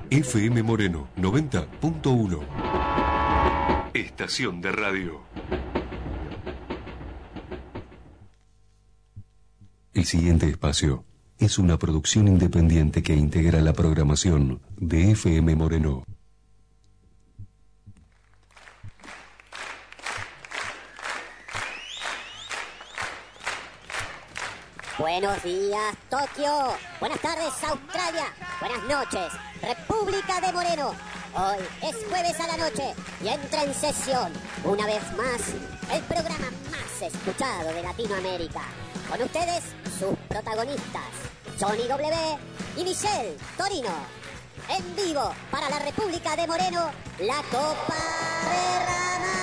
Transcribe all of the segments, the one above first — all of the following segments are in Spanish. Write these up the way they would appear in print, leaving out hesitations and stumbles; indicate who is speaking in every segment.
Speaker 1: FM Moreno 90.1. Estación de radio. El siguiente espacio es una producción independiente que integra la programación de FM Moreno.
Speaker 2: Buenos días, Tokio. Buenas tardes, Australia. Buenas noches, República de Moreno. Hoy es jueves a la noche y entra en sesión, una vez más, el programa más escuchado de Latinoamérica. Con ustedes, sus protagonistas, Johnny W. y Michelle Torino. En vivo, para la República de Moreno, la Copa Derramada.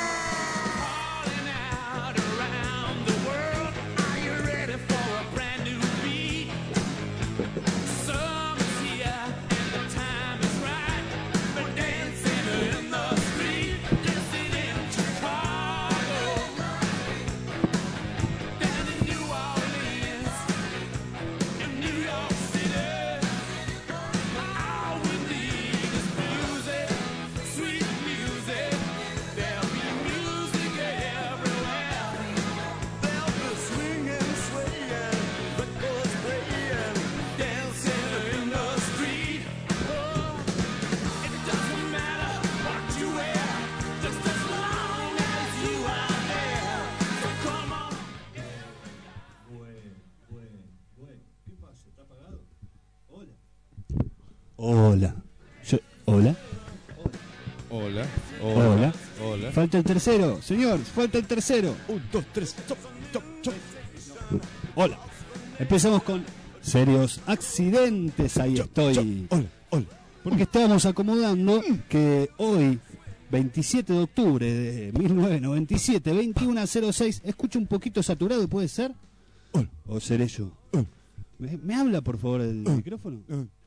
Speaker 3: Hola. Hola.
Speaker 4: Hola.
Speaker 3: Hola.
Speaker 4: Hola.
Speaker 3: Falta el tercero, señor, falta el tercero.
Speaker 4: 1, 2, 3, chop, chop, chop.
Speaker 3: Hola. Empezamos con serios accidentes. Ahí estoy.
Speaker 4: Hola.
Speaker 3: Porque estábamos acomodando que hoy, 27 de octubre de 1997, 21:06, escucho un poquito saturado, ¿puede ser? ¿O seré yo? ¿Me habla, por favor, el micrófono?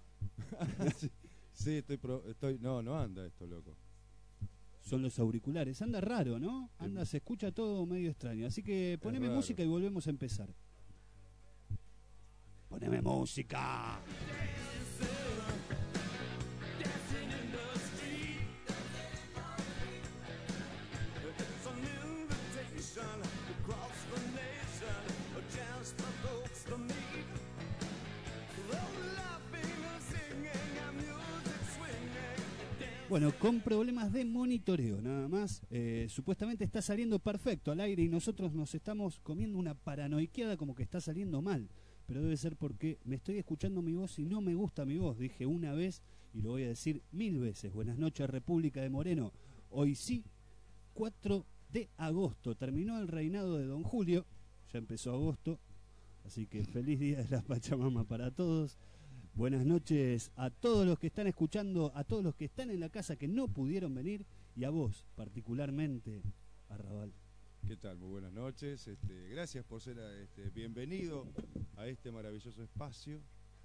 Speaker 4: Sí, estoy. No anda esto, loco.
Speaker 3: Son los auriculares. Anda raro, ¿no? Anda, se escucha todo medio extraño. Así que poneme música y volvemos a empezar. ¡Poneme música! Bueno, con problemas de monitoreo, nada más. Supuestamente está saliendo perfecto al aire y nosotros nos estamos comiendo una paranoiqueada como que está saliendo mal. Pero debe ser porque me estoy escuchando mi voz y no me gusta mi voz. Dije una vez y lo voy a decir 1000 veces. Buenas noches, República de Moreno. Hoy sí, 4 de agosto. Terminó el reinado de Don Julio. Ya empezó agosto. Así que feliz día de la Pachamama para todos. Buenas noches a todos los que están escuchando, a todos los que están en la casa que no pudieron venir y a vos, particularmente, Arrabal.
Speaker 4: ¿Qué tal? Muy buenas noches. Gracias por ser bienvenido a este maravilloso espacio.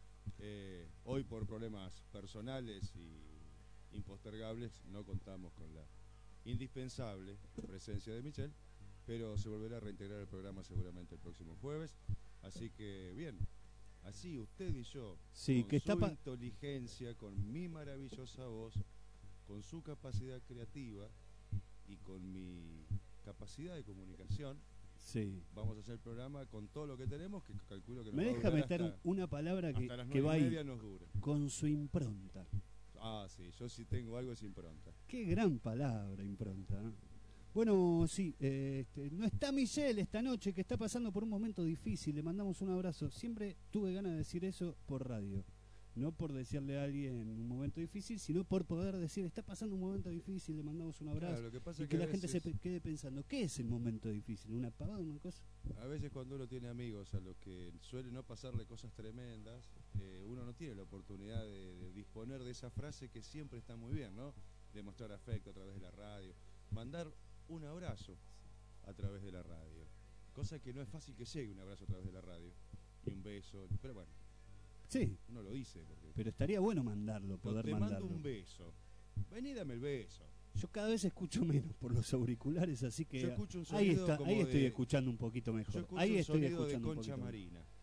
Speaker 4: Hoy por problemas personales y impostergables no contamos con la indispensable presencia de Michelle, pero se volverá a reintegrar el programa seguramente el próximo jueves. Así que bien. Así usted y yo,
Speaker 3: sí,
Speaker 4: con
Speaker 3: que
Speaker 4: su inteligencia, con mi maravillosa voz, con su capacidad creativa y con mi capacidad de comunicación,
Speaker 3: sí,
Speaker 4: vamos a hacer el programa con todo lo que tenemos, que calculo que nos
Speaker 3: me
Speaker 4: va a
Speaker 3: deja
Speaker 4: durar
Speaker 3: meter una palabra que va
Speaker 4: ahí
Speaker 3: ahí,
Speaker 4: nos dura.
Speaker 3: con su impronta.
Speaker 4: Ah, sí, yo sí tengo algo es impronta.
Speaker 3: Qué gran palabra, impronta, ¿no? Bueno, sí, no está Michelle esta noche, que está pasando por un momento difícil, le mandamos un abrazo. Siempre tuve ganas de decir eso por radio, no por decirle a alguien un momento difícil, sino por poder decir, está pasando un momento difícil, le mandamos un abrazo.
Speaker 4: Claro, lo que pasa
Speaker 3: y
Speaker 4: es
Speaker 3: que
Speaker 4: que
Speaker 3: la gente se quede pensando, ¿qué es el momento difícil? ¿Una pavada, una cosa?
Speaker 4: A veces cuando uno tiene amigos a los que suele no pasarle cosas tremendas, uno no tiene la oportunidad de disponer de esa frase que siempre está muy bien, ¿no? De mostrar afecto a través de la radio, mandar un abrazo a través de la radio, cosa que no es fácil que llegue un abrazo a través de la radio, y un beso, pero bueno,
Speaker 3: sí,
Speaker 4: uno lo dice porque
Speaker 3: pero estaría bueno mandarlo, poder
Speaker 4: te
Speaker 3: mandarlo.
Speaker 4: mando un beso, vení, dame el beso.
Speaker 3: Yo cada vez escucho menos por los auriculares, así que
Speaker 4: yo escucho un
Speaker 3: ahí
Speaker 4: sonido
Speaker 3: está,
Speaker 4: como
Speaker 3: ahí estoy
Speaker 4: de,
Speaker 3: escuchando un poquito mejor.
Speaker 4: yo escucho
Speaker 3: ahí
Speaker 4: un
Speaker 3: estoy
Speaker 4: sonido
Speaker 3: escuchando
Speaker 4: de Concha
Speaker 3: un poquito
Speaker 4: Marina.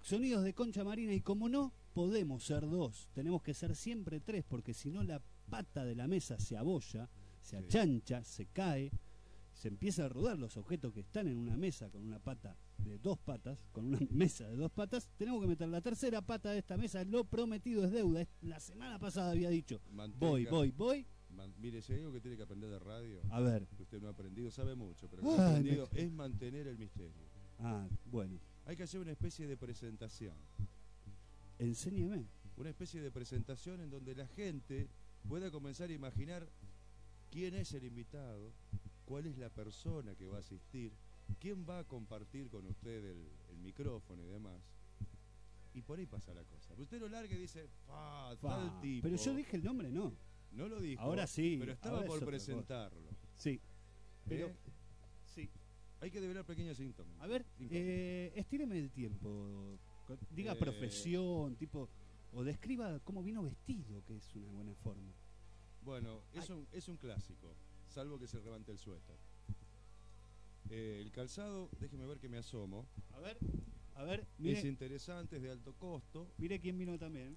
Speaker 3: Sonidos de Concha Marina, y como no podemos ser dos, tenemos que ser siempre tres, porque si no la pata de la mesa se abolla, se achancha, se cae, se empieza a rodar los objetos que están en una mesa con una pata de 2 patas, con una mesa de 2 patas. Tenemos que meter la tercera pata de esta mesa. Lo prometido es deuda. La semana pasada había dicho, voy.
Speaker 4: Mire, si hay algo que tiene que aprender de radio,
Speaker 3: A ver.
Speaker 4: que usted no ha aprendido, sabe mucho, pero que no ha aprendido, es mantener el misterio.
Speaker 3: Ah, bueno.
Speaker 4: Hay que hacer una especie de presentación.
Speaker 3: Enséñeme.
Speaker 4: Una especie de presentación en donde la gente pueda comenzar a imaginar quién es el invitado, cuál es la persona que va a asistir, quién va a compartir con usted el micrófono y demás. Y por ahí pasa la cosa. Usted lo larga y dice, tal tipo.
Speaker 3: Pero yo dije el nombre, no.
Speaker 4: No lo dijo.
Speaker 3: Ahora sí.
Speaker 4: Pero estaba por presentarlo.
Speaker 3: Sí. Pero, sí.
Speaker 4: Hay que develar pequeños síntomas.
Speaker 3: A ver, estíreme el tiempo. Diga profesión, tipo, o describa cómo vino vestido, que es una buena forma.
Speaker 4: Bueno, es un clásico, salvo que se levante el suéter. El calzado, déjeme ver que me asomo.
Speaker 3: A ver, mire.
Speaker 4: Es interesante, es de alto costo.
Speaker 3: Mire quién vino también.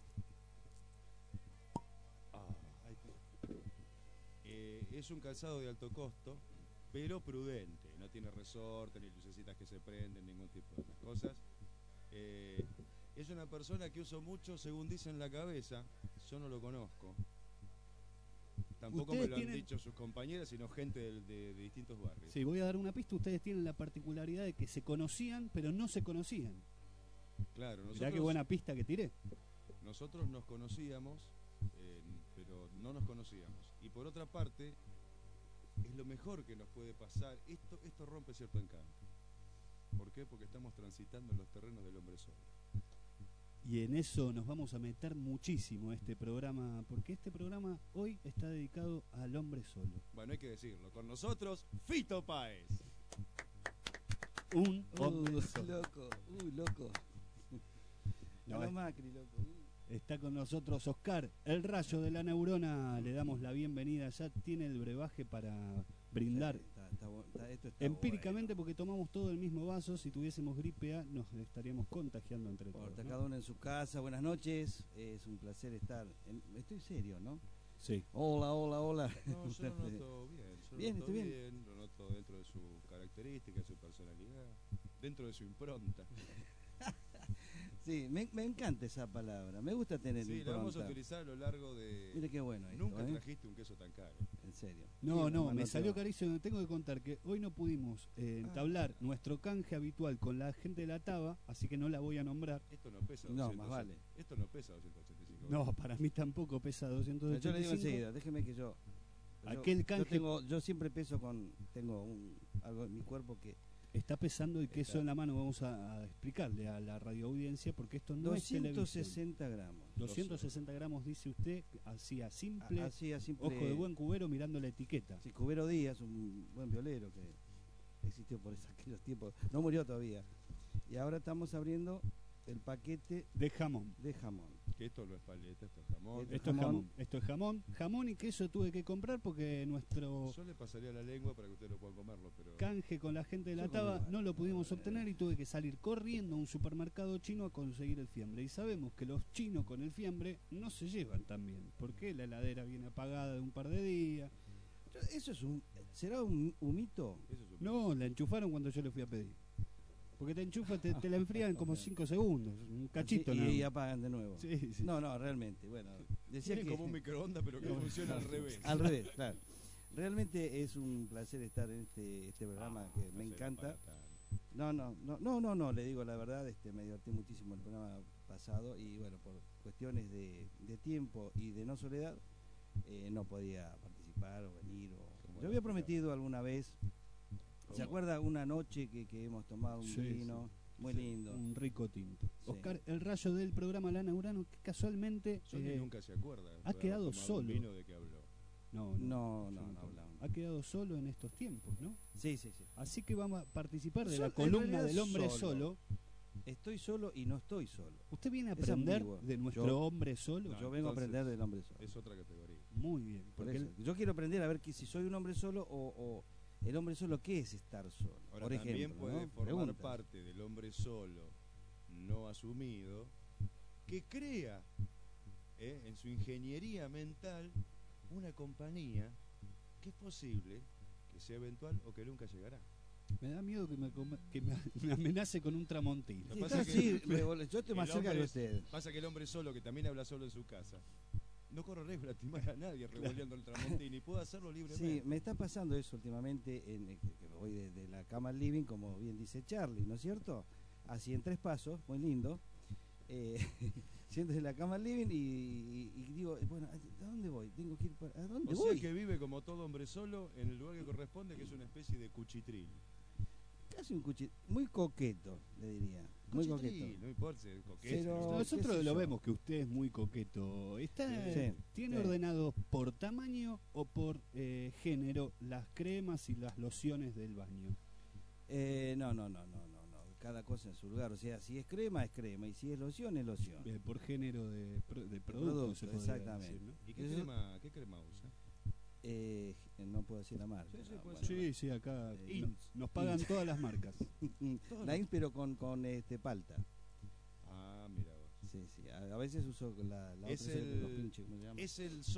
Speaker 4: Es un calzado de alto costo, pero prudente. No tiene resorte, ni lucecitas que se prenden, ningún tipo de otras cosas. Es una persona que uso mucho, según dicen, la cabeza. Yo no lo conozco. Tampoco me lo han dicho sus compañeras, sino gente de distintos barrios.
Speaker 3: Sí, voy a dar una pista. Ustedes tienen la particularidad de que se conocían, pero no se conocían.
Speaker 4: Claro,
Speaker 3: Mirá qué buena pista que tiré.
Speaker 4: Nosotros nos conocíamos, pero no nos conocíamos. Y por otra parte, es lo mejor que nos puede pasar. Esto rompe cierto encanto. ¿Por qué? Porque estamos transitando en los terrenos del hombre solo.
Speaker 3: Y en eso nos vamos a meter muchísimo este programa, porque este programa hoy está dedicado al hombre solo.
Speaker 4: Bueno, hay que decirlo. Con nosotros, Fito Páez.
Speaker 3: Un hombre solo.
Speaker 5: Loco.
Speaker 3: No,
Speaker 5: Macri, loco.
Speaker 3: Está con nosotros Oscar, el rayo de la neurona. Le damos la bienvenida. Ya tiene el brebaje para brindar.
Speaker 5: Esto está
Speaker 3: empíricamente,
Speaker 5: bueno.
Speaker 3: Porque tomamos todo el mismo vaso. Si tuviésemos gripe A, nos estaríamos contagiando entre todos.
Speaker 5: Está
Speaker 3: ¿no?
Speaker 5: cada uno en su casa. Buenas noches. Es un placer estar. Estoy serio, ¿no?
Speaker 3: Sí.
Speaker 5: Hola.
Speaker 4: No, yo lo noto bien.
Speaker 5: Bien, estoy bien.
Speaker 4: Lo noto dentro de su característica, de su personalidad, dentro de su impronta.
Speaker 5: Sí, me encanta esa palabra. Me gusta tener
Speaker 4: Sí,
Speaker 5: impronta.
Speaker 4: la vamos a utilizar a lo largo de...
Speaker 5: Mire qué bueno esto,
Speaker 4: Nunca trajiste un queso tan caro.
Speaker 5: En serio.
Speaker 3: No, me salió carísimo. Tengo que contar que hoy no pudimos entablar nuestro canje habitual con la gente de la Taba, así que no la voy a nombrar.
Speaker 4: Esto no pesa 200.
Speaker 5: No, más vale.
Speaker 4: Esto no pesa 285.
Speaker 3: No, para mí tampoco pesa 285.
Speaker 5: Yo le digo enseguida, déjeme que yo...
Speaker 3: Aquel canje...
Speaker 5: Yo siempre peso con... Tengo algo en mi cuerpo que...
Speaker 3: Está pesando el queso en la mano. Vamos a explicarle a la radioaudiencia, porque esto no es televisión.
Speaker 5: 260 gramos.
Speaker 3: 260 gramos, dice usted, así a simple,
Speaker 5: simple,
Speaker 3: ojo de buen cubero mirando la etiqueta.
Speaker 5: Sí, Cubero Díaz, un buen violero que existió por aquellos tiempos. No murió todavía. Y ahora estamos abriendo el paquete
Speaker 3: de jamón.
Speaker 4: Que esto no es paleta, esto es jamón.
Speaker 3: Esto es jamón. Jamón y queso tuve que comprar porque nuestro...
Speaker 4: Yo le pasaría la lengua para que ustedes lo puedan comerlo, pero...
Speaker 3: Canje con la gente de la Taba no lo pudimos obtener y tuve que salir corriendo a un supermercado chino a conseguir el fiambre. Y sabemos que los chinos con el fiambre no se llevan tan bien, porque la heladera viene apagada de un par de días.
Speaker 5: ¿Eso será un mito?
Speaker 3: No, la enchufaron cuando yo le fui a pedir. Porque te enchufas, te la enfrían como 5 segundos, un cachito.
Speaker 5: Y apagan de nuevo.
Speaker 3: Sí.
Speaker 5: No, realmente. Bueno, decía que
Speaker 4: como un microondas, pero que funciona al revés.
Speaker 5: Al revés, claro. Realmente es un placer estar en este programa que me encanta. No, le digo la verdad, me divertí muchísimo el programa pasado y bueno, por cuestiones de tiempo y de no soledad, no podía participar o venir. Yo había prometido alguna vez. ¿Se acuerda una noche que hemos tomado un vino? Muy lindo.
Speaker 3: Un rico tinto.
Speaker 5: Sí.
Speaker 3: Oscar, el rayo del programa Lana Urano, que casualmente...
Speaker 4: nunca se acuerda.
Speaker 3: Ha quedado solo.
Speaker 4: Vino de que habló.
Speaker 5: No hablamos.
Speaker 3: Ha quedado solo en estos tiempos, ¿no?
Speaker 5: Sí.
Speaker 3: Así que vamos a participar de la columna del hombre solo.
Speaker 5: Estoy solo y no estoy solo.
Speaker 3: ¿Usted viene a aprender de nuestro hombre solo?
Speaker 5: Yo vengo a aprender del hombre solo.
Speaker 4: Es otra categoría.
Speaker 3: Muy bien.
Speaker 5: Porque yo quiero aprender a ver si soy un hombre solo o el hombre solo, ¿qué es estar solo?
Speaker 4: Ahora,
Speaker 5: por ejemplo,
Speaker 4: también puede
Speaker 5: ¿no?
Speaker 4: formar
Speaker 5: Preguntas.
Speaker 4: parte del hombre solo, no asumido, que crea en su ingeniería mental una compañía que es posible que sea eventual o que nunca llegará.
Speaker 3: Me da miedo que me amenace con un Tramontina.
Speaker 4: Lo pasa
Speaker 5: Sí,
Speaker 4: que
Speaker 5: yo estoy más cerca que usted.
Speaker 4: Pasa que el hombre solo, que también habla solo en su casa, no corre riesgo de lastimar a nadie revoleando el Tramontina y puede hacerlo libremente.
Speaker 5: Sí, me está pasando eso últimamente, que me voy de la cama al living, como bien dice Charlie, ¿no es cierto? Así en 3 pasos, muy lindo. Siéntese en la cama al living y digo, bueno, ¿a dónde voy? Tengo que ir ¿a dónde
Speaker 4: O
Speaker 5: voy?
Speaker 4: sea que vive como todo hombre solo en el lugar que corresponde, que es una especie de cuchitril.
Speaker 5: Casi un cuchillo, muy coqueto, le diría. Muy
Speaker 4: Cuchitril,
Speaker 5: coqueto.
Speaker 4: no importa si es coqueto.
Speaker 5: Pero,
Speaker 3: Nosotros
Speaker 5: qué sé
Speaker 3: lo
Speaker 5: yo.
Speaker 3: vemos que usted es muy coqueto.
Speaker 5: Sí,
Speaker 3: ¿Tiene
Speaker 5: sí.
Speaker 3: ordenado por tamaño o por género las cremas y las lociones del baño?
Speaker 5: No. Cada cosa en su lugar. O sea, si es crema, es crema. Y si es loción, es loción.
Speaker 3: Por género de producto,
Speaker 5: producto,
Speaker 3: se podría
Speaker 5: exactamente.
Speaker 3: decir, ¿no?
Speaker 4: ¿Y qué
Speaker 5: Eso-
Speaker 4: crema usa?
Speaker 5: No puedo decir la marca.
Speaker 4: Sí, sí,
Speaker 5: no,
Speaker 4: puede
Speaker 5: bueno.
Speaker 3: Sí, sí, acá
Speaker 4: Inns.
Speaker 3: nos pagan todas las marcas.
Speaker 5: La Inns, pero con palta.
Speaker 4: Ah, mira vos.
Speaker 5: Sí. A veces uso la otra,
Speaker 4: Es
Speaker 5: los
Speaker 4: el,
Speaker 5: pinches, ¿cómo se llama?
Speaker 4: es el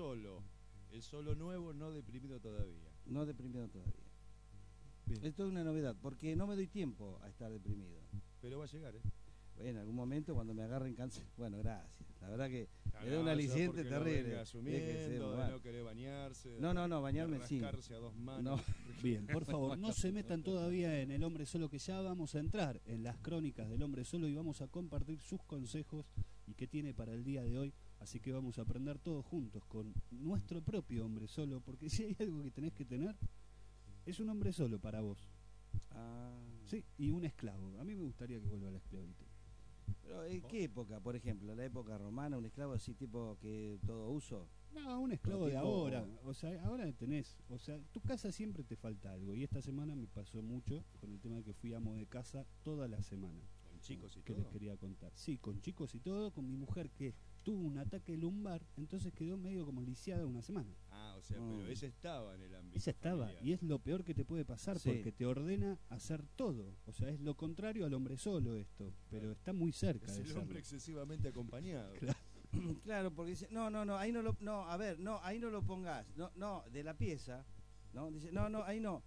Speaker 4: solo nuevo, no deprimido todavía.
Speaker 5: No deprimido todavía.
Speaker 3: Bien.
Speaker 5: Es toda una novedad, porque no me doy tiempo a estar deprimido.
Speaker 4: Pero va a llegar, ¿eh?
Speaker 5: En algún momento cuando me agarren cáncer, bueno, gracias. La verdad que
Speaker 4: Ah,
Speaker 5: me da un
Speaker 4: no,
Speaker 5: aliciente
Speaker 4: porque lo
Speaker 5: terrible.
Speaker 4: venga asumiendo,
Speaker 5: Déjese,
Speaker 4: de
Speaker 5: bueno.
Speaker 4: no querer bañarse. de
Speaker 5: No, bañarme
Speaker 4: de
Speaker 5: sí.
Speaker 4: rascarse a 2
Speaker 5: No,
Speaker 4: manos.
Speaker 3: Bien, por favor, no se metan todavía en el hombre solo, que ya vamos a entrar en las crónicas del hombre solo y vamos a compartir sus consejos y qué tiene para el día de hoy. Así que vamos a aprender todos juntos con nuestro propio hombre solo, porque si hay algo que tenés que tener, es un hombre solo para vos.
Speaker 5: Ah.
Speaker 3: Sí, y un esclavo. A mí me gustaría que vuelva la esclavitud.
Speaker 5: Pero ¿en qué época? Por ejemplo, la época romana, un esclavo así tipo que todo uso.
Speaker 3: No, un esclavo
Speaker 5: Pero
Speaker 3: de
Speaker 5: tipo-
Speaker 3: ahora. O sea, ahora tenés, o sea, tu casa siempre te falta algo. Y esta semana me pasó mucho con el tema de que fui amo de casa toda la semana.
Speaker 4: Con chicos y
Speaker 3: Que
Speaker 4: todo.
Speaker 3: les quería contar. Sí, con chicos y todo, con mi mujer que tuvo un ataque lumbar, entonces quedó medio como lisiada una semana.
Speaker 4: Ah, o sea, pero ella estaba en el ámbito
Speaker 3: Ella estaba,
Speaker 4: familiar.
Speaker 3: y es lo peor que te puede pasar
Speaker 5: Sí.
Speaker 3: porque te ordena hacer todo. O sea, es lo contrario al hombre solo esto, pero está muy cerca
Speaker 4: Es
Speaker 3: de
Speaker 4: el
Speaker 3: serlo.
Speaker 4: hombre excesivamente acompañado.
Speaker 3: Claro.
Speaker 5: Claro, porque dice, ahí ahí no lo pongas. No, de la pieza. No, dice, no, ahí no.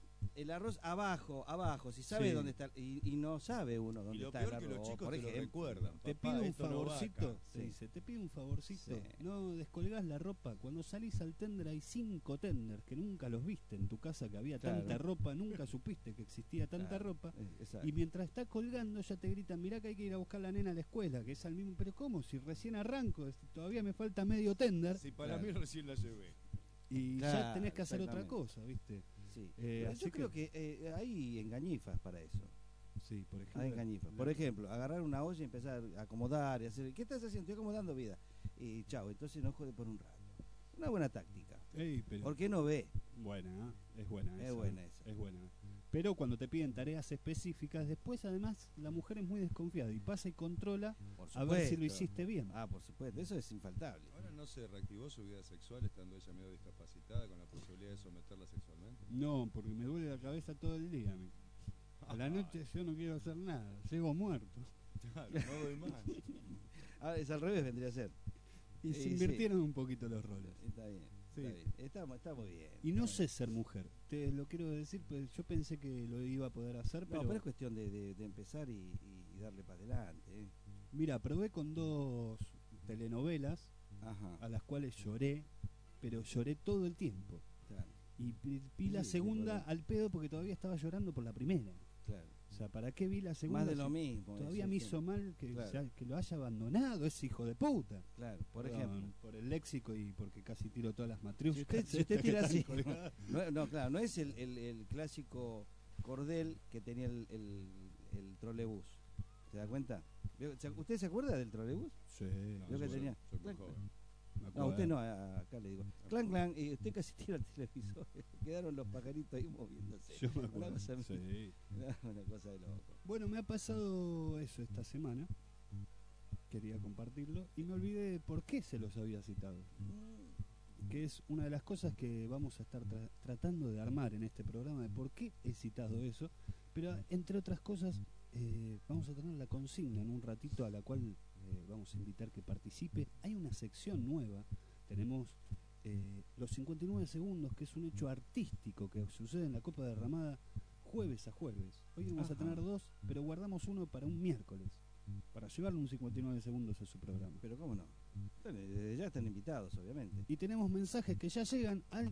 Speaker 5: El arroz abajo, si sabe
Speaker 3: Sí.
Speaker 5: dónde está, y no sabe uno
Speaker 4: Y
Speaker 5: dónde
Speaker 4: lo
Speaker 5: está
Speaker 4: peor
Speaker 5: el
Speaker 4: que
Speaker 5: arroz,
Speaker 4: los chicos
Speaker 5: por
Speaker 4: te lo
Speaker 5: ejemplo.
Speaker 4: recuerdan.
Speaker 3: Te
Speaker 4: Papá,
Speaker 3: pido un
Speaker 4: esto no va
Speaker 3: favorcito,
Speaker 4: acá.
Speaker 3: te dice, te pido un favorcito,
Speaker 5: Sí.
Speaker 3: no descolgás la ropa. Cuando salís al tender hay 5 tenders que nunca los viste en tu casa, que había
Speaker 5: Claro.
Speaker 3: tanta ropa, nunca supiste que existía tanta
Speaker 5: Claro,
Speaker 3: ropa.
Speaker 5: exacto.
Speaker 3: Y mientras está colgando ya te gritan, mirá que hay que ir a buscar la nena a la escuela, que es al mismo, pero ¿cómo? Si recién arranco, todavía me falta medio tender
Speaker 4: Sí, para
Speaker 5: Claro.
Speaker 4: mí recién la llevé.
Speaker 3: y ya
Speaker 5: Claro,
Speaker 3: tenés que hacer otra
Speaker 5: exactamente.
Speaker 3: cosa, ¿viste?
Speaker 5: Sí.
Speaker 3: Así
Speaker 5: Yo creo que hay engañifas para eso.
Speaker 3: Sí, por ejemplo.
Speaker 5: Hay engañifas. Por ejemplo, agarrar una olla y empezar a acomodar y hacer. ¿Qué estás haciendo? Estoy acomodando vida. Y chao, entonces no jode por un rato. Una buena táctica.
Speaker 3: Ey, pero
Speaker 5: ¿Por qué no ve?
Speaker 3: buena, es buena
Speaker 5: Es
Speaker 3: esa,
Speaker 5: buena esa.
Speaker 3: es buena. Pero cuando te piden tareas específicas, después además la mujer es muy desconfiada y pasa y controla
Speaker 5: Por
Speaker 3: a ver si
Speaker 5: supuesto.
Speaker 3: lo hiciste bien.
Speaker 5: Ah, por supuesto, eso es infaltable.
Speaker 4: Ahora no se reactivó su vida sexual estando ella medio discapacitada con la posibilidad de someterla sexualmente.
Speaker 3: No, porque me duele la cabeza todo el día. A la noche yo no quiero hacer nada, llego muerto.
Speaker 4: Claro, no doy más.
Speaker 5: Ah, es al revés, vendría a ser.
Speaker 3: Y se
Speaker 5: Sí,
Speaker 3: invirtieron un poquito los roles.
Speaker 5: Está bien.
Speaker 3: Sí.
Speaker 5: Está muy bien.
Speaker 3: Y no
Speaker 5: está
Speaker 3: sé
Speaker 5: bien.
Speaker 3: ser mujer, te lo quiero decir, pues yo pensé que lo iba a poder hacer,
Speaker 5: No,
Speaker 3: pero,
Speaker 5: pero es cuestión de empezar y darle para adelante. ¿Eh?
Speaker 3: mira, probé con 2 telenovelas
Speaker 5: Ajá.
Speaker 3: a las cuales lloré, pero lloré todo el tiempo.
Speaker 5: Claro,
Speaker 3: Y vi la
Speaker 5: Sí,
Speaker 3: segunda
Speaker 5: tipo
Speaker 3: al pedo porque todavía estaba llorando por la primera.
Speaker 5: claro.
Speaker 3: O sea, ¿para qué vi la segunda?
Speaker 5: Más de lo
Speaker 3: si
Speaker 5: mismo.
Speaker 3: Todavía
Speaker 5: sí,
Speaker 3: me
Speaker 5: sí.
Speaker 3: hizo mal que,
Speaker 5: Claro.
Speaker 3: que lo haya abandonado, ese hijo de puta.
Speaker 5: Claro, por
Speaker 3: Perdón,
Speaker 5: ejemplo.
Speaker 3: por el léxico y porque casi tiro todas las
Speaker 5: Si
Speaker 3: matriuscas.
Speaker 5: usted tira
Speaker 3: que
Speaker 5: así.
Speaker 3: están colgadas.
Speaker 5: No, claro, no es el clásico cordel que tenía el trolebús. ¿Se da cuenta? ¿Usted se acuerda del trolebús?
Speaker 3: Sí,
Speaker 5: Yo que
Speaker 4: soy-
Speaker 5: tenía.
Speaker 4: soy muy
Speaker 5: Claro.
Speaker 4: joven.
Speaker 3: me
Speaker 5: No,
Speaker 3: acuerdo.
Speaker 5: usted no, acá le digo. Clan, clan, y usted casi tira el televisor. Quedaron los pajaritos ahí moviéndose.
Speaker 3: Yo me
Speaker 5: Una
Speaker 3: acuerdo.
Speaker 5: cosa,
Speaker 3: Sí.
Speaker 5: una cosa de loco.
Speaker 3: Bueno, me ha pasado eso esta semana. Quería compartirlo y me olvidé de por qué se los había citado. Que es una de las cosas que vamos a estar tratando de armar en este programa, de por qué he citado eso. Pero entre otras cosas, vamos a tener la consigna en un ratito a la cual vamos a invitar que participe. Hay una sección nueva, tenemos los 59 segundos, que es un hecho artístico que sucede en la Copa Derramada jueves a jueves. Hoy vamos a tener 2, pero guardamos uno para un miércoles, para llevarle un 59 segundos a su programa.
Speaker 5: Pero cómo no, desde ya están invitados, obviamente.
Speaker 3: Y tenemos mensajes que ya llegan al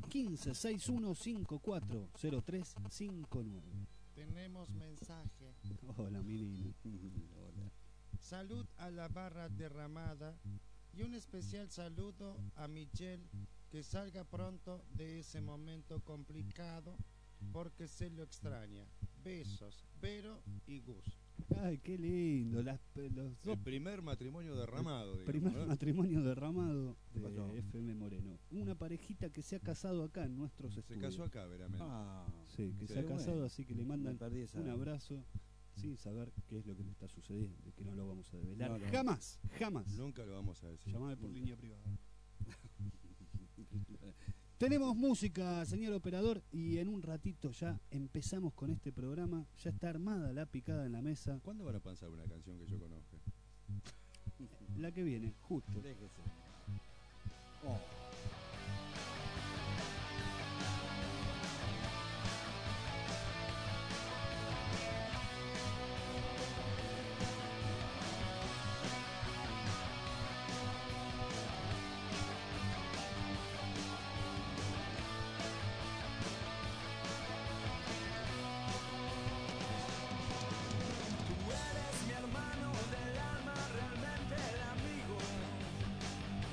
Speaker 3: 1561540359.
Speaker 6: Tenemos mensaje.
Speaker 3: Hola, Milina.
Speaker 5: Hola.
Speaker 6: Salud a la barra derramada y un especial saludo a Michelle, que salga pronto de ese momento complicado porque se lo extraña. Besos, Vero y Gus.
Speaker 3: Ay, qué lindo. Los dos
Speaker 4: El primer matrimonio derramado, digamos,
Speaker 3: primer
Speaker 4: ¿no?
Speaker 3: matrimonio derramado de
Speaker 5: pasó?
Speaker 3: FM Moreno. Una parejita que se ha casado acá en nuestros
Speaker 4: Se
Speaker 3: estudios.
Speaker 4: casó acá, veramente.
Speaker 3: Sí, que
Speaker 4: Sí,
Speaker 3: se ha
Speaker 5: bueno.
Speaker 3: casado, así que le mandan
Speaker 5: Me perdí esa-
Speaker 3: un abrazo sin saber qué es lo que le está sucediendo, que no lo vamos a develar.
Speaker 5: No, no.
Speaker 3: Jamás, jamás.
Speaker 4: Nunca lo vamos a decir.
Speaker 3: Llamame por línea privada. Tenemos música, señor operador, y en un ratito ya empezamos con este programa. Ya está armada la picada en la mesa.
Speaker 4: ¿Cuándo van a pasar una canción que yo conozca?
Speaker 3: La que viene, justo.
Speaker 5: Déjese.
Speaker 7: Tú eres mi hermano del alma, realmente el amigo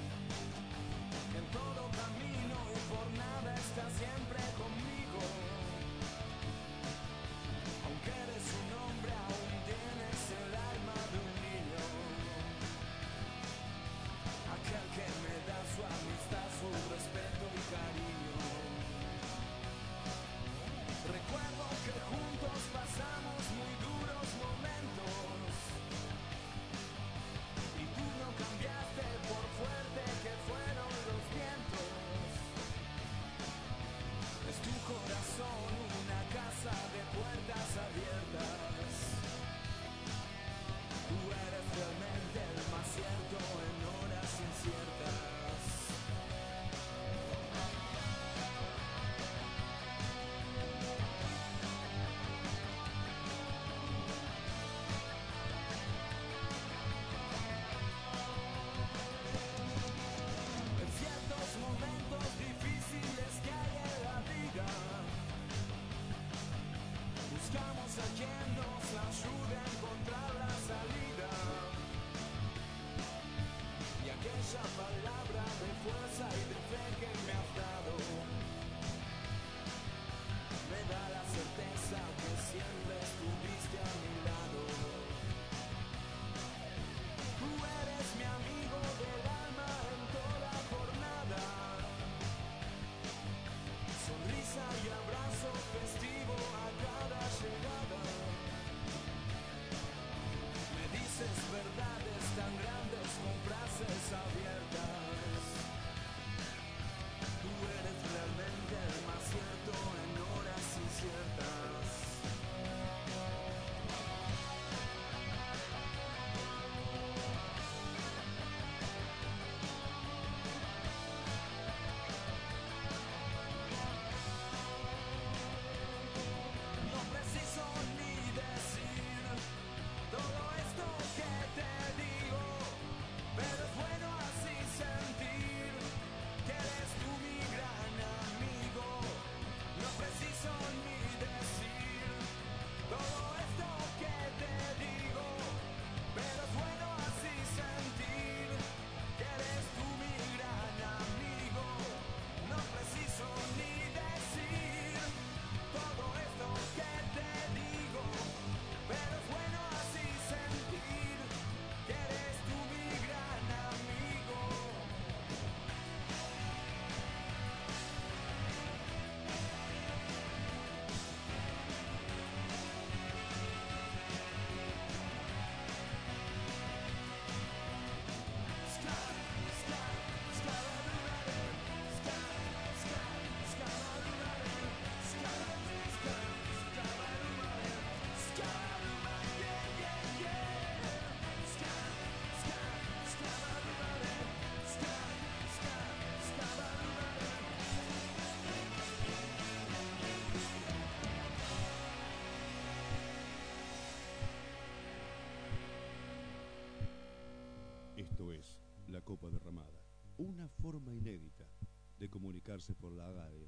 Speaker 4: Esto es La Copa Derramada, una forma inédita de comunicarse por la radio.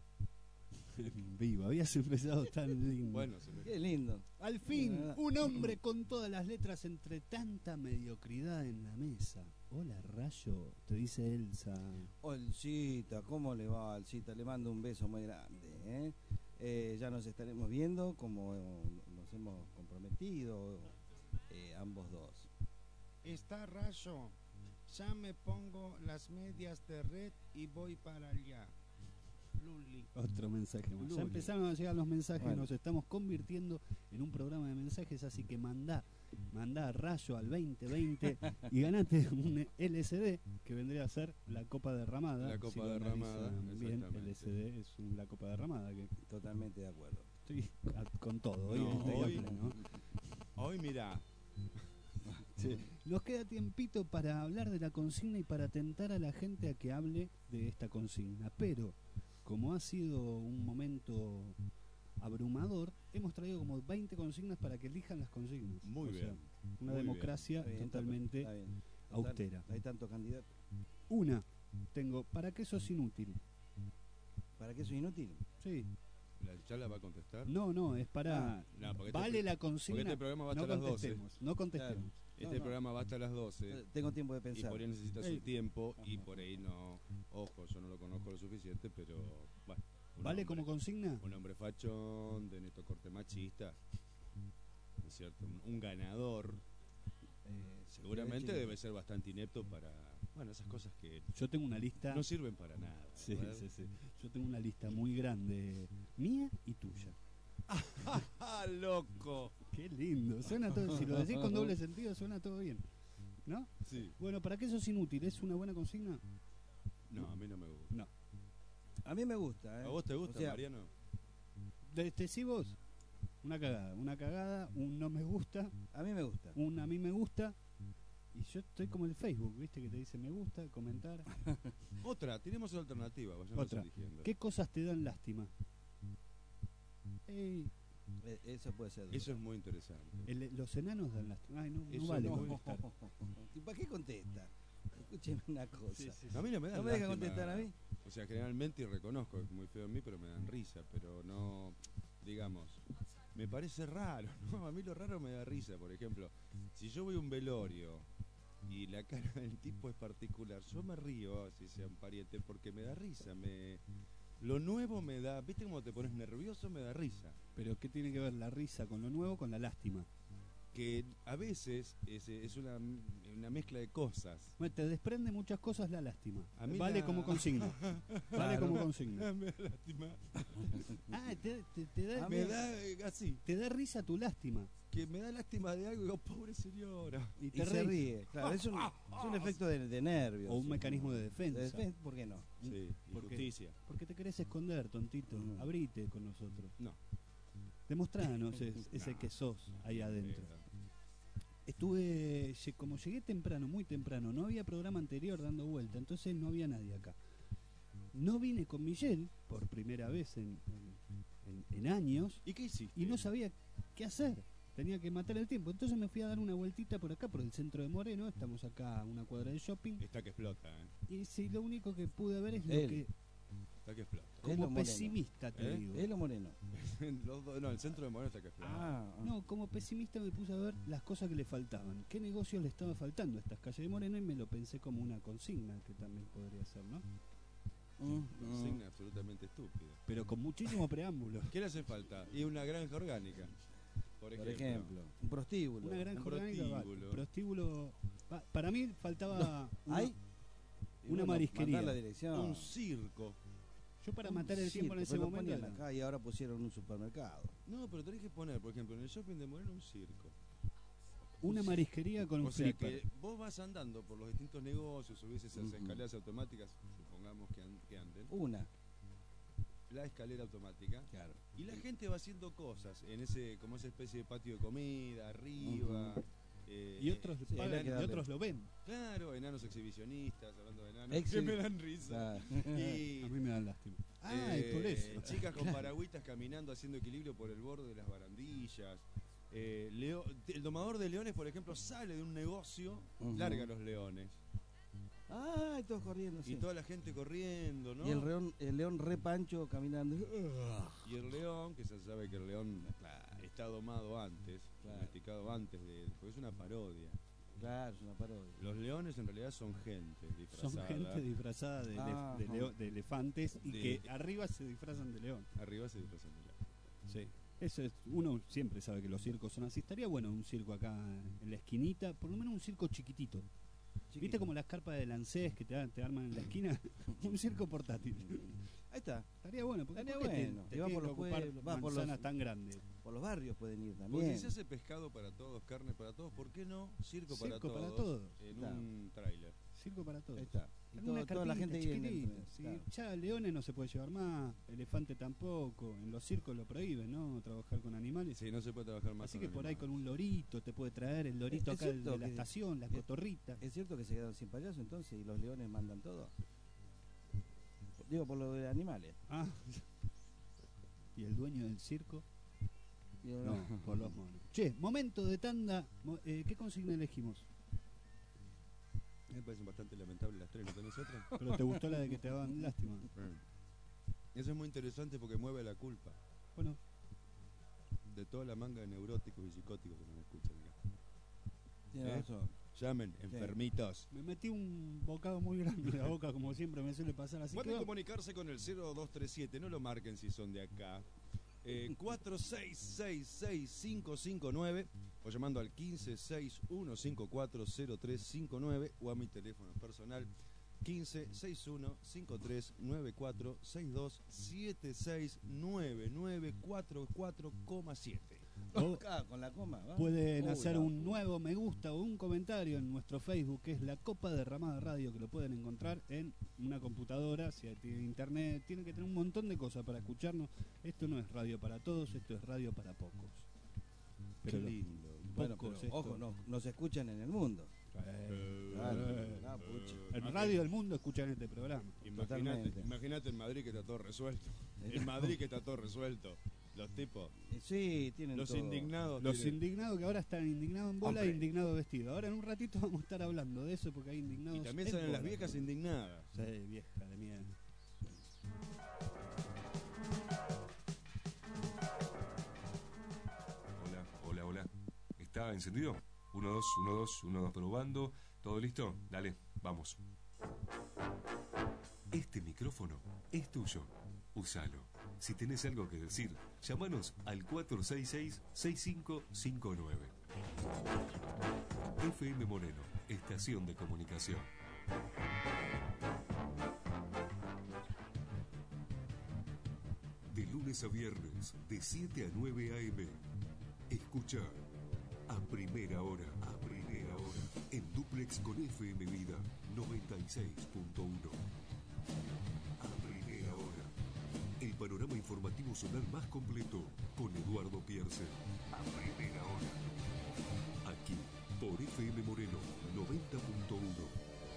Speaker 3: Viva, habías empezado tan lindo.
Speaker 4: Bueno,
Speaker 5: Qué lindo.
Speaker 3: Al fin, un hombre con todas las letras entre tanta mediocridad en la mesa. Hola, Rayo, te dice Elsa.
Speaker 5: Olcita, ¿cómo le va, Olcita? Le mando un beso muy grande. Ya nos estaremos viendo como nos hemos comprometido ambos dos.
Speaker 6: Está Rayo. Ya me pongo las medias de red y voy para allá. Luli.
Speaker 3: Otro mensaje más.
Speaker 5: Luli.
Speaker 3: Ya empezaron a llegar los mensajes,
Speaker 5: Bueno.
Speaker 3: nos estamos convirtiendo en un programa de mensajes, así que mandá a Rayo al 2020 y ganate un LSD que vendría a ser la Copa Derramada.
Speaker 4: La Copa
Speaker 3: Si lo
Speaker 4: Derramada,
Speaker 3: analizan bien,
Speaker 4: exactamente.
Speaker 3: LSD es la Copa Derramada, que
Speaker 5: Totalmente de acuerdo.
Speaker 3: estoy con todo, hoy
Speaker 4: No,
Speaker 3: estoy
Speaker 4: hoy-
Speaker 3: a pleno.
Speaker 4: Hoy mirá,
Speaker 3: Nos queda tiempito para hablar de la consigna y para tentar a la gente a que hable de esta consigna, pero como ha sido un momento abrumador, hemos traído como 20 consignas para que elijan las consignas.
Speaker 4: Muy
Speaker 3: O sea,
Speaker 4: bien,
Speaker 3: una
Speaker 4: muy
Speaker 3: democracia
Speaker 5: Está bien,
Speaker 3: totalmente
Speaker 5: está bien.
Speaker 3: austera.
Speaker 5: Hay tantos candidatos.
Speaker 3: Una, tengo, ¿para qué sos inútil?
Speaker 5: ¿Para qué eso es inútil?
Speaker 3: Sí,
Speaker 4: ¿ya la va a contestar?
Speaker 3: no, es para...
Speaker 4: No, porque
Speaker 3: vale la
Speaker 4: porque
Speaker 3: consigna,
Speaker 4: este programa va
Speaker 3: no
Speaker 4: hasta las 12.
Speaker 3: contestemos, no contestemos.
Speaker 4: Este
Speaker 5: No.
Speaker 4: programa va hasta las 12.
Speaker 5: Tengo tiempo de
Speaker 4: Y
Speaker 5: pensar.
Speaker 4: por ahí necesita
Speaker 3: Ey.
Speaker 4: su tiempo y por ahí no. Ojo, yo no lo conozco lo suficiente, pero bueno. un
Speaker 3: ¿Vale
Speaker 4: hombre-
Speaker 3: como consigna?
Speaker 4: Un hombre fachón, de neto corte machista. ¿No es cierto? Un ganador. Seguramente
Speaker 5: Chile.
Speaker 4: debe ser bastante inepto para. Bueno, esas cosas que
Speaker 3: Yo tengo una lista...
Speaker 4: no sirven para nada.
Speaker 3: Sí,
Speaker 4: ¿verdad?
Speaker 3: sí. Yo tengo una lista muy grande, mía y tuya.
Speaker 4: ¡Ah, loco!
Speaker 3: Qué lindo, suena todo, si lo decís con doble sentido suena todo bien, ¿no?
Speaker 4: Sí.
Speaker 3: Bueno, ¿para qué sos inútil? ¿Es una buena consigna?
Speaker 4: No, a mí no me gusta.
Speaker 3: No.
Speaker 5: A mí me gusta.
Speaker 4: ¿A vos te gusta,
Speaker 5: O sea,
Speaker 4: Mariano?
Speaker 3: ¿Sí vos? Una cagada, un no me gusta,
Speaker 5: A mí me gusta.
Speaker 3: un a mí me gusta, y yo estoy como el Facebook, ¿viste? Que te dice me gusta, comentar.
Speaker 4: Otra, tenemos otra alternativa, vayamos
Speaker 3: Otra.
Speaker 4: eligiendo.
Speaker 3: ¿Qué cosas te dan lástima? Ey,
Speaker 5: Eso puede ser.
Speaker 4: Eso es muy interesante.
Speaker 3: los enanos dan lástima. Ay, no
Speaker 4: Eso
Speaker 3: vale
Speaker 4: no.
Speaker 3: contestar.
Speaker 5: ¿Y para qué contesta? Escúcheme una cosa.
Speaker 4: A mí no me dan
Speaker 5: ¿No me deja
Speaker 4: lástima.
Speaker 5: contestar a mí?
Speaker 4: O sea, generalmente, y reconozco que es muy feo en mí, pero me dan risa, pero no, digamos, me parece raro, ¿no? A mí lo raro me da risa, por ejemplo, si yo voy a un velorio y la cara del tipo es particular, yo me río, si sea un pariente, porque me da risa, lo nuevo me da, ¿viste cómo te pones nervioso? Me da risa.
Speaker 3: Pero ¿qué tiene que ver la risa con lo nuevo, con la lástima?
Speaker 4: Que a veces es una mezcla de cosas.
Speaker 3: Bueno, te desprende muchas cosas la lástima.
Speaker 4: A mí
Speaker 3: Vale
Speaker 4: la-
Speaker 3: como consigna. Vale como consigna.
Speaker 4: Me da lástima.
Speaker 3: Ah,
Speaker 4: Me da así,
Speaker 3: te da risa tu lástima.
Speaker 4: que me da lástima de algo y digo, pobre señora.
Speaker 3: Y
Speaker 5: Y
Speaker 3: te
Speaker 5: se
Speaker 3: reís.
Speaker 5: ríe. Claro, es un efecto de nervios.
Speaker 3: O un mecanismo de defensa.
Speaker 5: ¿Por qué no?
Speaker 4: Sí,
Speaker 3: Porque-
Speaker 4: injusticia.
Speaker 3: Porque te querés esconder, tontito.
Speaker 5: No.
Speaker 3: Abrite con nosotros.
Speaker 4: No.
Speaker 3: Demostranos ese que sos ahí adentro. Como llegué temprano, muy temprano, no había programa anterior dando vuelta, entonces no había nadie acá. No vine con Michelle por primera vez en años
Speaker 4: ¿Y qué hiciste?
Speaker 3: y no sabía qué hacer. Tenía que matar el tiempo. Entonces me fui a dar una vueltita por acá, por el centro de Moreno. Estamos acá a una cuadra de shopping.
Speaker 4: Está que explota, ¿eh?
Speaker 3: Y sí, lo único que pude ver es lo
Speaker 5: Él.
Speaker 3: que,
Speaker 4: Está que explota.
Speaker 5: Es lo
Speaker 3: como
Speaker 5: moreno.
Speaker 3: pesimista te
Speaker 4: ¿Eh?
Speaker 3: digo.
Speaker 5: ¿Es lo moreno?
Speaker 4: No, el centro de Moreno está que explota.
Speaker 3: No, como pesimista me puse a ver las cosas que le faltaban. ¿Qué negocios le estaba faltando a estas calles de Moreno? Y me lo pensé como una consigna que también podría ser, ¿no?
Speaker 4: Consigna absolutamente estúpida.
Speaker 3: Pero con muchísimo preámbulo.
Speaker 4: ¿Qué le hace falta? Y una granja orgánica. Por
Speaker 5: Por
Speaker 4: ejemplo.
Speaker 5: ejemplo, un prostíbulo.
Speaker 3: Una granja
Speaker 4: un
Speaker 3: orgánica, vale.
Speaker 4: prostíbulo.
Speaker 3: Prostíbulo. Para mí faltaba
Speaker 5: ¿Hay?
Speaker 3: una
Speaker 5: Y bueno,
Speaker 3: marisquería.
Speaker 5: mandar la dirección.
Speaker 4: Un circo.
Speaker 3: Yo para
Speaker 5: Un
Speaker 3: matar el tiempo en
Speaker 5: circo,
Speaker 3: ese
Speaker 5: pero lo
Speaker 3: momento.
Speaker 5: ponían acá y ahora pusieron un supermercado.
Speaker 4: No, pero tenés que poner, por ejemplo, en el shopping de Moreno un circo.
Speaker 3: Una marisquería con un
Speaker 4: O sea
Speaker 3: flipper.
Speaker 4: que vos vas andando por los distintos negocios, subís esas
Speaker 5: Ujú.
Speaker 4: escaleras automáticas, supongamos que anden,
Speaker 5: Una.
Speaker 4: la escalera automática,
Speaker 5: Claro.
Speaker 4: y la gente va haciendo cosas en ese, como esa especie de patio de comida, arriba.
Speaker 3: Y otros
Speaker 5: Sí,
Speaker 3: pagan,
Speaker 5: habría que
Speaker 3: y
Speaker 5: darle.
Speaker 3: otros lo ven.
Speaker 4: Claro, enanos exhibicionistas, hablando de enanos,
Speaker 5: Exhi-
Speaker 4: que me dan risa.
Speaker 5: Ah.
Speaker 4: Y,
Speaker 3: A mí me dan lástima. Es por eso.
Speaker 4: Chicas con paragüitas caminando haciendo equilibrio por el borde de las barandillas. El domador de leones, por ejemplo, sale de un negocio,
Speaker 5: Ujú.
Speaker 4: larga los leones.
Speaker 5: Ah, y todos corriendo, sí.
Speaker 4: Y toda la gente corriendo, ¿no?
Speaker 5: Y el león re pancho caminando.
Speaker 4: Y el león, que se sabe que el león está domado antes, domesticado antes porque es una parodia.
Speaker 5: Claro, es una parodia.
Speaker 4: Los leones en realidad son gente disfrazada.
Speaker 3: Son gente disfrazada de elefantes y que arriba se disfrazan de león.
Speaker 4: Arriba se disfrazan de león.
Speaker 3: Sí. Eso es, uno siempre sabe que los circos son así. Estaría bueno un circo acá en la esquinita, por lo menos un circo chiquitito. ¿Viste como las carpas de Lancés que te arman en la esquina? Un circo portátil.
Speaker 5: Ahí está.
Speaker 3: Estaría bueno, porque
Speaker 5: Estaría bueno.
Speaker 3: te va por los pueblos, va por manzanas tan grandes.
Speaker 5: Por los barrios pueden ir también.
Speaker 4: Porque si se hace pescado para todos, carne para todos, ¿por qué no circo para todos? En un tráiler.
Speaker 3: Circo para todos.
Speaker 5: Ahí está. Y toda la gente
Speaker 3: chiquitita. Ya leones no se puede llevar más, elefante tampoco. En los circos lo prohíben, ¿no? Trabajar con animales.
Speaker 4: Sí, no se puede trabajar más.
Speaker 3: Así que por ahí con un lorito te puede traer el lorito acá de la estación, la cotorrita.
Speaker 5: ¿Es cierto que se quedaron sin payaso entonces y los leones mandan todo? Digo, por lo de animales.
Speaker 3: Ah. ¿Y el dueño del circo? No, por los monos. Che, momento de tanda. ¿Qué consigna elegimos?
Speaker 4: Me parecen bastante lamentables las tres, ¿no tenés otra?
Speaker 3: Pero te gustó la de que te daban lástima.
Speaker 4: Eso es muy interesante porque mueve la culpa.
Speaker 3: Bueno.
Speaker 4: De toda la manga de neuróticos y psicóticos que nos escuchan acá.
Speaker 5: Tiene razón.
Speaker 4: Llamen, enfermitos.
Speaker 3: Me metí un bocado muy grande en la boca, como siempre me suele pasar así.
Speaker 4: Pueden comunicarse con el 0237, no lo marquen si son de acá. 46666559 o llamando al 1561540359 o a mi teléfono personal 1561539462769944,7.
Speaker 5: Con la coma.
Speaker 3: Pueden hacer un nuevo me gusta o un comentario en nuestro Facebook, que es La Copa Derramada Radio, que lo pueden encontrar en una computadora, si tiene internet, tienen que tener un montón de cosas para escucharnos. Esto no es radio para todos, esto es radio para pocos.
Speaker 4: Pero qué lindo.
Speaker 5: Bueno, pero, ojo, nos escuchan en el mundo.
Speaker 3: En Radio del Mundo escuchan este programa.
Speaker 4: Imagínate en Madrid que está todo resuelto. En Madrid que está todo resuelto. Los tipos.
Speaker 5: Sí, tienen
Speaker 4: los
Speaker 5: todo.
Speaker 4: Indignados.
Speaker 3: Los indignados que ahora están indignados en bola e indignados vestidos. Ahora en un ratito vamos a estar hablando de eso porque hay indignados.
Speaker 4: Y también salen las viejas indignadas.
Speaker 3: Sí, vieja de mierda.
Speaker 1: Hola. ¿Está encendido? 1, 2, 1, 2, 1, 2, probando. ¿Todo listo? Dale, vamos. Este micrófono es tuyo. Úsalo. Si tenés algo que decir, llámanos al 466-6559. FM Moreno, estación de comunicación. De lunes a viernes, de 7 a 9 a.m. Escucha a primera hora, en duplex con FM Vida 96.1. A primera hora, el panorama informativo sonar más completo con Eduardo Pierce. A primera hora, aquí por FM Moreno 90.1.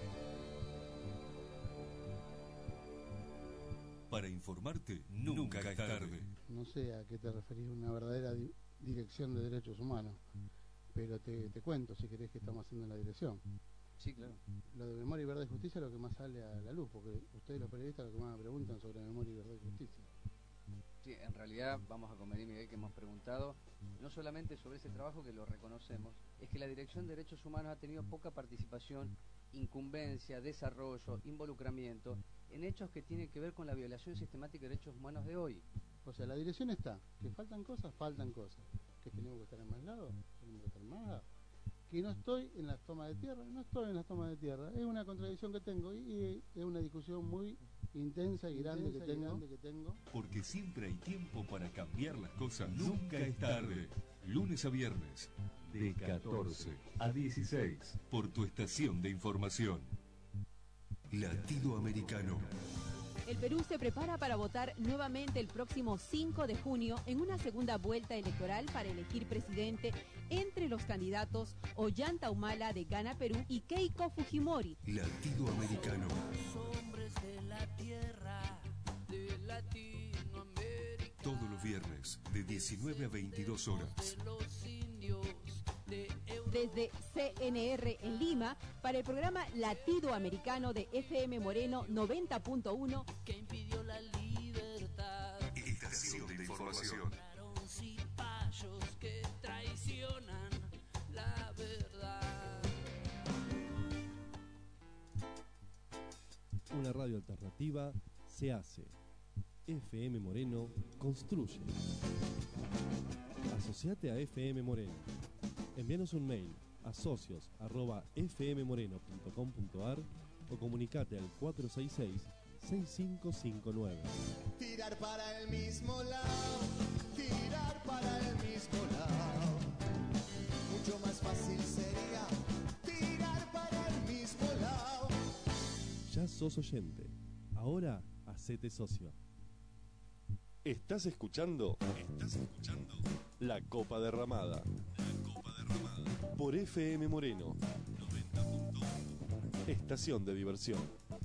Speaker 1: Para informarte, nunca es tarde.
Speaker 7: No sé a qué te referís, una verdadera dirección de derechos humanos, pero te cuento, si querés, que estamos haciendo en la dirección.
Speaker 8: Sí, claro.
Speaker 7: Lo de memoria y verdad y justicia es lo que más sale a la luz, porque ustedes los periodistas lo que más me preguntan sobre memoria y verdad y justicia.
Speaker 8: Sí, en realidad vamos a convenir, Miguel, que hemos preguntado no solamente sobre ese trabajo, que lo reconocemos, es que la Dirección de Derechos Humanos ha tenido poca participación, incumbencia, desarrollo, involucramiento en hechos que tienen que ver con la violación sistemática de derechos humanos de hoy.
Speaker 7: O sea, la dirección está, que faltan cosas, que tenemos que estar en más lados, tenemos que estar en más lados. Que no estoy en las tomas de tierra, es una contradicción que tengo y es una discusión muy intensa y grande que tengo.
Speaker 1: Porque siempre hay tiempo para cambiar las cosas. Nunca es tarde. Lunes a viernes, de 14 a 16, por tu estación de información. Latido Americano.
Speaker 9: El Perú se prepara para votar nuevamente el próximo 5 de junio en una segunda vuelta electoral para elegir presidente entre los candidatos Ollanta Humala de Gana Perú y Keiko Fujimori.
Speaker 1: Latido Americano. Todos los viernes de 19 a 22 horas.
Speaker 9: desde CNR en Lima para el programa Latido Americano de FM Moreno 90.1
Speaker 10: que impidió la libertad.
Speaker 1: Estación de información.
Speaker 10: Cipayos que traicionan la verdad.
Speaker 11: Una radio alternativa se hace. FM Moreno construye. Asociate a FM Moreno. Envíanos un mail a socios@fmmoreno.com.ar o comunicate al 466-6559.
Speaker 12: Tirar para el mismo lado, tirar para el mismo lado. Mucho más fácil sería tirar para el mismo lado.
Speaker 11: Ya sos oyente. Ahora hacete socio.
Speaker 1: ¿Estás escuchando? La Copa Derramada. Por FM Moreno. 90.1. Estación de diversión.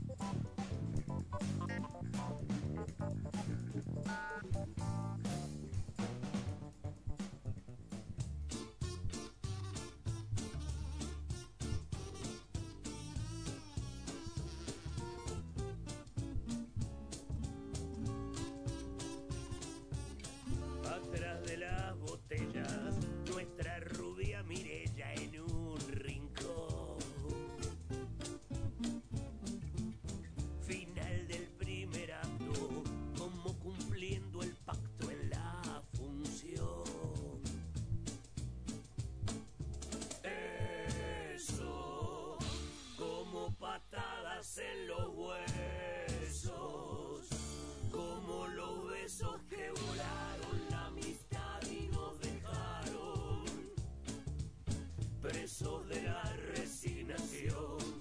Speaker 10: Atrás de las botellas, nuestra rubia Mirella en un rincón. Final del primer acto, como cumpliendo el pacto en la función. Eso, como patadas en los huesos, como los besos que volaron la amistad y nos dejaron presos de la resignación.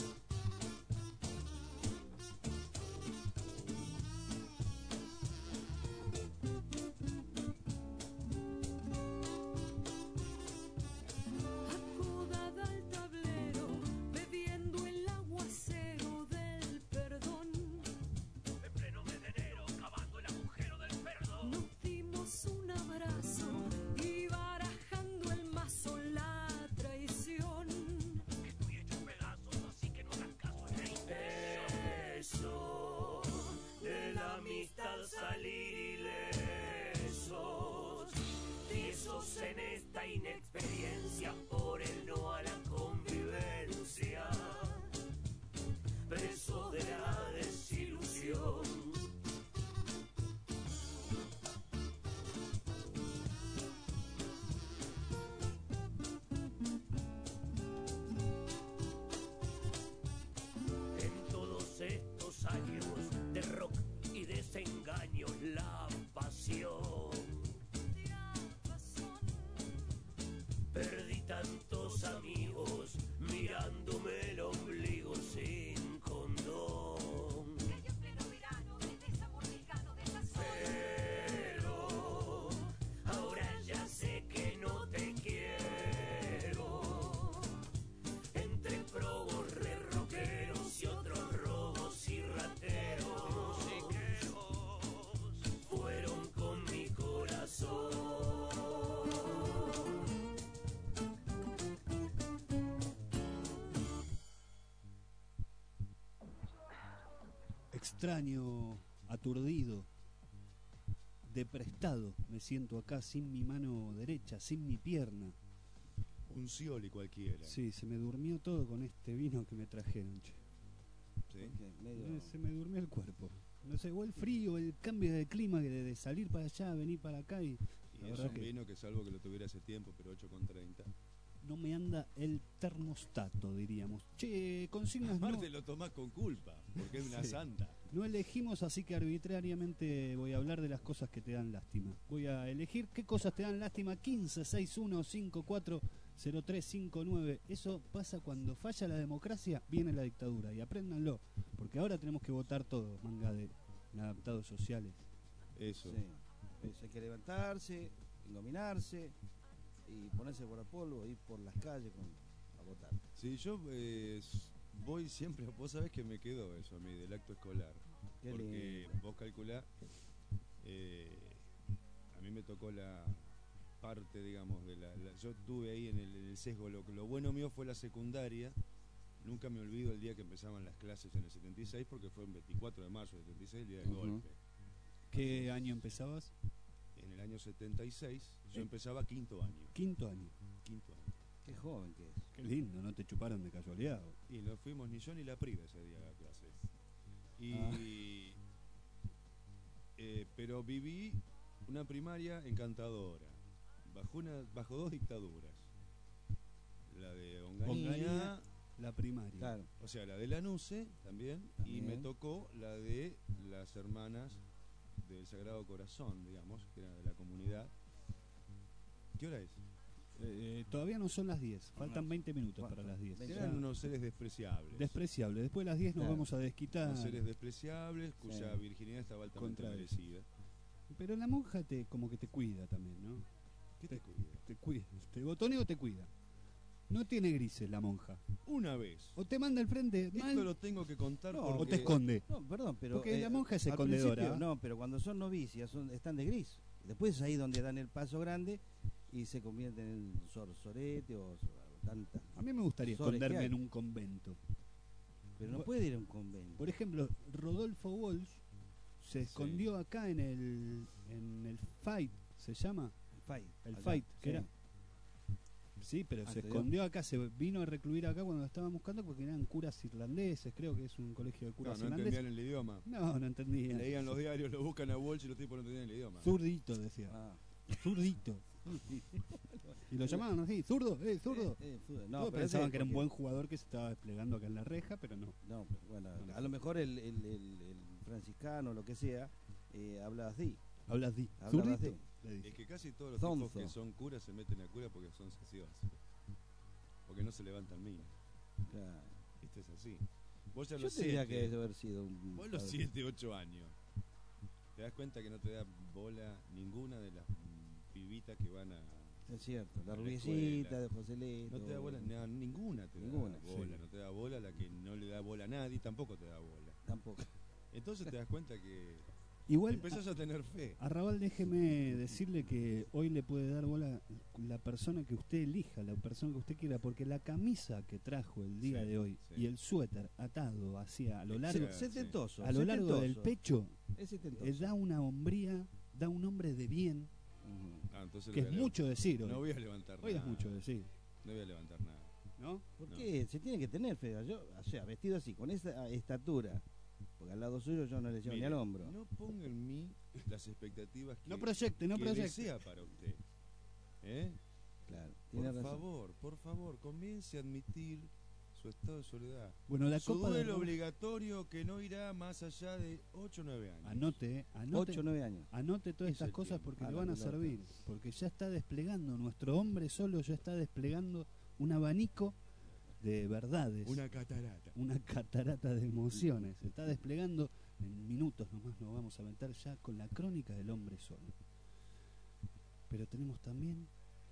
Speaker 13: Acodada al tablero, bebiendo el aguacero del perdón.
Speaker 10: En pleno mes de enero, cavando el agujero del perdón.
Speaker 13: Nos dimos un abrazo y barajando el mazo la traición.
Speaker 10: Estoy hecho pedazos, así que no hagas caso a la intención. Eso, de la amistad salir ilesos, tiesos en esta inexperiencia por el no a la convivencia, presos de la desilusión. En todos estos años de rock y desengaño, la pasión. Perdí tantos amigos mirándome el ombligo sin condón. Pero ahora ya sé que no te quiero. Entre probos re rockeros y otros robos y rateros, fueron con mi corazón.
Speaker 3: Extraño, aturdido, deprestado, me siento acá sin mi mano derecha, sin mi pierna.
Speaker 4: Un Scioli cualquiera.
Speaker 3: Sí, se me durmió todo con este vino que me trajeron, che.
Speaker 4: ¿Sí?
Speaker 3: Se me durmió el cuerpo. No sé, o el frío, el cambio de clima, que de salir para allá, venir para acá y la
Speaker 4: Y es
Speaker 3: verdad
Speaker 4: un vino que salvo que lo tuviera hace tiempo, pero 8,30.
Speaker 3: no me anda el termostato, diríamos. Che, consignas no.
Speaker 4: Aparte lo tomás con culpa, porque es una
Speaker 3: Sí.
Speaker 4: santa.
Speaker 3: No elegimos, así que arbitrariamente voy a hablar de las cosas que te dan lástima. Voy a elegir qué cosas te dan lástima. 1561540359. Eso pasa cuando falla la democracia, viene la dictadura. Y apréndanlo, porque ahora tenemos que votar todos, manga de inadaptados sociales.
Speaker 4: Eso.
Speaker 5: Sí. Hay que levantarse, engominarse y ponerse por polvo, ir por las calles a votar.
Speaker 4: Sí, yo voy siempre, vos sabés que me quedó eso a mí del acto escolar.
Speaker 5: Qué
Speaker 4: porque
Speaker 5: lindo.
Speaker 4: vos calculás, a mí me tocó parte, digamos, yo estuve ahí en el sesgo. Lo bueno mío fue la secundaria. Nunca me olvido el día que empezaban las clases en el 76, porque fue el 24 de marzo del 76, el día del golpe.
Speaker 3: ¿Qué año empezabas?
Speaker 4: En el año 76, yo empezaba quinto año.
Speaker 3: Quinto año.
Speaker 5: Qué joven que es.
Speaker 3: Qué lindo, no te chuparon de casualidad.
Speaker 4: Y no fuimos ni yo ni la priva ese día a la clase. Pero viví una primaria encantadora, bajo dos dictaduras. La de Onganía,
Speaker 3: la primaria.
Speaker 5: Claro.
Speaker 4: O sea, la de Lanuse también, y me tocó la de las hermanas del Sagrado Corazón, digamos, que era de la comunidad. ¿Qué hora es?
Speaker 3: Todavía no son las 10, faltan 20 minutos para las 10.
Speaker 4: Eran unos seres despreciables.
Speaker 3: Despreciables, después de las 10 nos vamos a desquitar.
Speaker 4: Unos seres despreciables cuya virginidad estaba altamente merecida.
Speaker 3: Pero la monja como que te cuida también, ¿no?
Speaker 4: ¿Qué te cuida?
Speaker 3: Te cuida. ¿Te botonea o te cuida? No tiene grises la monja.
Speaker 4: Una vez.
Speaker 3: O te manda al frente mal.
Speaker 4: Esto lo tengo que contar porque...
Speaker 3: O te esconde.
Speaker 5: No, perdón, pero...
Speaker 3: Porque la monja es
Speaker 5: al
Speaker 3: escondedora.
Speaker 5: principio, no, pero cuando son novicias están de gris. Después es ahí donde dan el paso grande y se convierten en sorete o tanta.
Speaker 3: A mí me gustaría esconderme en un convento.
Speaker 5: Pero no puede ir a un convento.
Speaker 3: Por ejemplo, Rodolfo Walsh se escondió acá en el Fight, ¿se llama? El Fight, que era... Sí, pero se escondió acá, se vino a recluir acá cuando lo estaban buscando porque eran curas irlandeses, creo que es un colegio de curas irlandeses.
Speaker 4: No entendían el idioma.
Speaker 3: No entendían.
Speaker 4: Leían los diarios, lo buscan a Walsh y los tipos no entendían el idioma.
Speaker 3: Zurdito, decía. Zurdito. Y lo llamaban así, zurdo, zurdo.
Speaker 5: No,
Speaker 3: todos pensaban que era un buen jugador que se estaba desplegando acá en la reja, pero no.
Speaker 5: No, bueno, a lo mejor el franciscano, lo que sea, habla así.
Speaker 3: Habla así.
Speaker 5: Zurdito.
Speaker 4: Es que casi todos los tipos que son curas se meten a cura porque son sesios. Porque no se levantan minas.
Speaker 5: Claro.
Speaker 4: Esto es así. Vos ya
Speaker 5: Yo
Speaker 4: lo
Speaker 5: tendría que
Speaker 4: siete.
Speaker 5: haber sido un...
Speaker 4: Vos los 7, 8 años. Te das cuenta que no te da bola ninguna de las pibitas que van a...
Speaker 5: Es cierto, la
Speaker 4: a
Speaker 5: rubiecita
Speaker 4: escuela.
Speaker 5: de Joselito.
Speaker 4: No te da bola, ninguna te da bola. No te da bola, la que no le da bola a nadie tampoco te da bola.
Speaker 5: Tampoco.
Speaker 4: Entonces te das cuenta que
Speaker 3: igual
Speaker 4: empezás a tener fe.
Speaker 3: A Raval, déjeme decirle que hoy le puede dar bola la persona que usted elija, la persona que usted quiera, porque la camisa que trajo el día de hoy y el suéter atado hacia a lo largo,
Speaker 5: setentoso,
Speaker 3: a lo largo del pecho,
Speaker 5: da
Speaker 3: una hombría, da un hombre de bien,
Speaker 4: entonces
Speaker 3: que es mucho decir hoy.
Speaker 4: No voy a levantar
Speaker 3: hoy
Speaker 4: nada.
Speaker 3: es mucho decir.
Speaker 4: No voy a levantar nada.
Speaker 3: ¿No?
Speaker 5: ¿Por qué? Se tiene que tener fe. Yo, o sea, vestido así, con esa estatura, porque al lado suyo yo no le llevo ni al hombro.
Speaker 4: No ponga en mí las expectativas que,
Speaker 3: no proyecte,
Speaker 4: desea para usted.
Speaker 5: Claro.
Speaker 4: Por favor, comience a admitir su estado de soledad.
Speaker 3: Bueno, la
Speaker 4: su
Speaker 3: Copa
Speaker 4: duelo
Speaker 3: de
Speaker 4: obligatorio que no irá más allá de 8 o 9 años.
Speaker 3: Anote
Speaker 5: 8 o 9 años.
Speaker 3: Anote todas estas cosas porque le van a servir. Porque ya está desplegando, nuestro hombre solo ya está desplegando un abanico de verdades. Una catarata de emociones. Se está desplegando, en minutos nomás nos vamos a meter ya con la crónica del hombre solo. Pero tenemos también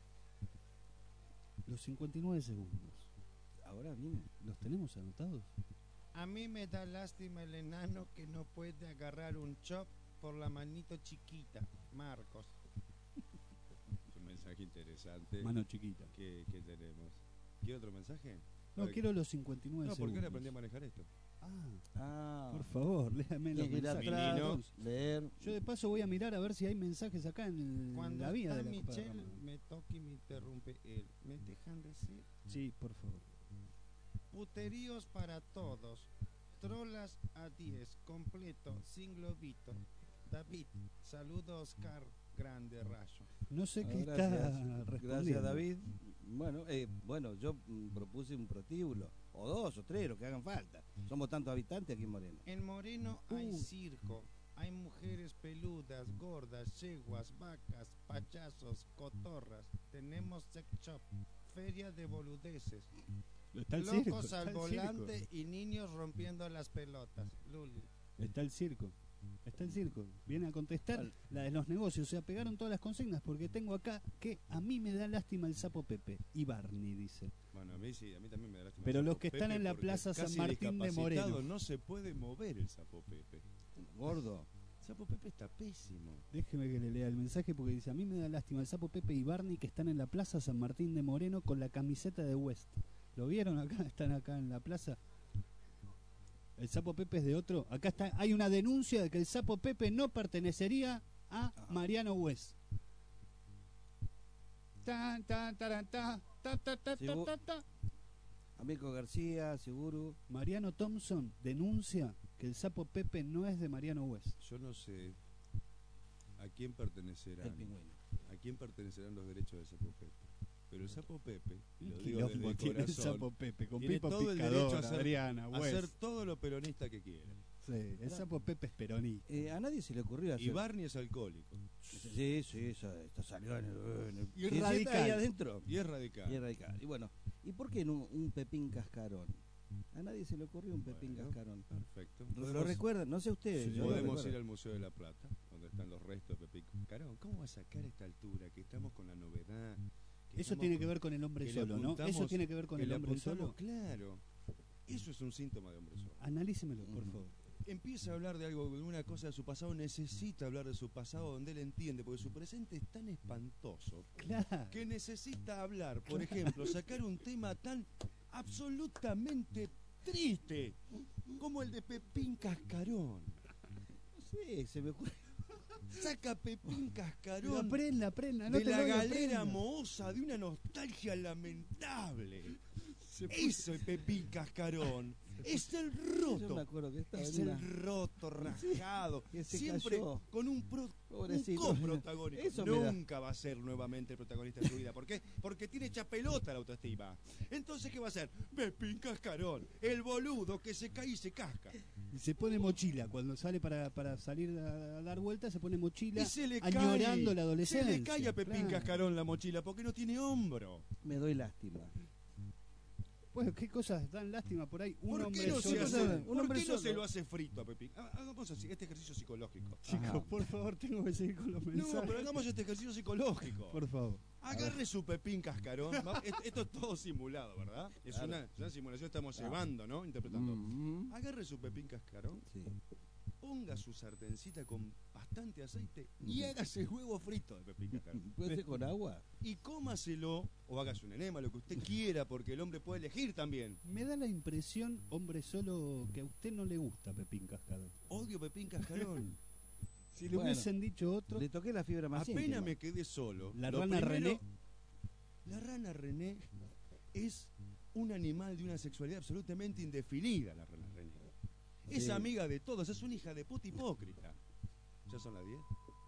Speaker 3: los 59 segundos.
Speaker 5: Ahora viene.
Speaker 3: ¿Los tenemos anotados?
Speaker 6: A mí me da lástima el enano que no puede agarrar un chop por la manito chiquita. Marcos.
Speaker 4: Es un mensaje interesante.
Speaker 3: Mano chiquita.
Speaker 4: ¿Qué tenemos? ¿Quiere otro mensaje?
Speaker 3: No, quiero los 59 segundos.
Speaker 4: No, ¿por qué le aprendí a manejar esto?
Speaker 3: Por favor, léame los mensajes.
Speaker 5: Leer.
Speaker 3: Yo de paso voy a mirar a ver si hay mensajes acá en
Speaker 6: Cuando
Speaker 3: la vida de la
Speaker 6: Michelle
Speaker 3: Copa de
Speaker 6: me toca y me interrumpe él. ¿Me dejan decir?
Speaker 3: Sí, por favor.
Speaker 6: Puteríos para todos. Trolas a 10, completo, sin globito. David, saludo Oscar, grande rayo.
Speaker 3: No sé qué está respondiendo.
Speaker 5: Gracias, David. Bueno, yo propuse un protíbulo, o 2 o 3, lo que hagan falta. Somos tantos habitantes aquí en Moreno.
Speaker 6: En Moreno hay circo, hay mujeres peludas, gordas, yeguas, vacas, payasos, cotorras. Tenemos sex shop, feria de boludeces. Locos al volante y niños rompiendo las pelotas. Luli.
Speaker 3: Está el circo. Viene a contestar la de los negocios. O sea, pegaron todas las consignas porque tengo acá que a mí me da lástima el sapo Pepe. Y Barney dice.
Speaker 4: Bueno, a mí sí, a mí también me da lástima.
Speaker 3: Pero
Speaker 4: el
Speaker 3: los
Speaker 4: sapo
Speaker 3: que están
Speaker 4: Pepe
Speaker 3: en la
Speaker 4: porque
Speaker 3: Plaza San
Speaker 4: casi
Speaker 3: Martín de Moreno.
Speaker 4: no se puede mover el sapo Pepe.
Speaker 5: Gordo.
Speaker 4: Sapo Pepe está pésimo.
Speaker 3: Déjeme que le lea el mensaje porque dice: a mí me da lástima el Sapo Pepe y Barney que están en la plaza San Martín de Moreno con la camiseta de West. ¿Lo vieron acá? Están acá en la plaza. El Sapo Pepe es de otro. Acá está, hay una denuncia de que el Sapo Pepe no pertenecería a Mariano West. Tan, tan, taran, ta, ta, ta, ta, ta, ta, ta.
Speaker 5: Amico García, seguro.
Speaker 3: Mariano Thompson denuncia que el Sapo Pepe no es de Mariano West.
Speaker 4: Yo no sé a quién pertenecerán.
Speaker 5: El pingüino.
Speaker 4: ¿A quién pertenecerán los derechos del Sapo Pepe? Pero el Sapo Pepe, y lo
Speaker 3: ¿Qué
Speaker 4: digo desde
Speaker 3: quilombo
Speaker 4: el
Speaker 3: tiene el
Speaker 4: corazón,
Speaker 3: Sapo Pepe? Con
Speaker 4: tiene
Speaker 3: Pipo
Speaker 4: todo el
Speaker 3: Picador,
Speaker 4: derecho a hacer,
Speaker 3: Adriana,
Speaker 4: a
Speaker 3: West.
Speaker 4: hacer todo lo peronista que quiera.
Speaker 3: Sí, el Sapo Pepe es peronista.
Speaker 5: A nadie se le ocurrió hacer.
Speaker 4: Y Barney es alcohólico.
Speaker 5: Sí, esto salió en el
Speaker 3: Y
Speaker 5: 17
Speaker 3: radical.
Speaker 5: ahí adentro.
Speaker 4: Y es radical.
Speaker 5: Y es radical. Y bueno, ¿y por qué no un Pepín Cascarón? A nadie se le ocurrió un Pepín Cascarón.
Speaker 4: Perfecto.
Speaker 5: ¿Lo recuerdan? No sé ustedes.
Speaker 3: Sí,
Speaker 5: yo lo
Speaker 4: Podemos
Speaker 5: recuerdo.
Speaker 4: ir al Museo de la Plata, donde están los restos de Pepín Cascarón. ¿Cómo va a sacar a esta altura? Que estamos con la novedad. Que
Speaker 3: Eso
Speaker 4: estamos
Speaker 3: tiene
Speaker 4: con-
Speaker 3: que ver con el hombre
Speaker 4: que le
Speaker 3: solo, ¿no?
Speaker 4: apuntamos-
Speaker 3: Eso tiene que ver con
Speaker 4: que
Speaker 3: el
Speaker 4: le
Speaker 3: hombre
Speaker 4: apuntamos-
Speaker 3: solo.
Speaker 4: Claro. Eso es un síntoma de hombre solo.
Speaker 3: Analícemelo, por favor.
Speaker 4: Empieza a hablar de algo, de una cosa de su pasado, necesita hablar de su pasado donde él entiende, porque su presente es tan espantoso
Speaker 3: Claro.
Speaker 4: que necesita hablar, por ejemplo, sacar un tema tan absolutamente triste como el de Pepín Cascarón.
Speaker 5: No sé, se me ocurre.
Speaker 4: Saca Pepín Cascarón
Speaker 3: Aprenda, no
Speaker 4: de
Speaker 3: te
Speaker 4: la
Speaker 3: lo
Speaker 4: galera
Speaker 3: aprenda.
Speaker 4: mohosa, de una nostalgia lamentable. Eso es Pepín Cascarón. Es el
Speaker 5: Yo me
Speaker 4: roto.
Speaker 5: acuerdo que estaba
Speaker 4: Es
Speaker 5: en
Speaker 4: el
Speaker 5: una...
Speaker 4: roto, rajado.
Speaker 5: que se
Speaker 4: Siempre
Speaker 5: cayó.
Speaker 4: con un
Speaker 5: Pobrecito.
Speaker 4: coprotagónico.
Speaker 5: Eso me da.
Speaker 4: Nunca va a ser nuevamente el protagonista de su vida. ¿Por qué? Porque tiene hecha pelota la autoestima. Entonces, ¿qué va a hacer? Pepín Cascarón, el boludo que se cae y se casca.
Speaker 3: Y se pone mochila. Cuando sale para salir a dar vueltas, se pone mochila
Speaker 4: Y se le
Speaker 3: añorando
Speaker 4: cae,
Speaker 3: la adolescencia.
Speaker 4: se le cae a Pepín
Speaker 3: Claro.
Speaker 4: Cascarón la mochila porque no tiene hombro.
Speaker 5: Me doy lástima.
Speaker 3: Pues, ¿qué cosas dan lástima por ahí? Un
Speaker 4: ¿Por
Speaker 3: hombre
Speaker 4: qué no,
Speaker 3: solo.
Speaker 4: ¿por qué no
Speaker 5: solo.
Speaker 4: se lo hace frito a Pepín? Hagamos así, este ejercicio psicológico.
Speaker 3: Chicos, por favor, tengo que seguir con los mensajes.
Speaker 4: No, pero hagamos este ejercicio psicológico.
Speaker 3: Por favor.
Speaker 4: Agarre su Pepín Cascarón. Esto es todo simulado, ¿verdad? Es una simulación, estamos llevando, ¿no? Interpretando. Agarre su Pepín Cascarón,
Speaker 5: Sí.
Speaker 4: ponga su sartencita con bastante aceite y hágase el huevo frito de Pepín Cascarón.
Speaker 5: ¿Puede ser con agua?
Speaker 4: Y cómaselo, o hágase un enema, lo que usted quiera, porque el hombre puede elegir también.
Speaker 3: Me da la impresión, hombre solo, que a usted no le gusta Pepín Cascarón.
Speaker 4: Odio Pepín Cascarón.
Speaker 3: Si le
Speaker 5: Bueno,
Speaker 3: hubiesen dicho otro,
Speaker 5: Le toqué la fibra más
Speaker 4: Apenas
Speaker 5: íntima.
Speaker 4: me quedé solo.
Speaker 3: La
Speaker 4: Lo
Speaker 3: rana René.
Speaker 4: La rana René es un animal de una sexualidad absolutamente indefinida, la rana René. Es
Speaker 5: Sí.
Speaker 4: amiga de todos, es una hija de puta hipócrita. ¿Ya son las 10?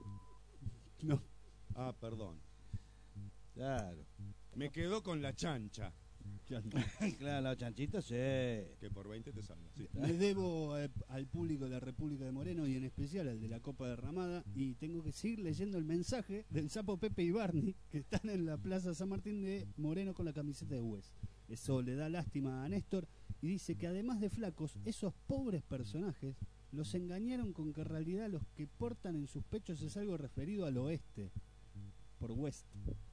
Speaker 3: no.
Speaker 4: Ah, perdón.
Speaker 5: Claro.
Speaker 4: Me quedó con la chancha,
Speaker 5: Claro, la chanchita, sí.
Speaker 4: que por 20 te salva. Sí.
Speaker 3: Le debo al público de la República de Moreno y en especial al de la Copa Derramada y tengo que seguir leyendo el mensaje del Sapo Pepe y Barney que están en la Plaza San Martín de Moreno con la camiseta de West. Eso le da lástima a Néstor y dice que además de flacos, esos pobres personajes los engañaron con que en realidad los que portan en sus pechos es algo referido al oeste, por West,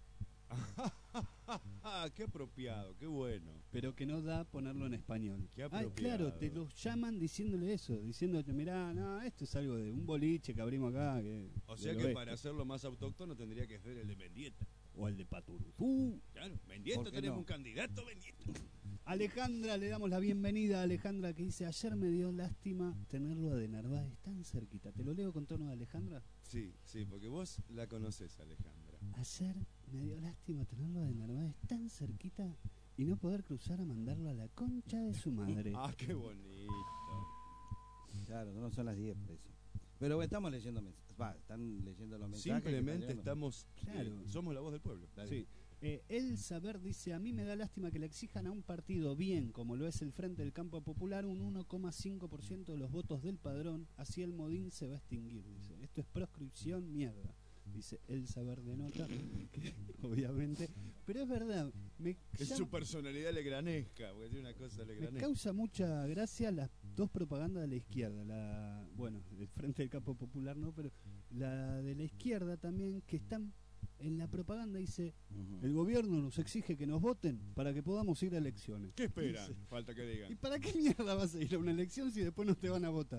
Speaker 4: Qué apropiado, qué bueno.
Speaker 3: pero que no da ponerlo en español.
Speaker 4: Qué
Speaker 3: Ay,
Speaker 4: apropiado.
Speaker 3: claro, te los llaman diciéndole eso, diciéndote, mirá, no, esto es algo de un boliche que abrimos acá.
Speaker 4: O sea
Speaker 3: del
Speaker 4: que
Speaker 3: oeste.
Speaker 4: para hacerlo más autóctono tendría que ser el de Mendieta.
Speaker 3: O el de Paturuzú.
Speaker 4: Claro, Mendieta,
Speaker 5: ¿Por qué
Speaker 4: tenemos
Speaker 5: no?
Speaker 4: un candidato, Mendieta.
Speaker 3: Alejandra, le damos la bienvenida a Alejandra que dice, ayer me dio lástima tenerlo a De Narváez tan cerquita. ¿Te lo leo con tono de Alejandra?
Speaker 4: Sí, sí, porque vos la conocés, Alejandra.
Speaker 3: Ayer me dio lástima tenerlo a De Narváez tan cerquita y no poder cruzar a mandarlo a la concha de su madre.
Speaker 4: Ah, qué bonito.
Speaker 5: Claro, no son las 10 por eso. Pero bueno, estamos leyendo mensajes. Están leyendo los mensajes. que
Speaker 4: Simplemente
Speaker 5: están llegando.
Speaker 4: estamos.
Speaker 3: Claro.
Speaker 4: Somos la voz del pueblo. Dale.
Speaker 3: Sí. El saber dice, a mí me da lástima que le exijan a un partido bien, como lo es el Frente del Campo Popular, un 1,5% de los votos del padrón, así el modín se va a extinguir, dice. Esto es proscripción, mierda, dice el saber de nota, que, obviamente, pero es verdad,
Speaker 4: Es su personalidad legranesca, porque tiene una cosa
Speaker 3: me
Speaker 4: legranesca.
Speaker 3: causa mucha gracia las dos propagandas de la izquierda, bueno, del Frente del Campo Popular no, pero la de la izquierda también, que están en la propaganda, dice, el gobierno nos exige que nos voten para que podamos ir a elecciones.
Speaker 4: ¿Qué esperan?
Speaker 3: Dice,
Speaker 4: Falta que digan.
Speaker 3: ¿y para qué mierda vas a ir a una elección si después no te van a votar?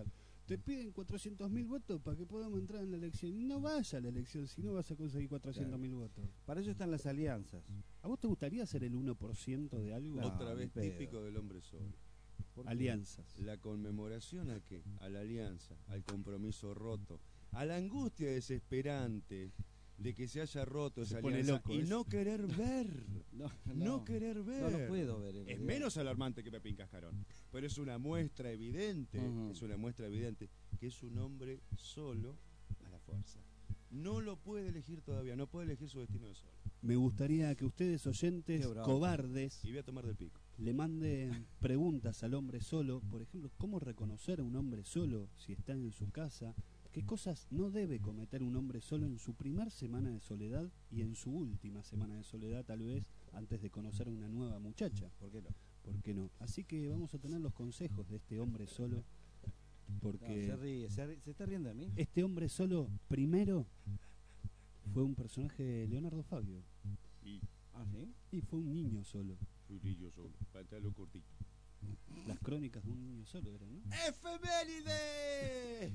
Speaker 3: te piden 400.000 votos para que podamos entrar en la elección. Y no vayas a la elección si no vas a conseguir 400.000 votos.
Speaker 5: Para eso están las alianzas.
Speaker 3: ¿A vos te gustaría ser el 1% de algo?
Speaker 4: Otra vez típico del hombre solo.
Speaker 3: Alianzas.
Speaker 4: ¿La conmemoración a qué? A la alianza, al compromiso roto, a la angustia desesperante de que se haya roto esa alianza
Speaker 3: loco,
Speaker 4: y no querer ver. No querer ver.
Speaker 5: No lo puedo ver.
Speaker 4: Es menos alarmante que Pepín Cascarón, pero es una muestra evidente, es una muestra evidente que es un hombre solo a la fuerza. No lo puede elegir todavía, no puede elegir su destino de solo.
Speaker 3: Me gustaría que ustedes, oyentes cobardes,
Speaker 4: y voy a tomar del pico,
Speaker 3: le manden preguntas al hombre solo. Por ejemplo, ¿cómo reconocer a un hombre solo si está en su casa? ¿Qué cosas no debe cometer un hombre solo en su primer semana de soledad y en su última semana de soledad, tal vez, antes de conocer a una nueva muchacha?
Speaker 5: ¿Por qué no?
Speaker 3: ¿Por qué no? Así que vamos a tener los consejos de este hombre solo, porque
Speaker 5: No, se está riendo de mí.
Speaker 3: este hombre solo, primero, fue un personaje de Leonardo Fabio.
Speaker 5: ¿Ah, sí?
Speaker 3: Y fue un niño solo.
Speaker 4: Un niño solo, pantalón cortito.
Speaker 3: Las crónicas de un niño solo eran, ¿no?
Speaker 4: ¡Efeméride!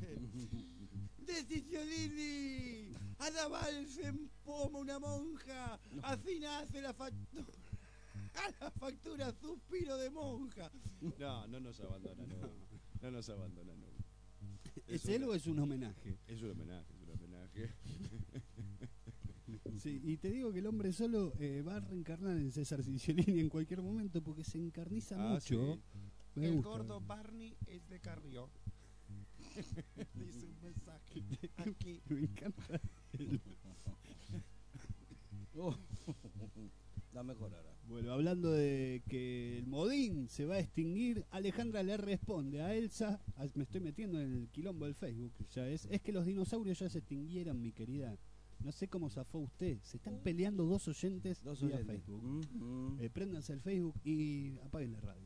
Speaker 4: ¡Decisionini! ¡A Naval se empoma una monja! ¡Así nace la factura! ¡A la factura suspiro de monja! No, no nos abandona, no. No nos abandona, no.
Speaker 3: ¿Es él o es un homenaje?
Speaker 4: Es un homenaje, es un homenaje.
Speaker 3: Sí, y te digo que el hombre solo va a reencarnar en César Cicciolini en cualquier momento porque se encarniza mucho.
Speaker 4: Sí.
Speaker 3: Me
Speaker 6: El
Speaker 3: gusta.
Speaker 6: gordo Barney es de Carrió. Dice un mensaje aquí.
Speaker 3: Me encanta.
Speaker 5: La mejorará.
Speaker 3: Bueno, hablando de que el modín se va a extinguir, Alejandra le responde a Elsa, me estoy metiendo en el quilombo del Facebook, ya es que los dinosaurios ya se extinguieron, mi querida. No sé cómo zafó usted. Se están peleando dos oyentes vía Facebook. Préndanse el Facebook y apaguen la radio.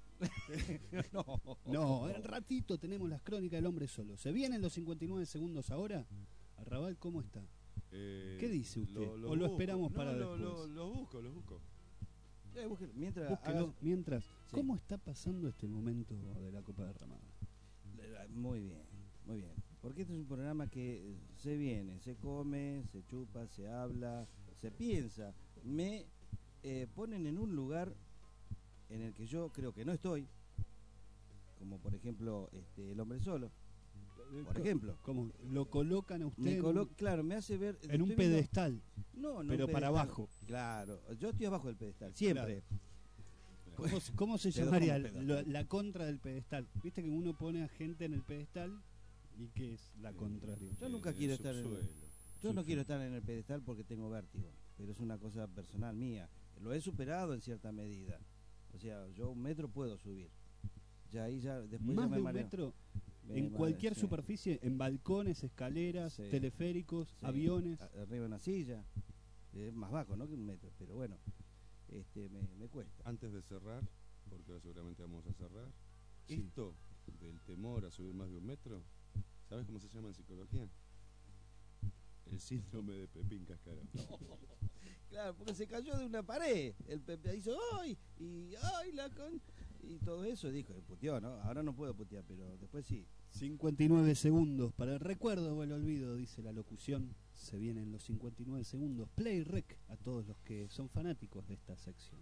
Speaker 3: No, en ratito tenemos las crónicas del hombre solo. ¿Se vienen los 59 segundos ahora? Arrabal, ¿cómo está? ¿Qué dice usted? ¿O lo esperamos para después?
Speaker 4: Lo busco.
Speaker 5: Mientras,
Speaker 3: Búsquelo, mientras. ¿Cómo está pasando este momento de la Copa Derramada?
Speaker 5: Muy bien, muy bien. Porque este es un programa que se viene, se come, se chupa, se habla, se piensa. Me ponen en un lugar en el que yo creo que no estoy, como por ejemplo el hombre solo. Por ejemplo,
Speaker 3: como lo colocan a usted
Speaker 5: claro, me hace ver
Speaker 3: en un pedestal,
Speaker 5: no
Speaker 3: pero para abajo.
Speaker 5: Claro, yo estoy abajo del pedestal, siempre.
Speaker 3: Claro. ¿Cómo se llamaría la contra del pedestal? Viste que uno pone a gente en el pedestal y que es la contraria.
Speaker 5: Yo nunca quiero estar yo no quiero estar en el pedestal porque tengo vértigo, pero es una cosa personal mía. Lo he superado en cierta medida. O sea, yo 1 metro puedo subir. Ya ahí ya después
Speaker 3: más
Speaker 5: ya me
Speaker 3: de 1
Speaker 5: mareo.
Speaker 3: metro en cualquier superficie, en balcones, escaleras, teleféricos, aviones.
Speaker 5: Arriba de una silla. Es más bajo, ¿no? Que 1 metro, pero bueno, me cuesta.
Speaker 4: Antes de cerrar, porque ahora seguramente vamos a cerrar,
Speaker 3: Sí.
Speaker 4: esto del temor a subir más de 1 metro, ¿sabes cómo se llama en psicología? El síndrome de Pepín Cascarón.
Speaker 5: Claro, porque se cayó de una pared. El Pepe hizo ¡ay! Y ¡ay! Y todo eso dijo, puteó, ¿no? Ahora no puedo putear, pero después sí.
Speaker 3: 59 segundos para el recuerdo o el olvido, dice la locución. Se vienen los 59 segundos. Play rec a todos los que son fanáticos de esta sección.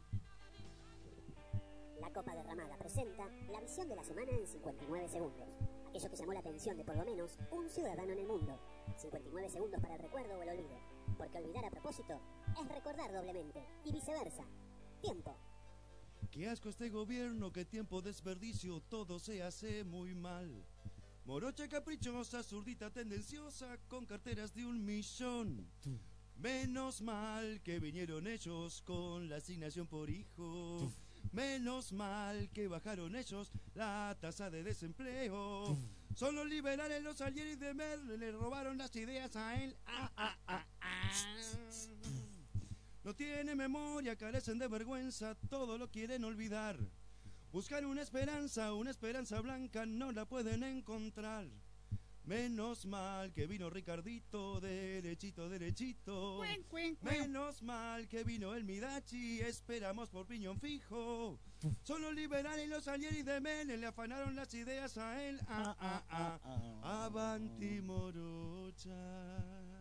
Speaker 2: La Copa Derramada presenta la visión de la semana en 59 segundos. Aquello que llamó la atención de por lo menos un ciudadano en el mundo. 59 segundos para el recuerdo o el olvido. Porque olvidar a propósito es recordar doblemente. Y viceversa. Tiempo.
Speaker 4: Qué asco este gobierno, qué tiempo desperdicio, todo se hace muy mal. Morocha caprichosa, zurdita tendenciosa, con carteras de 1 millón. Menos mal que vinieron ellos con la asignación por hijo. Menos mal que bajaron ellos la tasa de desempleo. Son los liberales, los Alieri de Mer, le robaron las ideas a él. No tienen memoria, carecen de vergüenza, todo lo quieren olvidar. Buscan una esperanza blanca, no la pueden encontrar. Menos mal que vino Ricardito, derechito, derechito. Menos mal que vino el Midachi, esperamos por piñón fijo. Son los liberales y los Alieri de Menem, le afanaron las ideas a él. Avanti morocha.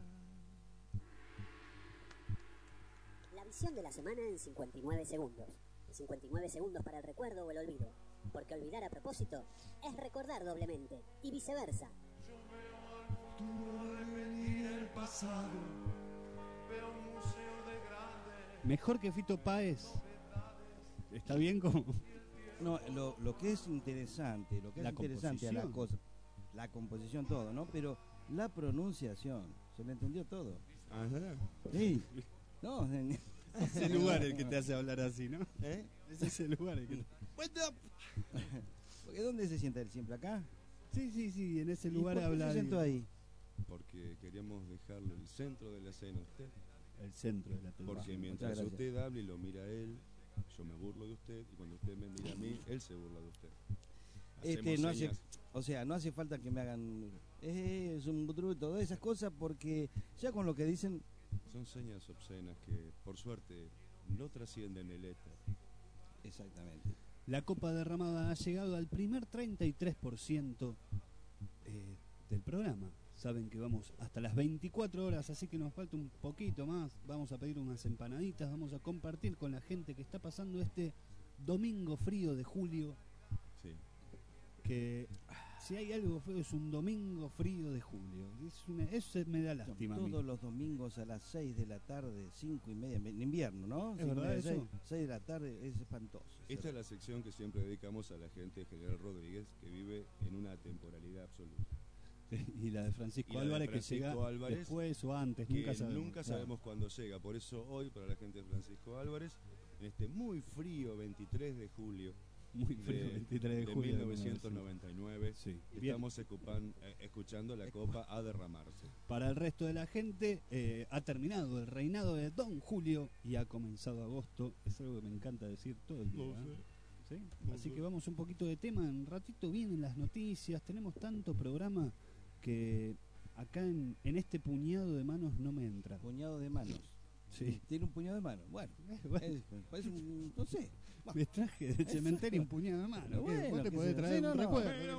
Speaker 2: La visión de la semana en 59 segundos. 59 segundos para el recuerdo o el olvido. Porque olvidar a propósito es recordar doblemente. Y viceversa.
Speaker 3: Mejor que Fito Páez. ¿Está bien como?
Speaker 5: No, lo que es interesante, lo que es interesante a la cosa, la composición todo, ¿no? Pero la pronunciación, se le entendió todo.
Speaker 4: Ajá.
Speaker 5: Sí. No,
Speaker 3: ese lugar el que te hace hablar así, ¿no?
Speaker 5: ¿Eh?
Speaker 3: Ese es el lugar el que
Speaker 5: Porque ¿dónde se sienta él? ¿Siempre acá?
Speaker 3: Sí, en ese lugar
Speaker 5: habla. ¿Por qué se sentó ahí?
Speaker 4: Porque queríamos dejarlo el centro de la escena a usted.
Speaker 3: El centro de la televisión.
Speaker 4: Porque mientras usted habla y lo mira a él, yo me burlo de usted, y cuando usted me mira a mí, él se burla de usted.
Speaker 5: No hace falta que me hagan es un bruto, todas esas cosas, porque ya con lo que dicen
Speaker 4: son señas obscenas que por suerte no trascienden el éter.
Speaker 5: Exactamente.
Speaker 3: La copa derramada ha llegado al primer 33% del programa. Saben que vamos hasta las 24 horas, así que nos falta un poquito más. Vamos a pedir unas empanaditas, vamos a compartir con la gente que está pasando este domingo frío de julio.
Speaker 4: Sí.
Speaker 3: Que si hay algo feo es un domingo frío de julio. Eso me da lástima.
Speaker 5: Todos los domingos a las 6 de la tarde, 5:30, en invierno, ¿no?
Speaker 3: ¿Es verdad eso?
Speaker 5: 6 de la tarde es espantoso.
Speaker 4: Esta es la sección que siempre dedicamos a la gente de General Rodríguez, que vive en una temporalidad absoluta.
Speaker 3: Y la de Francisco Álvarez, que llega después o antes,
Speaker 4: nunca sabemos cuándo llega. Por eso hoy, para la gente de Francisco Álvarez, en este muy frío 23 de julio,
Speaker 3: muy frío 23 de julio
Speaker 4: 1999,
Speaker 3: sí.
Speaker 4: Estamos escuchando la copa a derramarse.
Speaker 3: Para el resto de la gente, ha terminado el reinado de Don Julio y ha comenzado agosto. Es algo que me encanta decir todo el día. ¿Sí? Así que vamos un poquito de tema. En un ratito vienen las noticias. Tenemos tanto programa que acá en este puñado de manos no me entra.
Speaker 5: Puñado de manos.
Speaker 3: Sí.
Speaker 5: Tiene un puñado de manos. Bueno. Es un, no sé.
Speaker 3: Me traje del cementerio un puñado de manos.
Speaker 5: Bueno,
Speaker 3: vos te podés traer un recuerdo.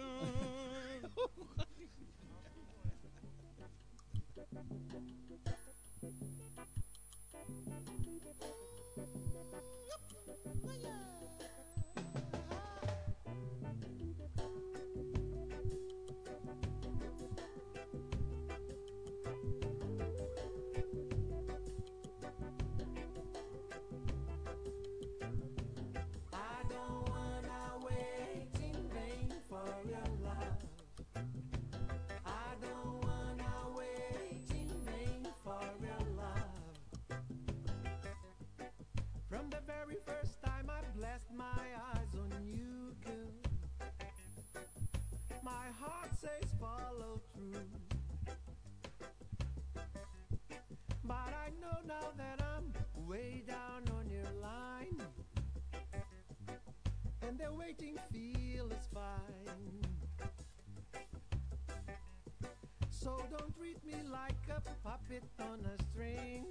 Speaker 14: Says follow through, but I know now that I'm way down on your line, and the waiting feel is fine. So don't treat me like a puppet on a string,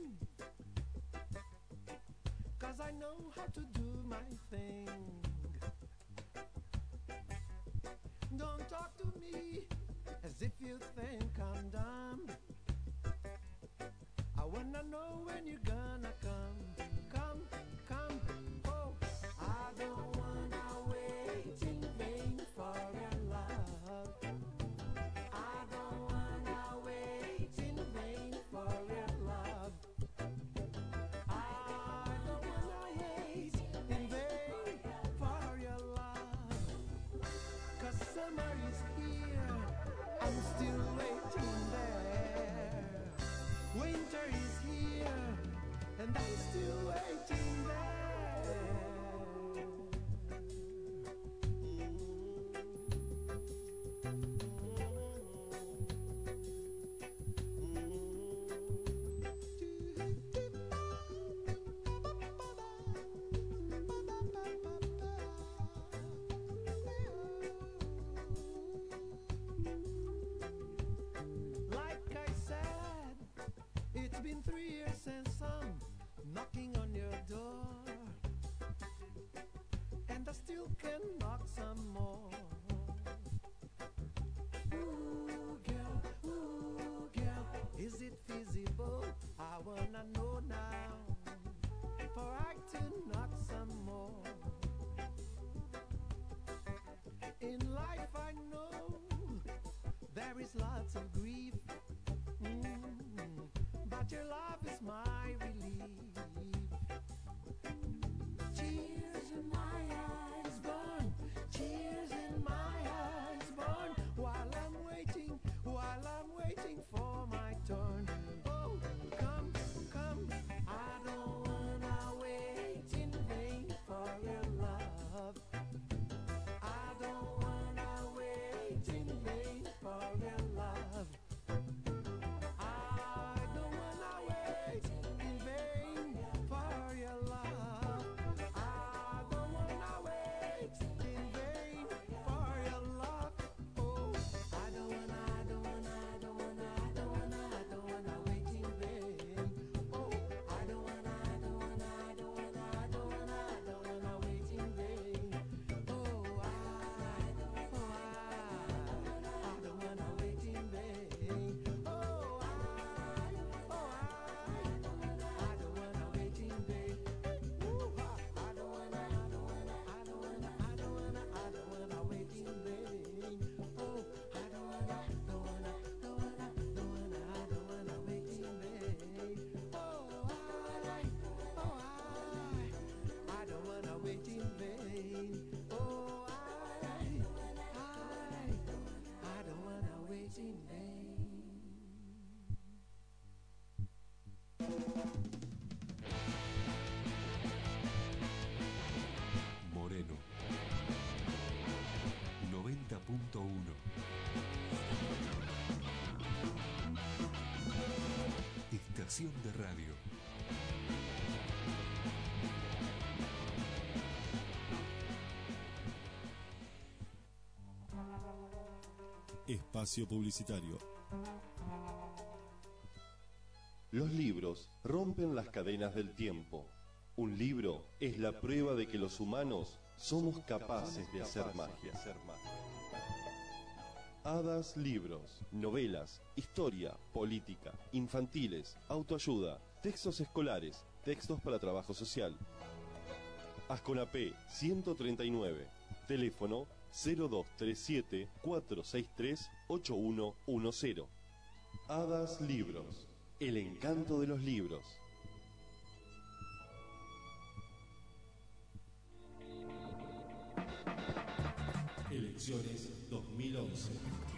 Speaker 14: 'cause I know how to do my thing. Don't talk to me as if you think I'm dumb. I wanna know when you're gonna come. Come, come, oh. I don't wanna wait in vain for your love. I don't wanna wait in vain for your love. I don't wanna wait in vain for your love. 'Cause summer is here that your love is my relief. Tears in my eyes burn, tears in my eyes burn, while I'm waiting for my turn. Oh, come, come, I don't wanna wait in vain for your love. I don't wanna wait in vain for your love. I don't wanna wait in vain for your love. I don't wanna wait in vain for your love. Oh, I don't wanna wait in vain. Oh, I don't wanna wait in vain. Oh, I don't wanna wait in vain. Oh, I don't wanna wait in vain. Ooh, I don't wanna wait in vain. Oh, I don't wanna wait in vain. Oh, I don't wanna wait in vain. Oh, I don't wanna wait in vain.
Speaker 1: Moreno 90.1. Estación de radio.
Speaker 11: Espacio publicitario.
Speaker 15: Los libros rompen las cadenas del tiempo. Un libro es la prueba de que los humanos somos capaces de hacer magia. Hadas Libros, novelas, historia, política, infantiles, autoayuda, textos escolares, textos para trabajo social. Asconapé 139, teléfono 0237-463-8110. Hadas Libros, el encanto de los libros.
Speaker 11: Elecciones 2011.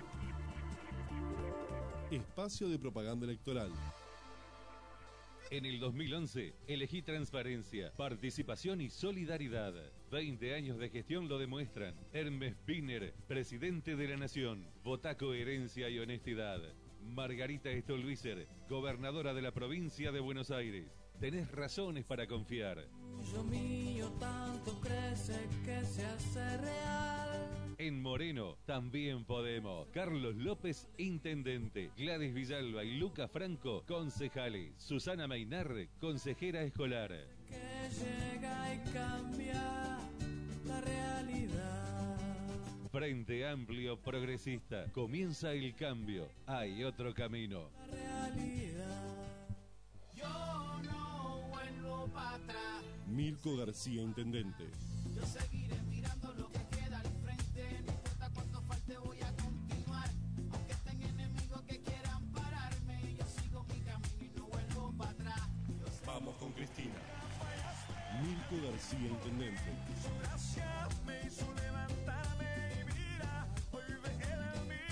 Speaker 11: Espacio de propaganda electoral.
Speaker 16: En el 2011, elegí transparencia, participación y solidaridad. 20 años de gestión lo demuestran. Hermes Wiener, presidente de la Nación. Votá coherencia y honestidad. Margarita Stolbizer, gobernadora de la provincia de Buenos Aires. Tenés razones para confiar.
Speaker 14: Yo mío tanto crece que se hace real.
Speaker 16: En Moreno también podemos. Carlos López, intendente. Gladys Villalba y Luca Franco, concejales. Susana Mainar, consejera escolar.
Speaker 14: Que llega y cambia la realidad.
Speaker 16: Frente Amplio Progresista. Comienza el cambio. Hay otro camino.
Speaker 14: La realidad. Yo no vuelvo para atrás.
Speaker 11: Mirko García, intendente.
Speaker 14: Yo seguiré mirando lo que queda al frente. No importa cuánto falte, voy a continuar. Aunque estén enemigos que quieran pararme, yo sigo mi camino y no vuelvo para atrás.
Speaker 11: Vamos con Cristina. Mirko García, intendente.
Speaker 14: Su gracia me hizo levantarme y mira, hoy ve él en mí.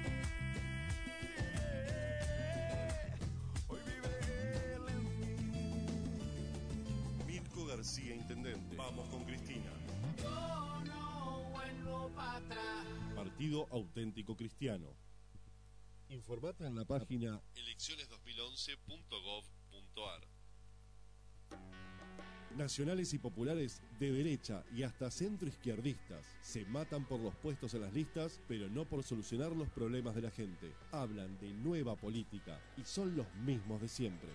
Speaker 14: Hoy vive él en mí.
Speaker 11: Mirko García, intendente. Vamos con Cristina.
Speaker 14: Yo no vuelvo para atrás.
Speaker 11: Partido Auténtico Cristiano. Informate en la página elecciones2011.gov.ar. Nacionales y populares de derecha y hasta centroizquierdistas se matan por los puestos en las listas, pero no por solucionar los problemas de la gente. Hablan de nueva política y son los mismos de siempre.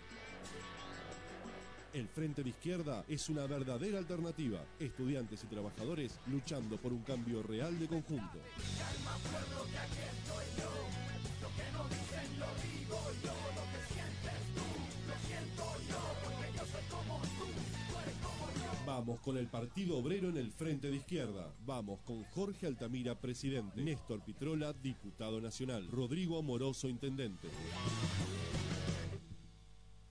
Speaker 11: El Frente de Izquierda es una verdadera alternativa. Estudiantes y trabajadores luchando por un cambio real de conjunto. Vamos con el Partido Obrero en el Frente de Izquierda. Vamos con Jorge Altamira, presidente. Néstor Pitrola, diputado nacional. Rodrigo Amoroso, intendente.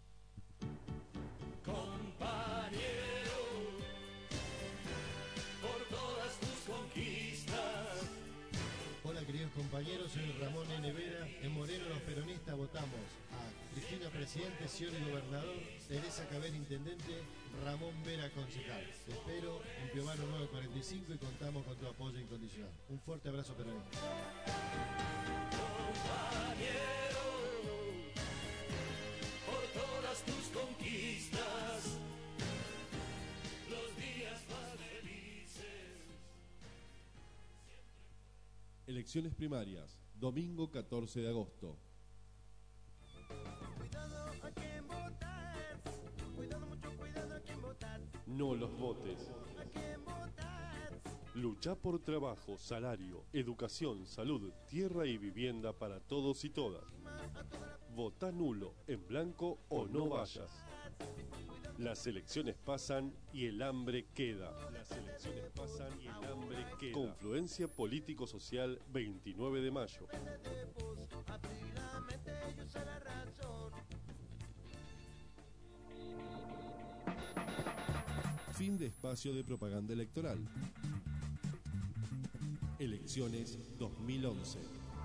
Speaker 6: soy Ramón N. Vera. En Moreno los peronistas votamos a Cristina Presidente, Scioli Gobernador, Teresa Caber Intendente, Ramón Vera Concejal. Te espero en Piovano 945 y contamos con tu apoyo incondicional. Un fuerte abrazo peronista.
Speaker 10: Compañero, por todas tus conquistas, los días más felices.
Speaker 11: Elecciones primarias, domingo 14 de agosto.
Speaker 14: Cuidado a quien votas, cuidado, mucho cuidado a quien votas,
Speaker 15: No los votes.
Speaker 14: a quien votas.
Speaker 15: Lucha por trabajo, salario, educación, salud, tierra y vivienda para todos y todas. Vota nulo, en blanco o no vayas. Las elecciones pasan y el hambre queda. Las elecciones pasan y el hambre queda. Confluencia Político-Social 29 de mayo.
Speaker 14: Abrir la mente y usar la razón.
Speaker 11: Fin de espacio de propaganda electoral. Elecciones 2011.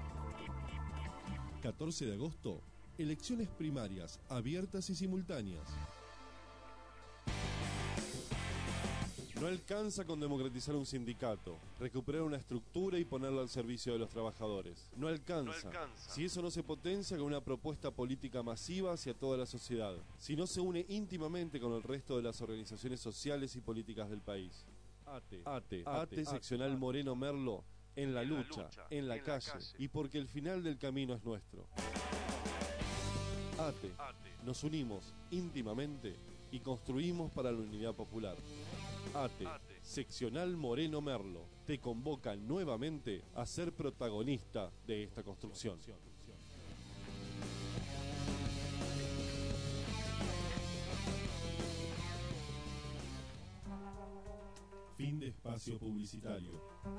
Speaker 11: 14 de agosto, elecciones primarias abiertas y simultáneas.
Speaker 15: No alcanza con democratizar un sindicato, recuperar una estructura y ponerla al servicio de los trabajadores. No alcanza. Si eso no se potencia con una propuesta política masiva hacia toda la sociedad. Si no se une íntimamente con el resto de las organizaciones sociales y políticas del país. ATE, seccional Moreno Merlo, en la lucha, en la calle, y porque el final del camino es nuestro. ATE, nos unimos íntimamente y construimos para la unidad popular. ATE, seccional Moreno Merlo, te convoca nuevamente a ser protagonista de esta construcción.
Speaker 11: Fin de espacio publicitario.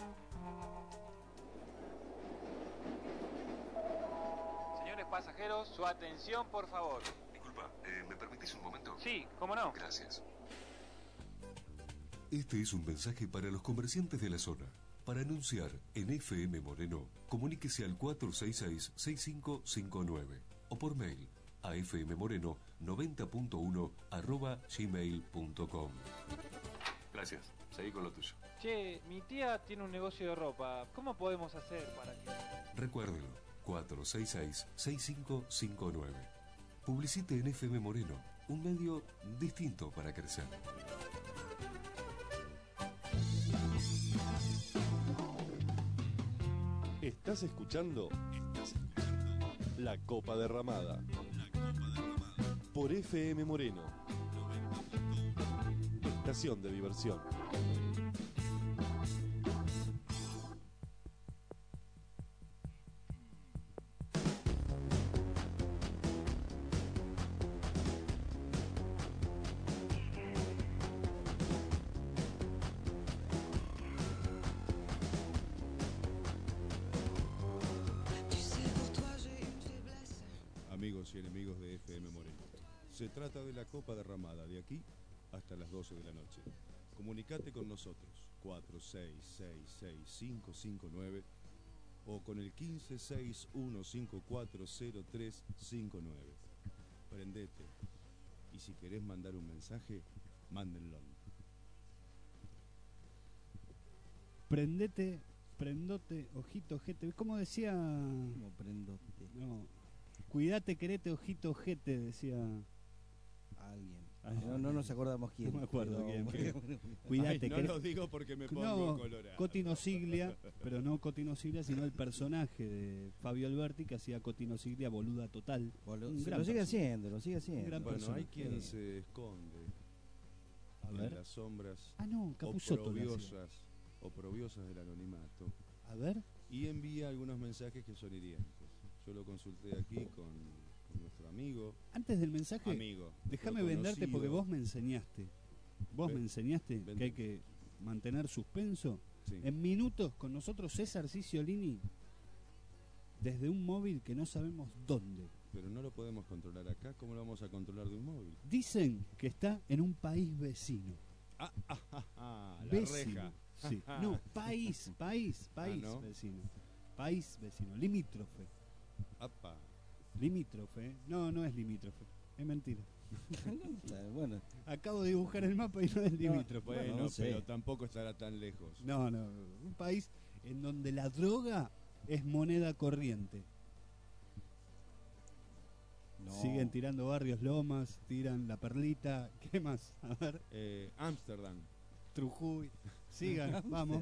Speaker 17: Señores pasajeros, su atención, por favor.
Speaker 1: Disculpa, ¿me permitís un momento?
Speaker 17: Sí, ¿cómo no?
Speaker 1: Gracias. Este es un mensaje para los comerciantes de la zona. Para anunciar en FM Moreno, comuníquese al 466-6559 o por mail a fmmoreno90.1@gmail.com. Gracias. Seguí con lo tuyo.
Speaker 17: Che, mi tía tiene un negocio de ropa. ¿Cómo podemos hacer para que...?
Speaker 1: Recuérdelo, 466-6559. Publicite en FM Moreno, un medio distinto para crecer.
Speaker 15: ¿Estás escuchando? La Copa Derramada. Por FM Moreno. Estación de diversión.
Speaker 4: Amigos y enemigos de FM Moreno. Se trata de la Copa Derramada, de aquí hasta las 12 de la noche. Comunicate con nosotros, 4666-559 o con el 1561540359. Prendete. Y si querés mandar un mensaje, mándenlo.
Speaker 3: Prendete, prendote, ojito, ojete. ¿Cómo decía?
Speaker 5: ¿Cómo prendote?
Speaker 3: No. Cuídate, querete, ojito, ojete, decía
Speaker 5: alguien. No nos acordamos quién.
Speaker 3: No me acuerdo quién.
Speaker 4: Cuídate,
Speaker 3: Ay,
Speaker 4: no lo digo porque me pongo colorado.
Speaker 3: Cotino Siglia, pero no Cotino Siglia, sino el personaje de Fabio Alberti que hacía Cotino Siglia boluda total.
Speaker 5: Lo sigue haciendo, lo sigue haciendo.
Speaker 4: Bueno, hay quien se esconde en las sombras oprobiosas del anonimato.
Speaker 3: A ver.
Speaker 4: Y envía algunos mensajes que son hirientes. Yo lo consulté aquí con nuestro amigo.
Speaker 3: Antes del mensaje, déjame venderte porque vos me enseñaste. Vos me enseñaste que hay que mantener suspenso.
Speaker 4: Sí.
Speaker 3: En minutos con nosotros César Ciciolini desde un móvil que no sabemos dónde.
Speaker 4: Pero no lo podemos controlar acá. ¿Cómo lo vamos a controlar de un móvil?
Speaker 3: Dicen que está en un país vecino.
Speaker 4: La
Speaker 3: vecino.
Speaker 4: reja.
Speaker 3: Sí. No, país
Speaker 4: ¿no?
Speaker 3: vecino. país vecino, limítrofe.
Speaker 4: Apa.
Speaker 3: Limítrofe, no, no es limítrofe, es mentira.
Speaker 5: Bueno,
Speaker 3: acabo de dibujar el mapa y no es limítrofe.
Speaker 4: Bueno,
Speaker 5: no sé.
Speaker 4: pero tampoco estará tan lejos.
Speaker 3: No, no, un país en donde la droga es moneda corriente.
Speaker 5: No.
Speaker 3: Siguen tirando Barrios Lomas, tiran La Perlita, ¿qué más? A ver.
Speaker 4: Ámsterdam.
Speaker 3: Trujuy. Sigan, vamos.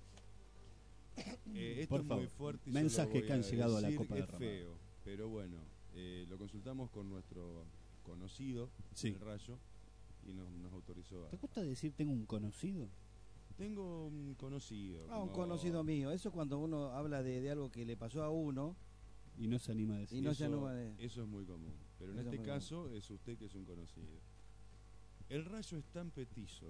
Speaker 4: Esto
Speaker 3: Por
Speaker 4: es
Speaker 3: favor,
Speaker 4: muy fuerte y
Speaker 3: mensajes
Speaker 4: se lo voy
Speaker 3: que han llegado a la
Speaker 4: decir,
Speaker 3: Copa
Speaker 4: es
Speaker 3: de
Speaker 4: feo, pero bueno, lo consultamos con nuestro conocido,
Speaker 3: Sí.
Speaker 4: el Rayo, y nos autorizó a...
Speaker 3: ¿Te gusta decir tengo un conocido?
Speaker 4: Tengo un conocido.
Speaker 5: un
Speaker 4: como-
Speaker 5: conocido mío. Eso cuando uno habla de algo que le pasó a uno.
Speaker 3: Y no se anima a decir.
Speaker 5: Y no
Speaker 4: eso,
Speaker 5: se anima de...
Speaker 4: eso es muy común, pero en
Speaker 5: Eso es
Speaker 4: este
Speaker 5: muy
Speaker 4: caso es usted que es un conocido. El Rayo es tan petizo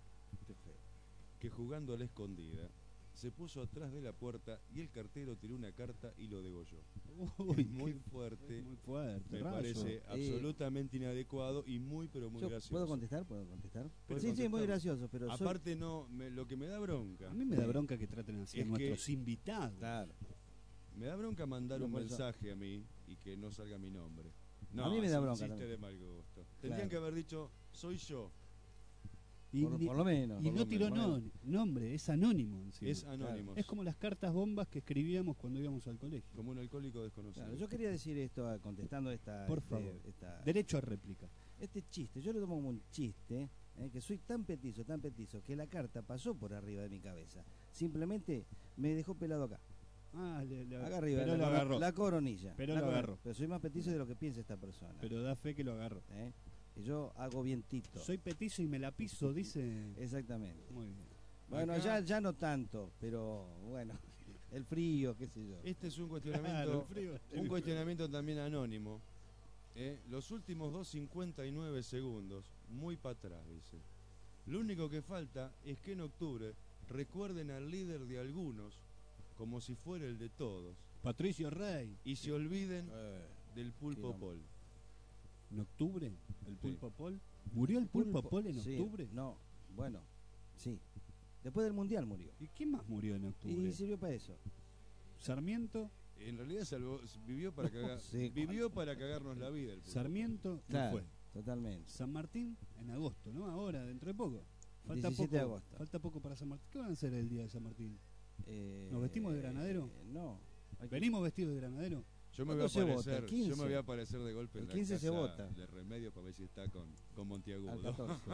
Speaker 4: que jugando a la escondida se puso atrás de la puerta y el cartero tiró una carta y lo degolló.
Speaker 3: Uy,
Speaker 4: Es muy
Speaker 3: qué-
Speaker 4: fuerte,
Speaker 3: es muy fuerte,
Speaker 4: me
Speaker 3: Rayo.
Speaker 4: parece absolutamente inadecuado y muy pero muy
Speaker 5: Yo,
Speaker 4: gracioso.
Speaker 5: ¿Puedo contestar? ¿Puedo contestar?
Speaker 4: Puede
Speaker 5: Sí, sí, muy
Speaker 4: contestar.
Speaker 5: gracioso, pero soy-
Speaker 4: Aparte lo que me da bronca.
Speaker 3: A mí me da bronca que traten así a
Speaker 4: es
Speaker 3: nuestros
Speaker 4: que-
Speaker 3: invitados.
Speaker 5: Claro.
Speaker 4: Me da bronca mandar
Speaker 5: No,
Speaker 4: un
Speaker 5: por eso-
Speaker 4: mensaje a mí y que no salga mi nombre. No,
Speaker 5: A mí me da
Speaker 4: es un
Speaker 5: bronca
Speaker 4: chiste
Speaker 5: también.
Speaker 4: de mal gusto. Tendrían que haber dicho, soy yo.
Speaker 3: Y,
Speaker 5: Por lo menos.
Speaker 3: y
Speaker 5: por
Speaker 3: no
Speaker 5: lo
Speaker 3: tiró
Speaker 5: menos.
Speaker 3: nombre, es anónimo. encima.
Speaker 4: Es anónimo.
Speaker 3: Es como las cartas bombas que escribíamos cuando íbamos al colegio.
Speaker 4: Como un alcohólico desconocido.
Speaker 5: Claro, yo quería decir esto contestando esta...
Speaker 3: Por favor.
Speaker 5: esta-
Speaker 3: Derecho a réplica.
Speaker 5: Este chiste, yo lo tomo como un chiste, que soy tan petizo, que la carta pasó por arriba de mi cabeza. Simplemente me dejó pelado acá.
Speaker 3: Ah,
Speaker 5: Acá arriba,
Speaker 3: pero
Speaker 5: la,
Speaker 3: lo agarró.
Speaker 5: la coronilla.
Speaker 3: Pero
Speaker 5: La
Speaker 3: lo
Speaker 5: corona-
Speaker 3: agarró.
Speaker 5: Pero soy más petizo de lo que piensa esta persona.
Speaker 3: Pero da fe que lo agarro.
Speaker 5: Que yo hago vientito.
Speaker 3: Soy petizo y me la piso, dice.
Speaker 5: Exactamente.
Speaker 3: Muy bien.
Speaker 5: Bueno,
Speaker 4: Acá-
Speaker 5: ya no tanto, pero bueno, el frío, qué sé yo.
Speaker 4: Este es un
Speaker 3: Claro,
Speaker 4: cuestionamiento,
Speaker 3: el frío.
Speaker 4: un cuestionamiento también anónimo. Los últimos 2:59 segundos, muy para atrás, dice. Lo único que falta es que en octubre recuerden al líder de algunos como si fuera el de todos
Speaker 3: Patricio Rey.
Speaker 4: y se olviden del Pulpo
Speaker 5: qué
Speaker 4: Pol.
Speaker 3: ¿En octubre? ¿El
Speaker 4: Sí.
Speaker 3: Pulpo Pol? ¿Murió el Pulpo Pol en
Speaker 5: Sí,
Speaker 3: octubre?
Speaker 5: No, bueno, sí. Después del Mundial murió.
Speaker 3: ¿Y quién más murió en octubre?
Speaker 5: Y sirvió para eso.
Speaker 3: Sarmiento.
Speaker 4: En realidad vivió para
Speaker 5: Sí,
Speaker 4: vivió para cagarnos la vida el Pulpo.
Speaker 3: Sarmiento no
Speaker 5: Claro,
Speaker 3: fue.
Speaker 5: totalmente.
Speaker 3: San Martín en agosto, ¿no? Ahora, dentro de poco. Falta
Speaker 5: 17
Speaker 3: poco,
Speaker 5: de agosto.
Speaker 3: Falta poco para San Martín. ¿Qué van a hacer el día de San Martín?
Speaker 5: Eh,
Speaker 3: ¿Nos vestimos de granadero?
Speaker 5: No. Hay que-
Speaker 3: ¿Venimos vestidos de granadero?
Speaker 4: Yo me voy a
Speaker 5: ¿Cuándo se vota?
Speaker 4: aparecer,
Speaker 5: El 15.
Speaker 4: yo me voy a aparecer de golpe en
Speaker 5: El
Speaker 4: la
Speaker 5: 15
Speaker 4: casa
Speaker 5: se vota.
Speaker 4: de Remedio para ver si está con Montiagudo.
Speaker 5: Al 14.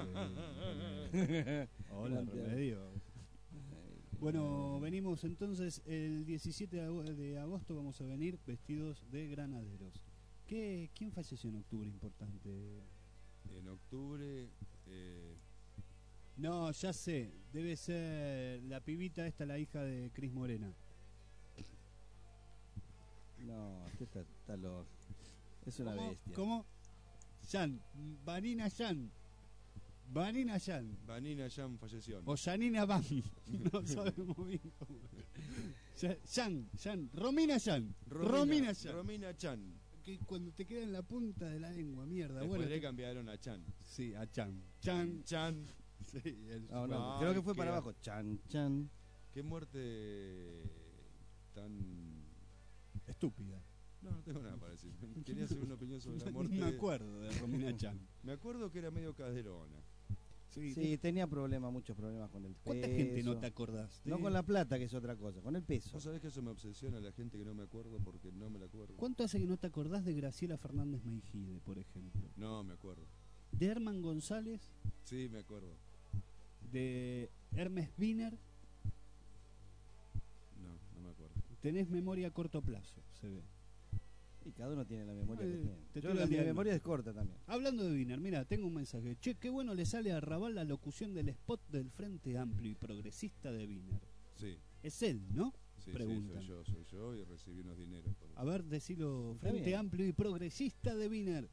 Speaker 3: Hola,
Speaker 5: Santiago.
Speaker 3: Remedio. Bueno, venimos entonces el 17 de agosto, vamos a venir vestidos de granaderos. ¿Quién falleció en octubre importante?
Speaker 4: En octubre,
Speaker 3: No, ya sé, debe ser la pibita esta, la hija de Cris Morena.
Speaker 5: No, usted está loco. Es una
Speaker 3: ¿Cómo?
Speaker 5: bestia.
Speaker 3: ¿Cómo? Jan, Vanina Jan. Vanina Jan.
Speaker 4: Vanina Jan falleció.
Speaker 3: O Janina Van. No sabemos bien cómo. Jan. Romina Jan. Romina Jan.
Speaker 4: Romina Chan.
Speaker 3: Que cuando te queda en la punta de la lengua, mierda.
Speaker 4: Después
Speaker 3: Bueno,
Speaker 4: le cambiaron a Chan.
Speaker 3: sí, a Chan.
Speaker 4: Chan.
Speaker 3: Sí,
Speaker 5: No, no,
Speaker 4: Ay,
Speaker 5: creo que fue
Speaker 4: qué-
Speaker 5: para abajo. Chan, chan.
Speaker 4: Qué muerte tan...
Speaker 3: Estúpida.
Speaker 4: No tengo nada para decir. Quería hacer una opinión sobre la
Speaker 3: No
Speaker 4: muerte.
Speaker 3: me acuerdo de Romina Chan.
Speaker 4: Me acuerdo que era medio caderona.
Speaker 5: Sí, tenía problemas, muchos problemas con el peso.
Speaker 3: ¿Cuánta gente no te acordás?
Speaker 5: No con la plata, que es otra cosa, con el peso.
Speaker 4: ¿Vos sabés que eso me obsesiona a la gente que no me acuerdo porque no me la acuerdo?
Speaker 3: ¿Cuánto hace que no te acordás de Graciela Fernández Meijide, por ejemplo?
Speaker 4: No, me acuerdo.
Speaker 3: De Herman González,
Speaker 4: Sí, me acuerdo.
Speaker 3: de Hermes Wiener,
Speaker 4: No me acuerdo.
Speaker 3: tenés memoria a corto plazo, se ve.
Speaker 5: Y cada uno tiene la memoria que tiene.
Speaker 3: te
Speaker 5: Yo
Speaker 3: tiro el
Speaker 5: mi
Speaker 3: diagnóstico.
Speaker 5: memoria es corta también.
Speaker 3: Hablando de Wiener, mira, tengo un mensaje. Che, qué bueno le sale a Raval la locución del spot del Frente Amplio y Progresista de Wiener.
Speaker 4: Sí.
Speaker 3: Es él, ¿no?
Speaker 4: Sí,
Speaker 3: Preguntan.
Speaker 4: sí, soy yo y recibí unos dineros por eso.
Speaker 3: A ver, decilo.
Speaker 5: Está
Speaker 3: Frente
Speaker 5: bien.
Speaker 3: Amplio y Progresista de Wiener.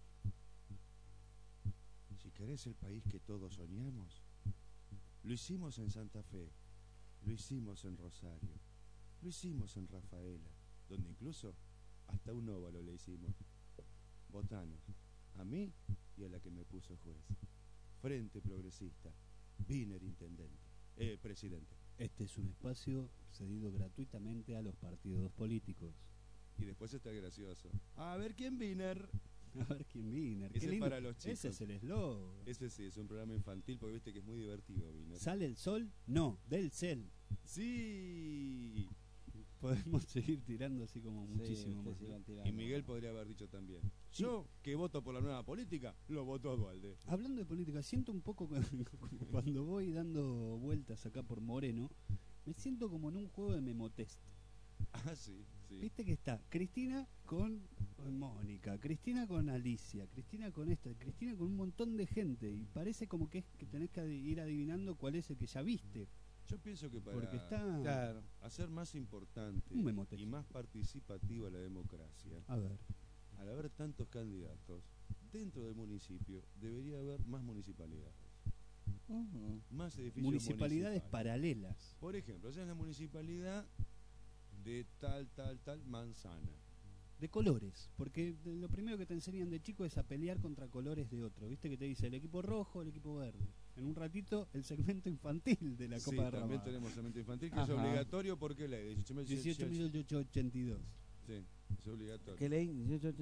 Speaker 4: Si querés el país que todos soñamos, lo hicimos en Santa Fe, lo hicimos en Rosario, lo hicimos en Rafaela, donde incluso hasta un óvalo le hicimos. Votanos, a mí y a la que me puso juez. Frente Progresista, Wiener intendente, presidente.
Speaker 3: Este es un espacio cedido gratuitamente a los partidos políticos.
Speaker 4: Y después está el gracioso. A ver quién Wiener.
Speaker 3: A ver quién Wiener. Qué
Speaker 4: Ese es
Speaker 3: lindo.
Speaker 4: para los chicos.
Speaker 3: Ese es el eslogan.
Speaker 4: Ese sí, es un programa infantil porque viste que es muy divertido, Wiener.
Speaker 3: ¿Sale el sol? No, del cel.
Speaker 4: Sí.
Speaker 3: Podemos seguir tirando así como muchísimo más.
Speaker 4: Y Miguel podría haber dicho también. Yo, que voto por la nueva política, lo voto a Dualde.
Speaker 3: Hablando de política, siento un poco cuando voy dando vueltas acá por Moreno, me siento como en un juego de memotest.
Speaker 4: Ah, sí, sí.
Speaker 3: Viste que está Cristina con Mónica, Cristina con Alicia, Cristina con esta, Cristina con un montón de gente, y parece como que es que tenés que ir adivinando cuál es el que ya viste.
Speaker 4: Yo pienso que para
Speaker 3: Porque está
Speaker 4: hacer más importante
Speaker 3: un memotest
Speaker 4: y más participativa la democracia,
Speaker 3: A ver.
Speaker 4: al haber tantos candidatos, dentro del municipio debería haber más municipalidades. Más edificios
Speaker 3: Municipalidades
Speaker 4: municipales.
Speaker 3: paralelas.
Speaker 4: Por ejemplo, esa es la municipalidad de tal manzana.
Speaker 3: De colores, porque lo primero que te enseñan de chico es a pelear contra colores de otro. Viste que te dice el equipo rojo, el equipo verde. En un ratito el segmento infantil de la
Speaker 4: Sí,
Speaker 3: Copa de
Speaker 4: también
Speaker 3: Ramada.
Speaker 4: tenemos segmento infantil que es
Speaker 3: Ajá.
Speaker 4: obligatorio porque ley
Speaker 3: 18.882.
Speaker 4: Sí, es obligatorio.
Speaker 5: ¿Qué ley?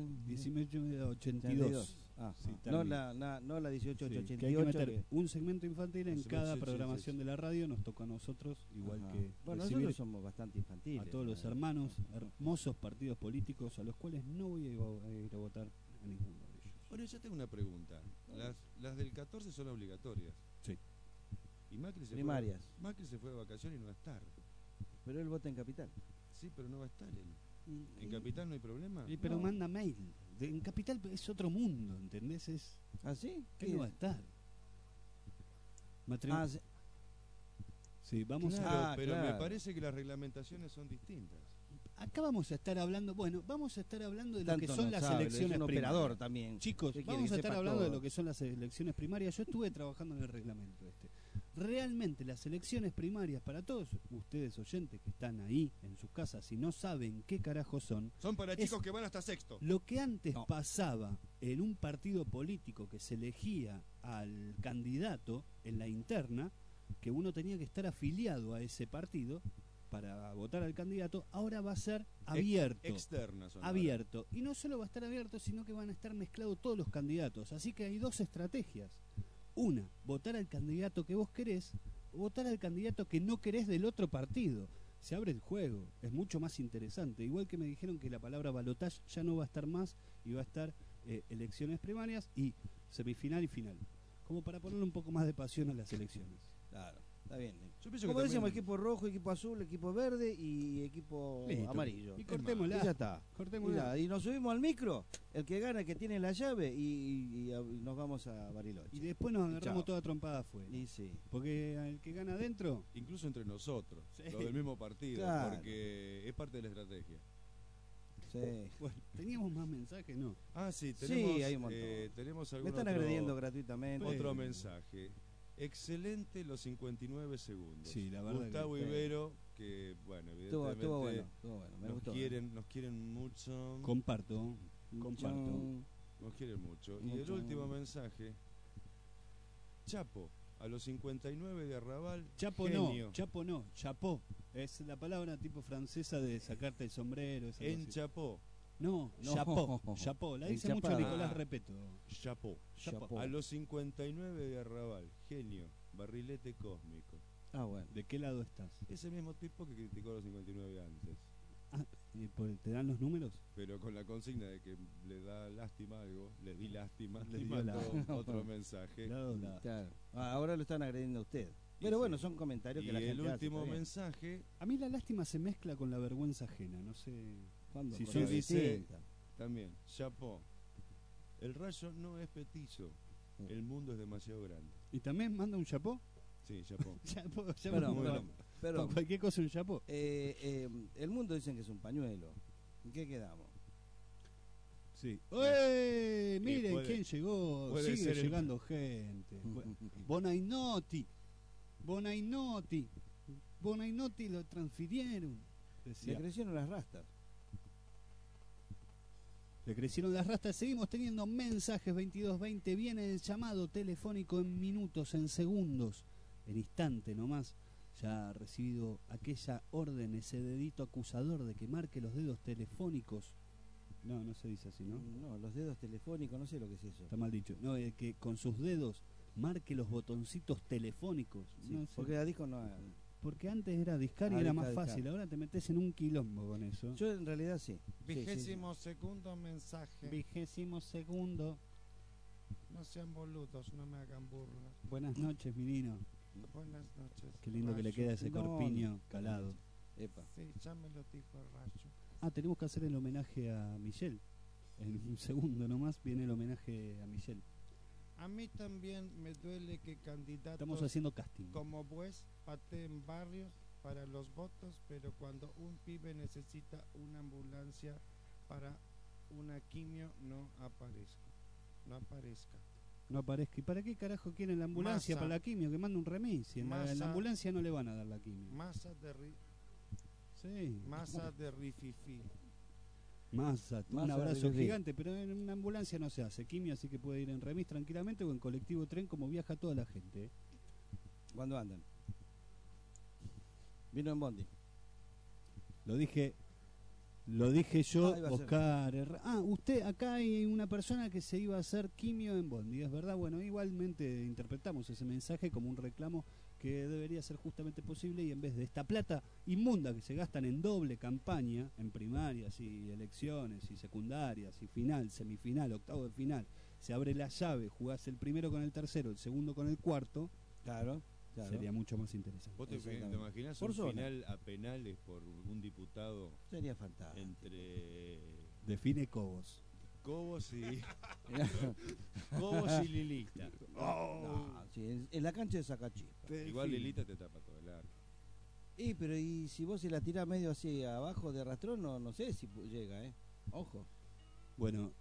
Speaker 3: 18.882.
Speaker 5: Ah,
Speaker 3: Sí,
Speaker 5: no
Speaker 3: también.
Speaker 5: no la
Speaker 3: Sí,
Speaker 5: 1888.
Speaker 3: que hay que meter un segmento infantil en
Speaker 5: Sí,
Speaker 3: cada
Speaker 5: sí,
Speaker 3: programación
Speaker 5: sí.
Speaker 3: de la radio. Nos toca a nosotros, igual
Speaker 5: Ajá.
Speaker 3: que
Speaker 5: Bueno,
Speaker 3: recibir
Speaker 5: nosotros somos bastante infantiles.
Speaker 3: a todos los hermanos, hermosos partidos políticos a los cuales no voy a ir a votar a ninguno de ellos.
Speaker 4: Bueno, yo tengo una pregunta. Las del 14 son obligatorias.
Speaker 3: Sí.
Speaker 4: Y Macri se
Speaker 5: Primarias.
Speaker 4: Macri se fue de vacaciones y no va a estar.
Speaker 5: Pero él vota en Capital.
Speaker 4: Sí, pero no va a estar él. ¿En Capital no hay problema?
Speaker 3: Pero
Speaker 5: No.
Speaker 3: manda mail. En Capital es otro mundo, ¿entendés?
Speaker 5: ¿Ah, sí?
Speaker 3: ¿Qué no va a estar?
Speaker 5: Ah, sí.
Speaker 3: Sí, vamos
Speaker 4: Claro,
Speaker 3: a...
Speaker 4: pero me parece que las reglamentaciones son distintas.
Speaker 3: Acá vamos a estar hablando, vamos a estar hablando de lo
Speaker 5: Tanto
Speaker 3: que son
Speaker 5: no
Speaker 3: las
Speaker 5: sabe,
Speaker 3: elecciones
Speaker 5: es un
Speaker 3: primarias.
Speaker 5: operador también.
Speaker 3: Chicos,
Speaker 5: ¿Qué quiere
Speaker 3: vamos
Speaker 5: que
Speaker 3: a estar
Speaker 5: sepa
Speaker 3: hablando de
Speaker 5: todo?
Speaker 3: lo que son las elecciones primarias. Yo estuve trabajando en el reglamento este. Realmente las elecciones primarias, para todos ustedes oyentes que están ahí en sus casas y no saben qué carajo son
Speaker 4: para
Speaker 3: es
Speaker 4: chicos que van hasta sexto.
Speaker 3: Lo que antes pasaba en un partido político que se elegía al candidato en la interna, que uno tenía que estar afiliado a ese partido para votar al candidato, ahora va a ser abierto.
Speaker 4: Externas son
Speaker 3: Abierto. Y no solo va a estar abierto, sino que van a estar mezclados todos los candidatos. Así que hay dos estrategias. Una, votar al candidato que vos querés, o votar al candidato que no querés del otro partido. Se abre el juego, es mucho más interesante. Igual que me dijeron que la palabra balotage ya no va a estar más y va a estar elecciones primarias y semifinal y final. Como para ponerle un poco más de pasión a las elecciones.
Speaker 5: Claro, está bien.
Speaker 4: Yo pienso
Speaker 5: Como
Speaker 4: que
Speaker 5: decíamos,
Speaker 4: también-
Speaker 5: equipo rojo, equipo azul, equipo verde y equipo
Speaker 3: Listo.
Speaker 5: amarillo.
Speaker 3: Y cortémosla.
Speaker 5: Y ya está.
Speaker 3: Cortémosla.
Speaker 5: Y nos subimos al micro, el que gana, el que tiene la llave, y nos vamos a Bariloche.
Speaker 3: Y después nos agarramos
Speaker 5: chao.
Speaker 3: toda trompada afuera.
Speaker 5: Y sí.
Speaker 3: Porque el que gana adentro...
Speaker 4: Incluso entre nosotros,
Speaker 3: Sí.
Speaker 4: los del mismo partido,
Speaker 5: Claro.
Speaker 4: porque es parte de la estrategia.
Speaker 5: Sí.
Speaker 3: Bueno, teníamos más mensajes, ¿no?
Speaker 4: Ah, sí,
Speaker 5: Sí,
Speaker 4: tenemos,
Speaker 5: hay un montón.
Speaker 4: tenemos
Speaker 5: Me
Speaker 4: algún
Speaker 5: están
Speaker 4: otro-
Speaker 5: agrediendo gratuitamente.
Speaker 4: Otro mensaje. Excelente los 59 segundos.
Speaker 3: Sí, la verdad
Speaker 4: Gustavo
Speaker 3: que-
Speaker 4: Ibero, que bueno, evidentemente
Speaker 5: Estuvo bueno, me
Speaker 4: nos
Speaker 5: gustó.
Speaker 4: quieren mucho.
Speaker 3: Comparto.
Speaker 4: Nos quieren mucho. Y el
Speaker 5: Mucho.
Speaker 4: último mensaje. Chapo, a los 59 de Arrabal.
Speaker 3: Chapo
Speaker 4: genio.
Speaker 3: no, Chapo no, chapó. Es la palabra tipo francesa de sacarte el sombrero. esa cosa
Speaker 4: En
Speaker 3: así.
Speaker 4: Chapó.
Speaker 3: No,
Speaker 5: No.
Speaker 3: chapó, chapó. La dice mucho
Speaker 5: Enchapada.
Speaker 3: Nicolás Repeto.
Speaker 4: Chapó.
Speaker 5: Chapó.
Speaker 4: A los 59 de Arrabal. Genio. Barrilete cósmico.
Speaker 5: Ah, bueno.
Speaker 3: ¿De qué lado estás?
Speaker 4: Ese mismo tipo que criticó a los 59 antes.
Speaker 3: Ah, ¿te dan los números?
Speaker 4: Pero con la consigna de que le da lástima algo, le di lástima,
Speaker 3: Le
Speaker 4: y
Speaker 3: dio
Speaker 4: mandó
Speaker 3: la-
Speaker 4: otro mensaje.
Speaker 5: Claro. Ah, ahora lo están agrediendo a usted. Pero bueno, son comentarios que
Speaker 4: Y
Speaker 5: la
Speaker 4: el
Speaker 5: gente hace,
Speaker 4: último
Speaker 5: está bien.
Speaker 4: mensaje,
Speaker 3: A mí la lástima se mezcla con la vergüenza ajena. No sé
Speaker 5: ¿Cuándo?
Speaker 3: si
Speaker 5: Por
Speaker 3: soy
Speaker 5: ahí
Speaker 4: dice
Speaker 5: distinta.
Speaker 4: también, Chapó. El rayo no es petizo, el mundo es demasiado grande.
Speaker 3: ¿Y también manda un chapó?
Speaker 4: Sí, Chapó.
Speaker 3: Chapó,
Speaker 5: Bueno,
Speaker 3: chapó.
Speaker 5: pero
Speaker 3: Para cualquier cosa un chapó.
Speaker 5: el mundo dicen que es un pañuelo. ¿En qué quedamos?
Speaker 3: Sí. ¡Ey! Miren
Speaker 4: puede-
Speaker 3: quién llegó.
Speaker 4: puede
Speaker 3: Sigue
Speaker 4: ser el-
Speaker 3: llegando gente. Bonainotti. Bonainotti. Bonainotti lo transfirieron.
Speaker 5: Le
Speaker 3: Decía.
Speaker 5: crecieron las rastas.
Speaker 3: Le crecieron las rastas. Seguimos teniendo mensajes 2220. Viene el llamado telefónico en minutos, en segundos, en instante nomás. ya ha recibido aquella orden, ese dedito acusador de que marque los dedos telefónicos. No, no se dice así, ¿no?
Speaker 5: No, los dedos telefónicos, no sé lo que es eso.
Speaker 3: Está mal dicho. No, que con sus dedos marque los botoncitos telefónicos.
Speaker 5: Sí,
Speaker 3: no sé.
Speaker 5: porque la disco no...
Speaker 3: Porque antes era discar y era más fácil, ahora te metes en un quilombo con eso.
Speaker 5: Yo en realidad sí.
Speaker 6: 22º mensaje.
Speaker 3: 22º.
Speaker 6: No sean boludos, no me hagan burlas.
Speaker 3: Buenas noches, Mirino.
Speaker 6: Buenas noches.
Speaker 3: Qué lindo que le queda ese corpiño calado.
Speaker 5: Epa.
Speaker 6: Sí, ya me lo dijo el Rayo.
Speaker 3: Ah, tenemos que hacer el homenaje a Michelle. En un segundo nomás viene el homenaje a Michelle.
Speaker 6: A mí también me duele que candidatos
Speaker 3: Estamos haciendo casting.
Speaker 6: como Bues pateen barrios para los votos, pero cuando un pibe necesita una ambulancia para una quimio no aparezca.
Speaker 3: No aparezca. ¿Y para qué carajo quieren la ambulancia
Speaker 6: Massa.
Speaker 3: para la quimio? Que mande un remis. Si en la
Speaker 6: Massa.
Speaker 3: ambulancia no le van a dar la quimio.
Speaker 6: Masa de rififi.
Speaker 3: Massa, un
Speaker 5: Massa
Speaker 3: abrazo
Speaker 5: de Rifi.
Speaker 3: gigante, pero en una ambulancia no se hace quimio, así que puede ir en remis tranquilamente o en colectivo tren como viaja toda la gente. ¿Eh?
Speaker 5: ¿Cuándo andan? Vino en bondi.
Speaker 3: Lo dije yo,
Speaker 5: iba a ser.
Speaker 3: Oscar. Usted, acá hay una persona que se iba a hacer quimio en bondi, ¿es verdad? Bueno, igualmente interpretamos ese mensaje como un reclamo que debería ser justamente posible y en vez de esta plata inmunda que se gastan en doble campaña, en primarias y elecciones y secundarias y final, semifinal, octavo de final, se abre la llave, jugás el primero con el tercero, el segundo con el cuarto,
Speaker 5: claro.
Speaker 3: sería mucho más interesante.
Speaker 4: ¿Vos te imaginás
Speaker 5: Por
Speaker 4: un
Speaker 5: zona.
Speaker 4: final a penales por un diputado
Speaker 5: Sería fantástico.
Speaker 4: entre
Speaker 3: Define Cobos.
Speaker 4: Cobos y Cobos y Lilita?
Speaker 5: No, sí, en la cancha de Sacachispa.
Speaker 4: Igual Lilita te tapa todo el arco.
Speaker 5: Pero y si vos se la tirás medio así abajo de rastrón, no sé si llega, Ojo.
Speaker 3: Bueno,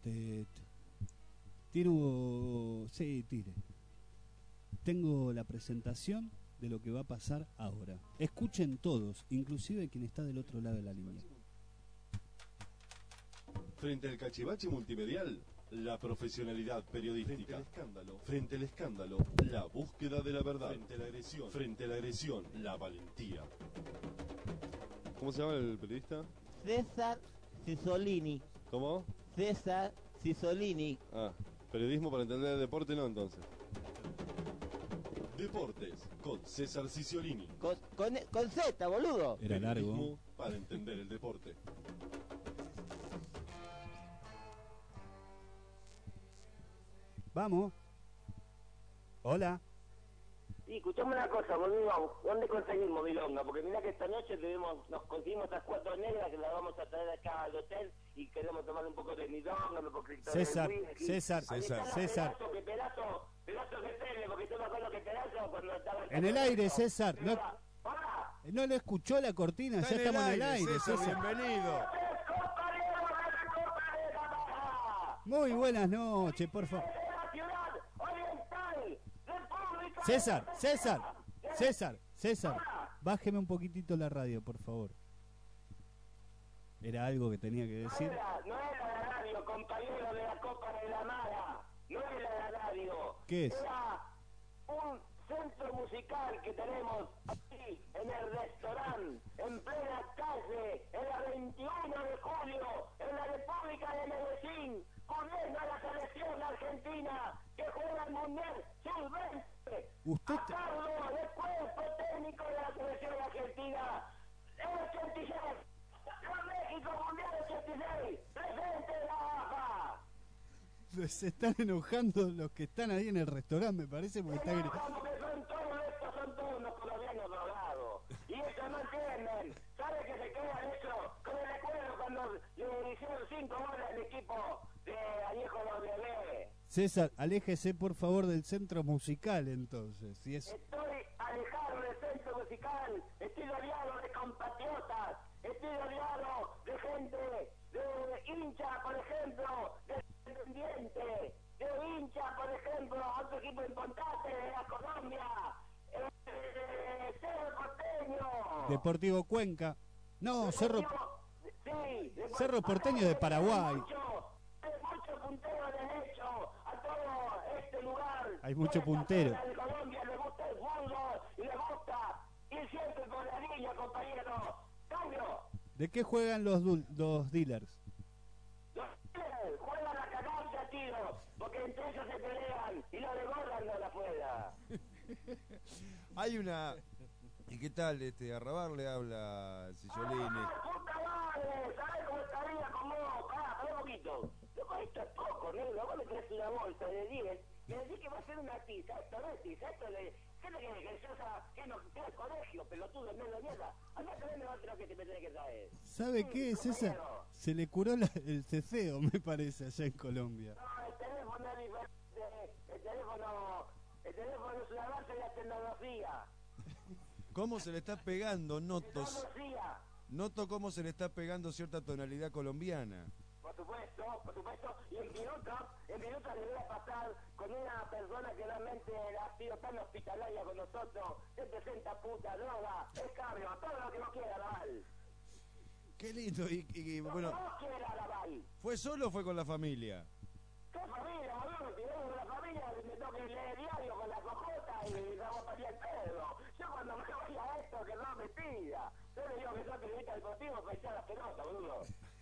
Speaker 3: tiro. Sí, tire. Tengo la presentación de lo que va a pasar ahora. Escuchen todos, inclusive quien está del otro lado de la línea.
Speaker 11: Frente al cachivache multimedial, la profesionalidad periodística. Frente al escándalo, la búsqueda de la verdad. Frente a la agresión, la valentía.
Speaker 15: ¿Cómo se llama el periodista?
Speaker 18: César Cisolini.
Speaker 15: ¿Cómo?
Speaker 18: César Cisolini.
Speaker 15: Ah, periodismo para entender el deporte, no entonces.
Speaker 11: Deportes, con César Ciciolini.
Speaker 18: Con Z, boludo.
Speaker 3: Era largo.
Speaker 11: Periodismo para entender el deporte.
Speaker 3: Vamos. Hola.
Speaker 19: Sí, escuchame una cosa, boludo. ¿Dónde conseguimos milonga? Porque mira que esta noche nos conseguimos estas 4 negras que las vamos a traer acá al hotel y queremos tomar un poco de milonga, un poquito
Speaker 3: César,
Speaker 19: de whisky.
Speaker 3: César,
Speaker 19: Ahí está la
Speaker 3: César.
Speaker 19: Pedazo que pele, porque yo me acuerdo que pedazo cuando estaba...
Speaker 3: En el aire, César. No le escuchó la cortina,
Speaker 4: Está
Speaker 3: ya
Speaker 4: en el
Speaker 3: estamos en el
Speaker 4: aire,
Speaker 3: aire,
Speaker 4: César,
Speaker 3: César.
Speaker 4: bienvenido.
Speaker 3: Muy buenas noches, por favor. César, bájeme un poquitito la radio, por favor. Era algo que tenía que decir.
Speaker 19: No era la radio, compañero de la Copa de la Mara. No era la radio.
Speaker 3: ¿Qué es?
Speaker 19: Era un centro musical que tenemos aquí en el restaurante, en plena calle, en la 21 de julio, en la República de Medellín, cubriendo a la selección argentina que juega el Mundial Sub-20.
Speaker 3: Usted
Speaker 19: A cargo del cuerpo técnico de la selección argentina, el 86. México Mundial 86, presente de la AFA.
Speaker 3: Se están enojando los que están ahí en el restaurante, me parece, porque está gritando.
Speaker 19: Porque son todos unos colombianos drogados. Y eso no entienden. ¿Sabe que se quedan eso? Con el recuerdo cuando le hicieron 5 goles al equipo de Añejo W.
Speaker 3: César, aléjese por favor del centro musical entonces. Si es...
Speaker 19: Estoy alejado del centro musical, estoy rodeado de compatriotas, estoy rodeado de gente, de hincha, por ejemplo, de Independiente, de hincha, por ejemplo, a otro equipo importante de la Colombia, Cerro Porteño.
Speaker 3: Deportivo Cuenca. No, Cerro
Speaker 19: Cerro
Speaker 3: Porteño de Paraguay.
Speaker 19: Mucho puntero derecho a todo este lugar.
Speaker 3: Hay mucho puntero.
Speaker 19: De Colombia le gusta el fútbol y le gusta ir siempre por la línea, compañero. Cambio.
Speaker 3: ¿De qué juegan los dealers?
Speaker 19: Juegan a cagarse a tiros, porque entre ellos se pelean y lo devoran de la afuera.
Speaker 4: Hay una... ¿Y qué tal, Arrabar le habla Cisolini?
Speaker 19: ¡Puta madre! ¿Sabes cómo estaría con vos? Pará un poquito. Loco, esto es poco, negro. Vos le traes una bolsa de 10. Me decís que va a ser una tiza. Esto no es tiza. Esto le... ¿Qué le quiere que se usa? ¿Qué no? ¿Qué es colegio? Pelotudo, en medio de mierda. Andá a traerme otro que te me tenés que traer.
Speaker 3: ¿Sabe qué, César? Se le curó el cefeo, me parece, allá en Colombia.
Speaker 19: No, el teléfono es diferente. El teléfono es un avance de la tecnología.
Speaker 4: ¿Cómo se le está pegando? Notos.
Speaker 19: Tecnología.
Speaker 4: Noto cómo se le está pegando cierta tonalidad colombiana.
Speaker 19: Por supuesto. Y en minutos le voy a pasar con una persona que realmente ha sido tan hospitalaria con nosotros. Se presenta puta, droga, escabio, todo lo que no quiera Laval.
Speaker 4: Qué lindo. Y bueno,
Speaker 19: No quiera Laval.
Speaker 4: ¿fue solo o fue con la familia?
Speaker 19: ¿Qué familia, boludo? Si vengo con la familia me toca leer diario con la cojota y vamos a salir el pedo. Yo cuando me vaya a esto que no me pida. Yo le digo que soy periodista deportivo para echar la pelota, boludo.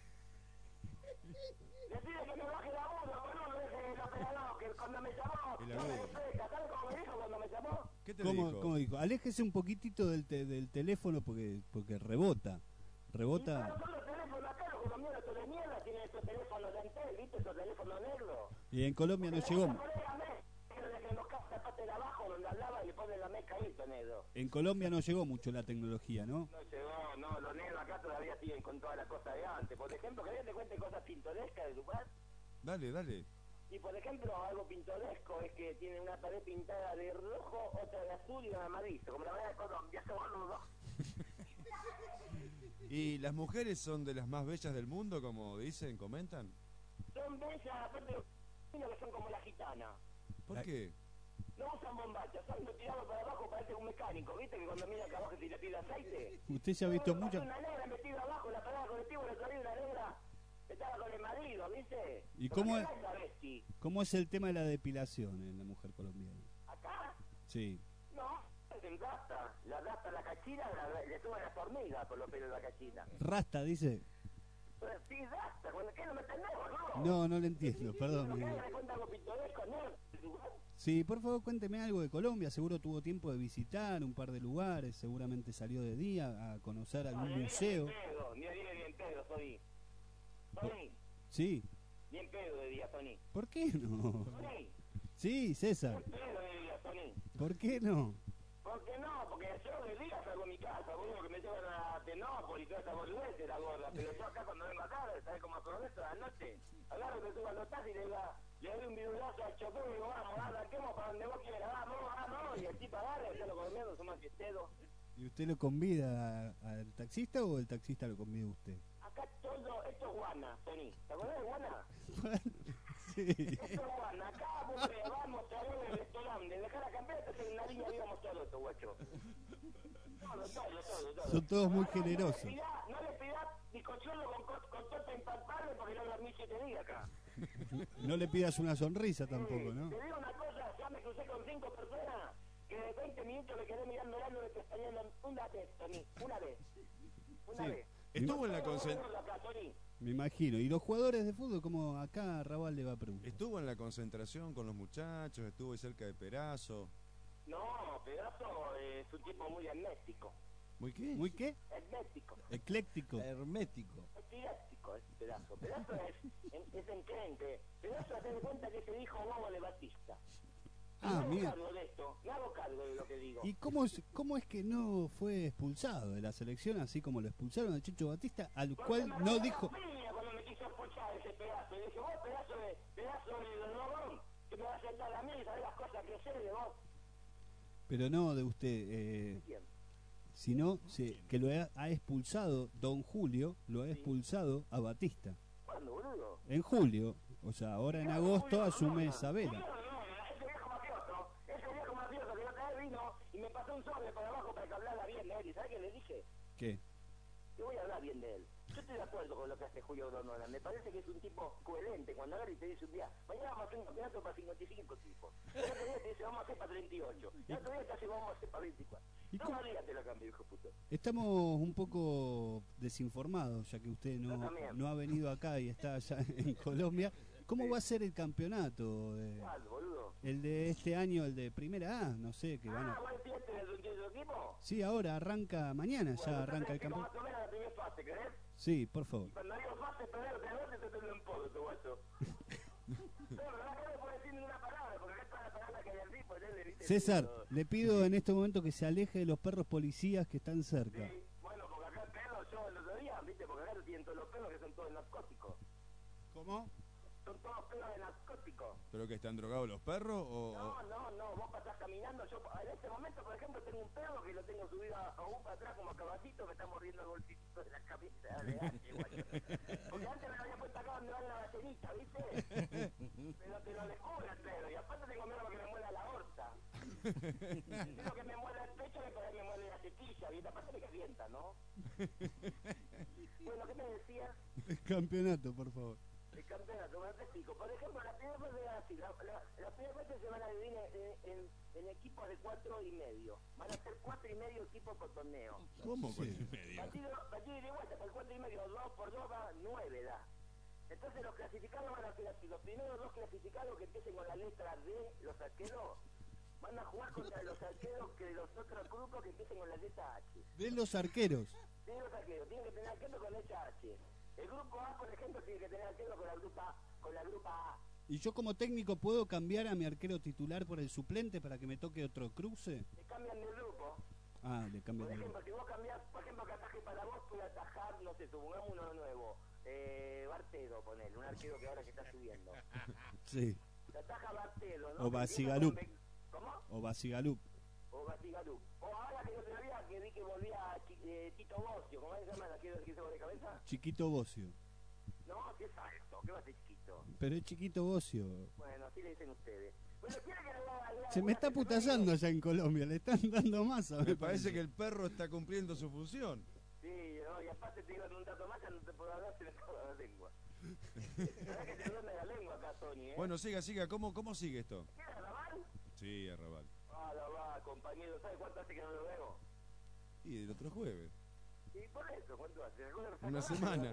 Speaker 19: Le pide que me baje la burla, boludo, deje el operador, que cuando me llamó,
Speaker 4: El
Speaker 19: no me
Speaker 4: agudo.
Speaker 19: despeja. ¿Sabes cómo me dijo cuando me llamó?
Speaker 4: ¿Qué te
Speaker 3: ¿Cómo
Speaker 4: dijo?
Speaker 3: cómo dijo? Aléjese un poquitito del teléfono porque rebota.
Speaker 19: Pero son los teléfonos acá, los colombianos estos de mierda tienen estos teléfonos de Antel, ¿viste? Esos teléfonos negros.
Speaker 3: Y en Colombia no llegó.
Speaker 19: Que nos capta la parte de abajo donde hablaba y le ponen la meca ahí, negro.
Speaker 3: En Colombia no llegó mucho la tecnología, ¿no?
Speaker 19: No llegó, no, los negros acá todavía siguen con todas las cosas de antes. Por ejemplo, ¿querés que te cuente cosas pintorescas del lugar?
Speaker 4: Dale.
Speaker 19: Y por ejemplo, algo pintoresco es que tiene una pared pintada de rojo, otra de azul y una de amarillo, como la verdad de Colombia, ese boludo.
Speaker 4: ¿Y las mujeres son de las más bellas del mundo, como dicen, comentan?
Speaker 19: Son bellas, aparte de que son como la gitana.
Speaker 4: ¿Por qué?
Speaker 19: No usan bombachas, son tirado para abajo, parece un mecánico, ¿viste? Que cuando mira acá abajo si le pide aceite.
Speaker 3: Usted ya ha visto muchas...
Speaker 19: Una negra metida abajo, la parada colectiva, le traía una negra, estaba con el marido, ¿viste?
Speaker 3: ¿Y
Speaker 19: Pero
Speaker 3: cómo
Speaker 19: acá
Speaker 3: es,
Speaker 19: no hay travesti.
Speaker 3: cómo es el tema de la depilación en la mujer colombiana?
Speaker 19: ¿Acá?
Speaker 3: Sí.
Speaker 19: No, en rasta, la cachina, le suben las hormigas por los pelos de la cachina.
Speaker 3: Rasta, dice.
Speaker 19: Sí, rasta, ¿qué no me entendés, boludo?
Speaker 3: No le entiendo, perdón.
Speaker 19: ¿No me cuenta algo pintoresco, no?
Speaker 3: Sí, por favor, cuénteme algo de Colombia. Seguro tuvo tiempo de visitar un par de lugares, seguramente salió de día a conocer algún museo.
Speaker 19: Bien pedo, Tony. Tony,
Speaker 3: Sí.
Speaker 19: bien pedo de día, Tony.
Speaker 3: ¿Por qué no?
Speaker 19: Tony,
Speaker 3: Sí, César.
Speaker 19: bien pedo de día, Tony.
Speaker 3: ¿Por qué no?
Speaker 19: ¿Por qué no? Porque yo de día salgo a mi casa, boludo, que me llevan a Tenópolis y toda esa boludez de la gorda. Pero yo acá cuando vengo acá, ¿sabes cómo aprovecho a la noche? Agarro que subo a los taxis y le doy un virulazo al chofer y digo, vamos, arranquemos para donde vos quieras, vamos. Y el tipo agarra y yo lo colombiano somos fiesteros.
Speaker 3: ¿Y usted lo convida al taxista o el taxista lo convida a usted?
Speaker 19: Acá todo, esto es guana, Tony. ¿Te acordás de guana?
Speaker 3: Sí.
Speaker 19: Esto es guana. Acá vos le vas a mostrar en el restaurante. Dejar la camioneta en una línea arriba a mostrar esto, guacho. Todo.
Speaker 3: Son todos muy generosos.
Speaker 19: No le pidás bizcochuelo con torta impalpable porque no dormí 7 días acá.
Speaker 3: No le pidas una sonrisa tampoco, ¿no?
Speaker 19: Te digo una cosa, ya me crucé con 5 personas que de 20 minutos me quedé mirando el ano de pestañeando una vez, Tony. Una vez.
Speaker 3: Sí.
Speaker 4: Estuvo en la concentración.
Speaker 3: Me imagino. ¿Y los jugadores de fútbol, como acá Raval le va a preguntar?
Speaker 4: Estuvo en la concentración con los muchachos, estuvo ahí cerca de Perazo.
Speaker 19: No, Pedazo es un tipo muy hermético.
Speaker 4: ¿Muy qué?
Speaker 3: ¿Muy qué?
Speaker 19: Hermético.
Speaker 3: Ecléctico.
Speaker 5: Hermético.
Speaker 19: Ecléctico es Pedazo. Pedazo es encrente. Pedazo hace de cuenta que es el hijo bobo de Batista.
Speaker 3: Ah,
Speaker 19: me
Speaker 3: mira.
Speaker 19: hago cargo de esto, me hago cargo de lo que digo.
Speaker 3: ¿Y cómo es que no fue expulsado de la selección, así como lo expulsaron a Checho Batista, al cual no dijo...
Speaker 19: Cuando me quiso expulsar ese pedazo, y dije, vos pedazo de logón, que me vas a sentar a mí y sabés las cosas que sé de vos.
Speaker 3: Pero no de usted, sino que lo ha expulsado Don Julio, lo ha expulsado a Batista.
Speaker 19: ¿Cuándo, boludo?
Speaker 3: En julio, o sea, ahora en agosto asume Sabela.
Speaker 19: Ese viejo mafioso que otra vez vino y me pasó un sobre por abajo para que hablara bien de él. ¿Y sabés qué le dije?
Speaker 3: ¿Qué?
Speaker 19: Yo voy a hablar bien de él. Yo estoy de acuerdo con lo que hace Julio Donola. Me parece que es un tipo coherente. Cuando agarra y te dice un día, mañana vamos a hacer un campeonato para 55 tipos. El otro día te dice, vamos a hacer para 38. Y el otro día te dice, vamos a hacer para 24. Todos los días te lo cambio, hijo puto.
Speaker 3: Estamos un poco desinformados, ya que usted no ha venido acá y está allá en Colombia. ¿Cómo va a ser el campeonato?
Speaker 19: ¿Cuál, boludo?
Speaker 3: El de este año, el de Primera A, no sé, que van a...
Speaker 19: ¿vos entiendes de tu equipo?
Speaker 3: Sí, ahora arranca mañana, ya arranca el
Speaker 19: Vamos
Speaker 3: campeonato.
Speaker 19: a tomar la primera fase, ¿querés?
Speaker 3: Sí, por favor.
Speaker 19: Cuando digo fase, primero te tengo en podo, tu guacho. No, no me puedes decir ninguna palabra, porque acá está la palabra que hay al tipo, ¿viste?
Speaker 3: César, le pido en este momento que se aleje de los perros policías que están cerca.
Speaker 19: Sí, bueno, porque acá el perro, yo el otro día, ¿viste? Porque acá tienen todos los perros que son todos narcóticos.
Speaker 4: ¿Cómo?
Speaker 19: Son todos perros de narcóticos.
Speaker 4: ¿Pero que están drogados los perros o...?
Speaker 19: No, vos pasás caminando, yo en este momento, por ejemplo, tengo un perro que lo tengo subido a un para atrás como a caballito que está mordiendo el bolsito de la camisa de H, guacho. Porque antes me lo había puesto acá donde va la baterita, ¿viste? Pero te lo descubre el perro, y aparte tengo miedo que me muela la aorta. Quiero que me muela el pecho y por ahí me muele la tetilla, ¿viste? Aparte me calienta, ¿no? Bueno, ¿qué me decías?
Speaker 3: El campeonato, por favor.
Speaker 19: El campeonato, bueno, te explico. Por ejemplo, la primera fase es así. La primera fase se van a dividir en equipos de 4 y medio. Van a ser 4 y medio equipos por torneo.
Speaker 4: ¿Cómo 4 y medio?
Speaker 19: Partido de vuelta, por 4 y medio, 2 por 2 va 9, da. Entonces los clasificados van a ser así. Los primeros 2 clasificados que empiecen con la letra D, los arqueros, van a jugar contra los arqueros que los otros grupos que empiecen con la letra H.
Speaker 3: De los arqueros.
Speaker 19: De los arqueros, tienen que tener arqueros con letra H. El grupo A, por ejemplo, tiene que tener arquero con la grupa A.
Speaker 3: ¿Y yo como técnico puedo cambiar a mi arquero titular por el suplente para que me toque otro cruce?
Speaker 19: Le cambian de grupo.
Speaker 3: Ah, le cambian
Speaker 19: Por
Speaker 3: de
Speaker 19: ejemplo,
Speaker 3: grupo.
Speaker 19: si vos cambiás, por ejemplo, que ataje para vos, puede atajar, no sé, supongamos uno nuevo. Bartedo, ponele, un arquero que ahora que está subiendo.
Speaker 3: Sí.
Speaker 19: Te ataja Bartedo, ¿no?
Speaker 3: O Basigalup.
Speaker 19: ¿Cómo?
Speaker 3: O Basigalup.
Speaker 19: O Basigalup. O ahora que no te había, que vi que volvía Tito Bocio, ¿cómo se llama el arquero que hizo de cabeza?
Speaker 3: Chiquito Bocio.
Speaker 19: No, ¿qué es alto? ¿Qué va a ser chiquito?
Speaker 3: Pero es Chiquito Bocio.
Speaker 19: Bueno, así le dicen ustedes. Bueno, ¿quiere que le haga
Speaker 3: Se me está putallando allá en Colombia, le están dando masa.
Speaker 4: Me parece que el perro está cumpliendo su función.
Speaker 19: Sí, no, y aparte te digo un dato más, ya no te puedo hablar, se me acaba la lengua. ¿Sabes que te duerme la lengua acá, Tony,
Speaker 4: Bueno, siga. ¿Cómo sigue esto?
Speaker 19: ¿Qué era, Raval?
Speaker 4: Sí, Arrabal.
Speaker 19: Ah, la va, compañero, ¿sabes cuánto hace que no lo veo?
Speaker 4: Y el otro jueves.
Speaker 19: Y por eso, ¿cuánto hace?
Speaker 4: Una semana.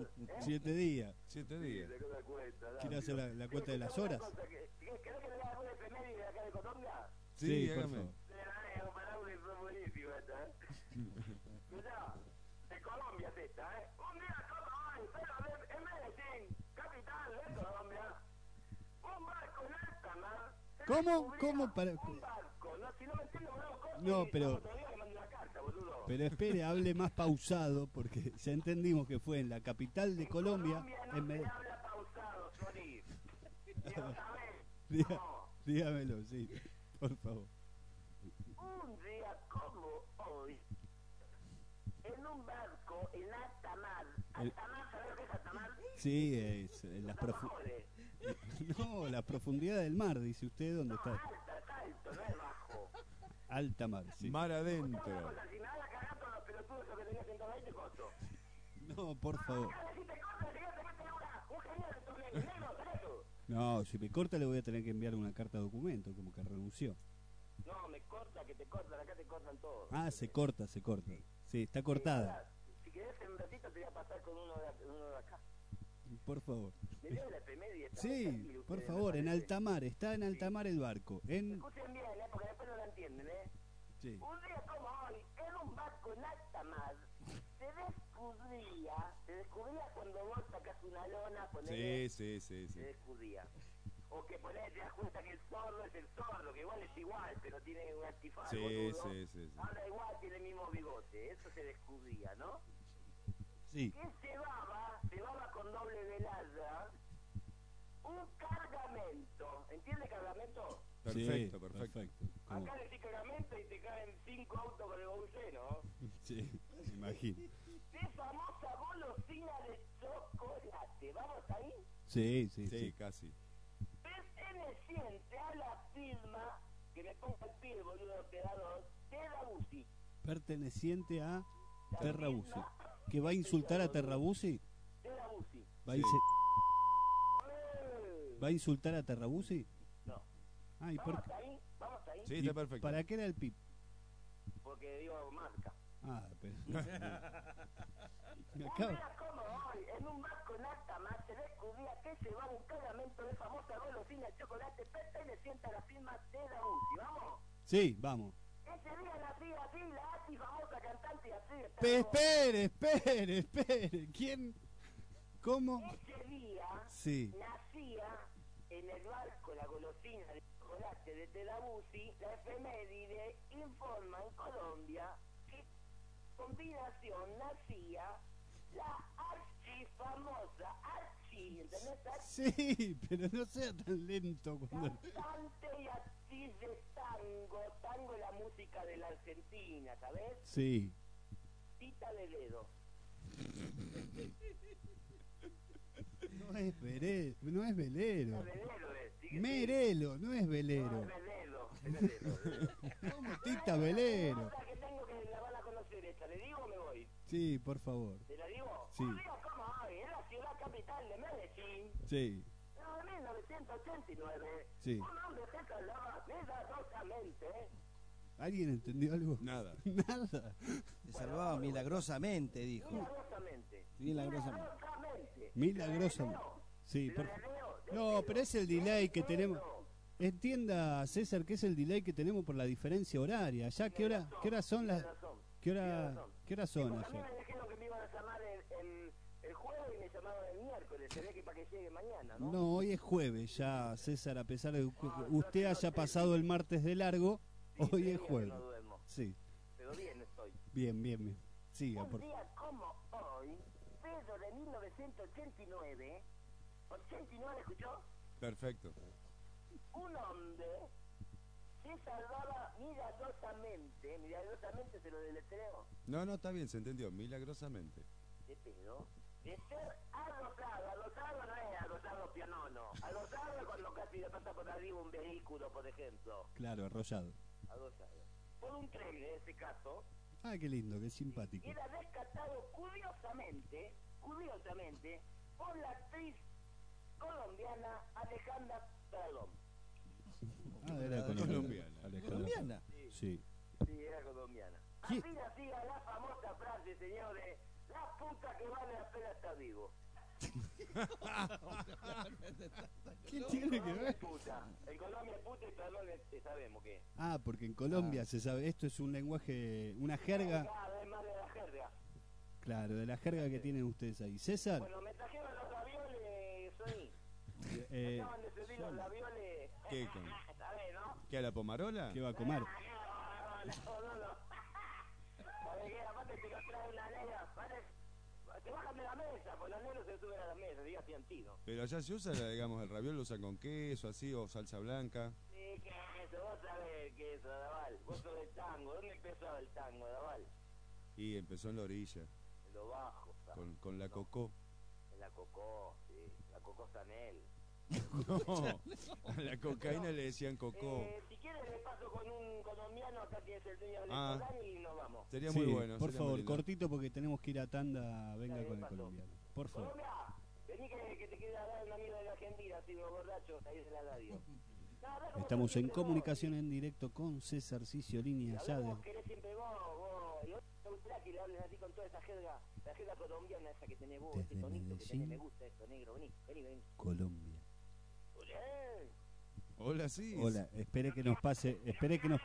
Speaker 3: 7 días.
Speaker 4: 7 días.
Speaker 3: ¿Quiere hacer la cuenta de las horas?
Speaker 19: ¿Querés que le haga alguna efeméride de acá de Colombia?
Speaker 4: Sí,
Speaker 3: por
Speaker 4: hágame.
Speaker 3: favor.
Speaker 19: Para una buenísima esta, Mirá, de Colombia es esta, Un día como hoy, pero en Medellín, capital de Colombia, un barco en alta mar.
Speaker 3: ¿Cómo? Para...
Speaker 19: Un barco, no, si no me entiendo,
Speaker 3: No, pero...
Speaker 19: otro día le mando una carta, boludo.
Speaker 3: Pero espere, hable más pausado, porque ya entendimos que fue en la capital de Colombia, en Medellín.
Speaker 19: Habla pausado, Solís.
Speaker 3: Dígamelo, sí, por favor.
Speaker 19: Un día como hoy, en un barco en alta mar. Alta mar, ¿sabes lo que es alta mar?
Speaker 3: Sí, es las No, la profundidad del mar, dice usted, ¿dónde está?
Speaker 19: Alta, es alto, no es bajo.
Speaker 3: Alta mar, sí.
Speaker 4: Mar adentro.
Speaker 19: Si me vas a cagar todos los pelotudos que tenías sentados ahí, te costo.
Speaker 3: No, por favor.
Speaker 19: Si te cortas, te metes un genial en tu negro, ¿sabes eso?
Speaker 3: No, si me corta le voy a tener que enviar una carta de documento, como que renunció.
Speaker 19: No, me corta, que te cortan, acá te cortan todo.
Speaker 3: Ah, se corta. Sí, está cortada.
Speaker 19: Si querés en un ratito te voy a pasar con uno de acá.
Speaker 3: Por favor.
Speaker 19: ¿Me dio la efeméride?
Speaker 3: Sí, por favor, en alta mar, está en alta mar el barco.
Speaker 19: Escuchen bien, porque después no la entienden,
Speaker 3: Sí.
Speaker 19: Un día como hoy, en un barco en alta mar, se descubría cuando vos sacás una lona, ponele,
Speaker 4: Sí.
Speaker 19: se descubría. O que ponele, te das cuenta que el sordo es el sordo, que igual es igual, pero tiene un antifaz,
Speaker 4: Sí.
Speaker 19: habla igual, tiene el mismo bigote, eso se descubría, ¿no?
Speaker 3: Sí.
Speaker 19: Que llevaba con doble velada un cargamento, ¿entiendes cargamento?
Speaker 4: Perfecto.
Speaker 19: Acá decís cargamento y te caen 5 autos con el baúl lleno.
Speaker 3: Sí, me imagino.
Speaker 19: De famosa golosina de chocolate, ¿vamos ahí?
Speaker 3: Sí,
Speaker 4: casi.
Speaker 19: Perteneciente a la firma, que me ponga el pie, boludo, te da dos, Terrabusi.
Speaker 3: Perteneciente a Terrabusi. ¿Que va a insultar a Terrabusi?
Speaker 19: Terrabusi.
Speaker 3: ¿Va a,
Speaker 4: Sí.
Speaker 3: ¿Va a insultar a Terrabusi?
Speaker 19: No.
Speaker 3: Ah, ¿y por
Speaker 19: ¿Vamos
Speaker 3: qué?
Speaker 19: ahí? ¿Vamos ahí?
Speaker 4: Sí,
Speaker 3: ¿Y
Speaker 4: está perfecto.
Speaker 3: ¿Para qué era el pip?
Speaker 19: Porque digo marca.
Speaker 3: Ah, pero... Me
Speaker 19: Un
Speaker 3: acabo-
Speaker 19: día como hoy, en un bar con alta más, se descubría que llevaba un cargamento de famosa golosina de chocolate Pepe y le sienta la firma de la UCI. ¿Vamos?
Speaker 3: Sí, vamos.
Speaker 19: Ese día nacía así, la ATI famosa cantante y así.
Speaker 3: Espere. ¿Quién? ¿Cómo?
Speaker 19: Ese día
Speaker 3: Sí.
Speaker 19: nacía en el barco la golosina de chocolate de Telabusi, la efeméride informa en Colombia que combinación nacía la archifamosa ¿entendés?
Speaker 3: Sí, pero no sea tan lento cuando...
Speaker 19: Cantante y actriz de tango es la música de la Argentina, ¿sabés?
Speaker 3: Sí.
Speaker 19: Tita de dedo.
Speaker 3: No es velero, no es velero.
Speaker 19: Velero es, sí que
Speaker 3: Merelo, no es velero.
Speaker 19: No, es velero, es velero.
Speaker 3: ¿Cómo Tita Velero?
Speaker 19: Otra que tengo que la van a conocer esta, ¿le digo o me voy?
Speaker 3: Sí, por favor.
Speaker 19: ¿Te la digo?
Speaker 3: Sí.
Speaker 19: Un día como hoy, en la ciudad capital de Medellín,
Speaker 3: Sí.
Speaker 19: en 1989,
Speaker 3: Sí.
Speaker 19: un hombre se trasladaba milagrosamente.
Speaker 3: ¿Alguien entendió algo?
Speaker 4: Nada.
Speaker 3: Nada.
Speaker 5: Se salvaba milagrosamente, dijo.
Speaker 19: Milagrosamente.
Speaker 5: Milagrosamente.
Speaker 3: Milagrosamente. Sí, por No, pero es el delay que tenemos. Entienda, César, que es el delay que tenemos por la diferencia horaria. ¿Ya qué hora son las qué hora son
Speaker 19: A mí
Speaker 3: allá?
Speaker 19: me dijeron que me iban a llamar el jueves y me llamaron el miércoles. Se ve que para que llegue mañana, ¿no?
Speaker 3: No, hoy es jueves ya, César, a pesar de que usted haya pasado el martes de largo, hoy es jueves.
Speaker 19: No duermo.
Speaker 3: Sí.
Speaker 19: Pero bien estoy.
Speaker 3: Bien. Siga,
Speaker 19: Un
Speaker 3: por
Speaker 19: día como hoy, pero de 1989, 89, ¿escuchó?
Speaker 4: Perfecto.
Speaker 19: Un hombre se salvaba milagrosamente se lo deletreo,
Speaker 4: No, está bien, se entendió. Milagrosamente.
Speaker 19: de pedo, de ser arrojado. Arrojado no es arrojado pionono. Arrojado es cuando casi le pasa por arriba un vehículo, por ejemplo.
Speaker 3: Claro, arrollado.
Speaker 19: Arrojado. Por un tren, en ese caso,
Speaker 3: Ah, qué lindo, qué simpático.
Speaker 19: era rescatado curiosamente, por la actriz colombiana Alejandra Perdón.
Speaker 3: Ah, era
Speaker 4: Colombiana.
Speaker 3: Alejandra.
Speaker 5: ¿Colombiana?
Speaker 3: Sí.
Speaker 19: Sí, era colombiana. Así nacía la famosa frase, señores, la puta que vale la pena estar vivo.
Speaker 3: ¿Qué tiene que ver?
Speaker 19: Puta. En Colombia es puta y perdón sabemos qué.
Speaker 3: Ah, porque en Colombia se sabe, esto es un lenguaje, una jerga,
Speaker 19: Cada vez más de la jerga.
Speaker 3: claro, de la jerga que tienen ustedes ahí. César,
Speaker 19: Bueno, me trajeron los ravioles, Sony.
Speaker 3: eh,
Speaker 19: Acaban de servir los ravioles.
Speaker 4: ¿Qué con?
Speaker 19: ¿Sabés, no?
Speaker 4: ¿Qué a la pomarola?
Speaker 3: ¿qué va a comer?
Speaker 19: No. ¿Sabés qué? Aparte te lo trae una negra. Te bajan de la mesa, pues los negros se suben a la mesa, diga Fiantino.
Speaker 4: Pero allá se usa, digamos, el raviol lo usan con queso, así, o salsa blanca.
Speaker 19: Sí, queso, vos sabés queso, Daval. Vos sos del tango. ¿Dónde empezó el tango, Daval?
Speaker 4: Y empezó en la orilla,
Speaker 19: En lo bajo, ¿sabes?
Speaker 4: con la cocó.
Speaker 19: En la Cocó, sí. La Cocó Sanel.
Speaker 4: No, a la cocaína le decían cocó.
Speaker 19: Si quieres le paso con un colombiano, acá tienes el dueño del
Speaker 4: Ah.
Speaker 19: restaurante y nos vamos.
Speaker 4: Sería
Speaker 3: Sí,
Speaker 4: muy bueno.
Speaker 3: por
Speaker 4: sería muy
Speaker 3: favor,
Speaker 4: lindo.
Speaker 3: cortito porque tenemos que ir a tanda, venga
Speaker 19: Dale,
Speaker 3: con el
Speaker 19: paso.
Speaker 3: colombiano. Por favor.
Speaker 19: Colombia, vení que te quiera dar un amigo de la Argentina, así los borrachos ahí de la radio.
Speaker 3: Estamos en comunicación en directo con César Ciciolini allá de...
Speaker 19: Vos querés siempre vos, y vos te gustaría que le hables así con toda esa jerga, la jerga colombiana esa que tenés vos, ese
Speaker 3: Desde
Speaker 19: tonito que tenés,
Speaker 3: Medellín.
Speaker 19: me gusta eso, negro, vení.
Speaker 3: Colombia.
Speaker 19: Hola.
Speaker 4: Hola, sí.
Speaker 3: Hola, espere que nos pase, espere que nos...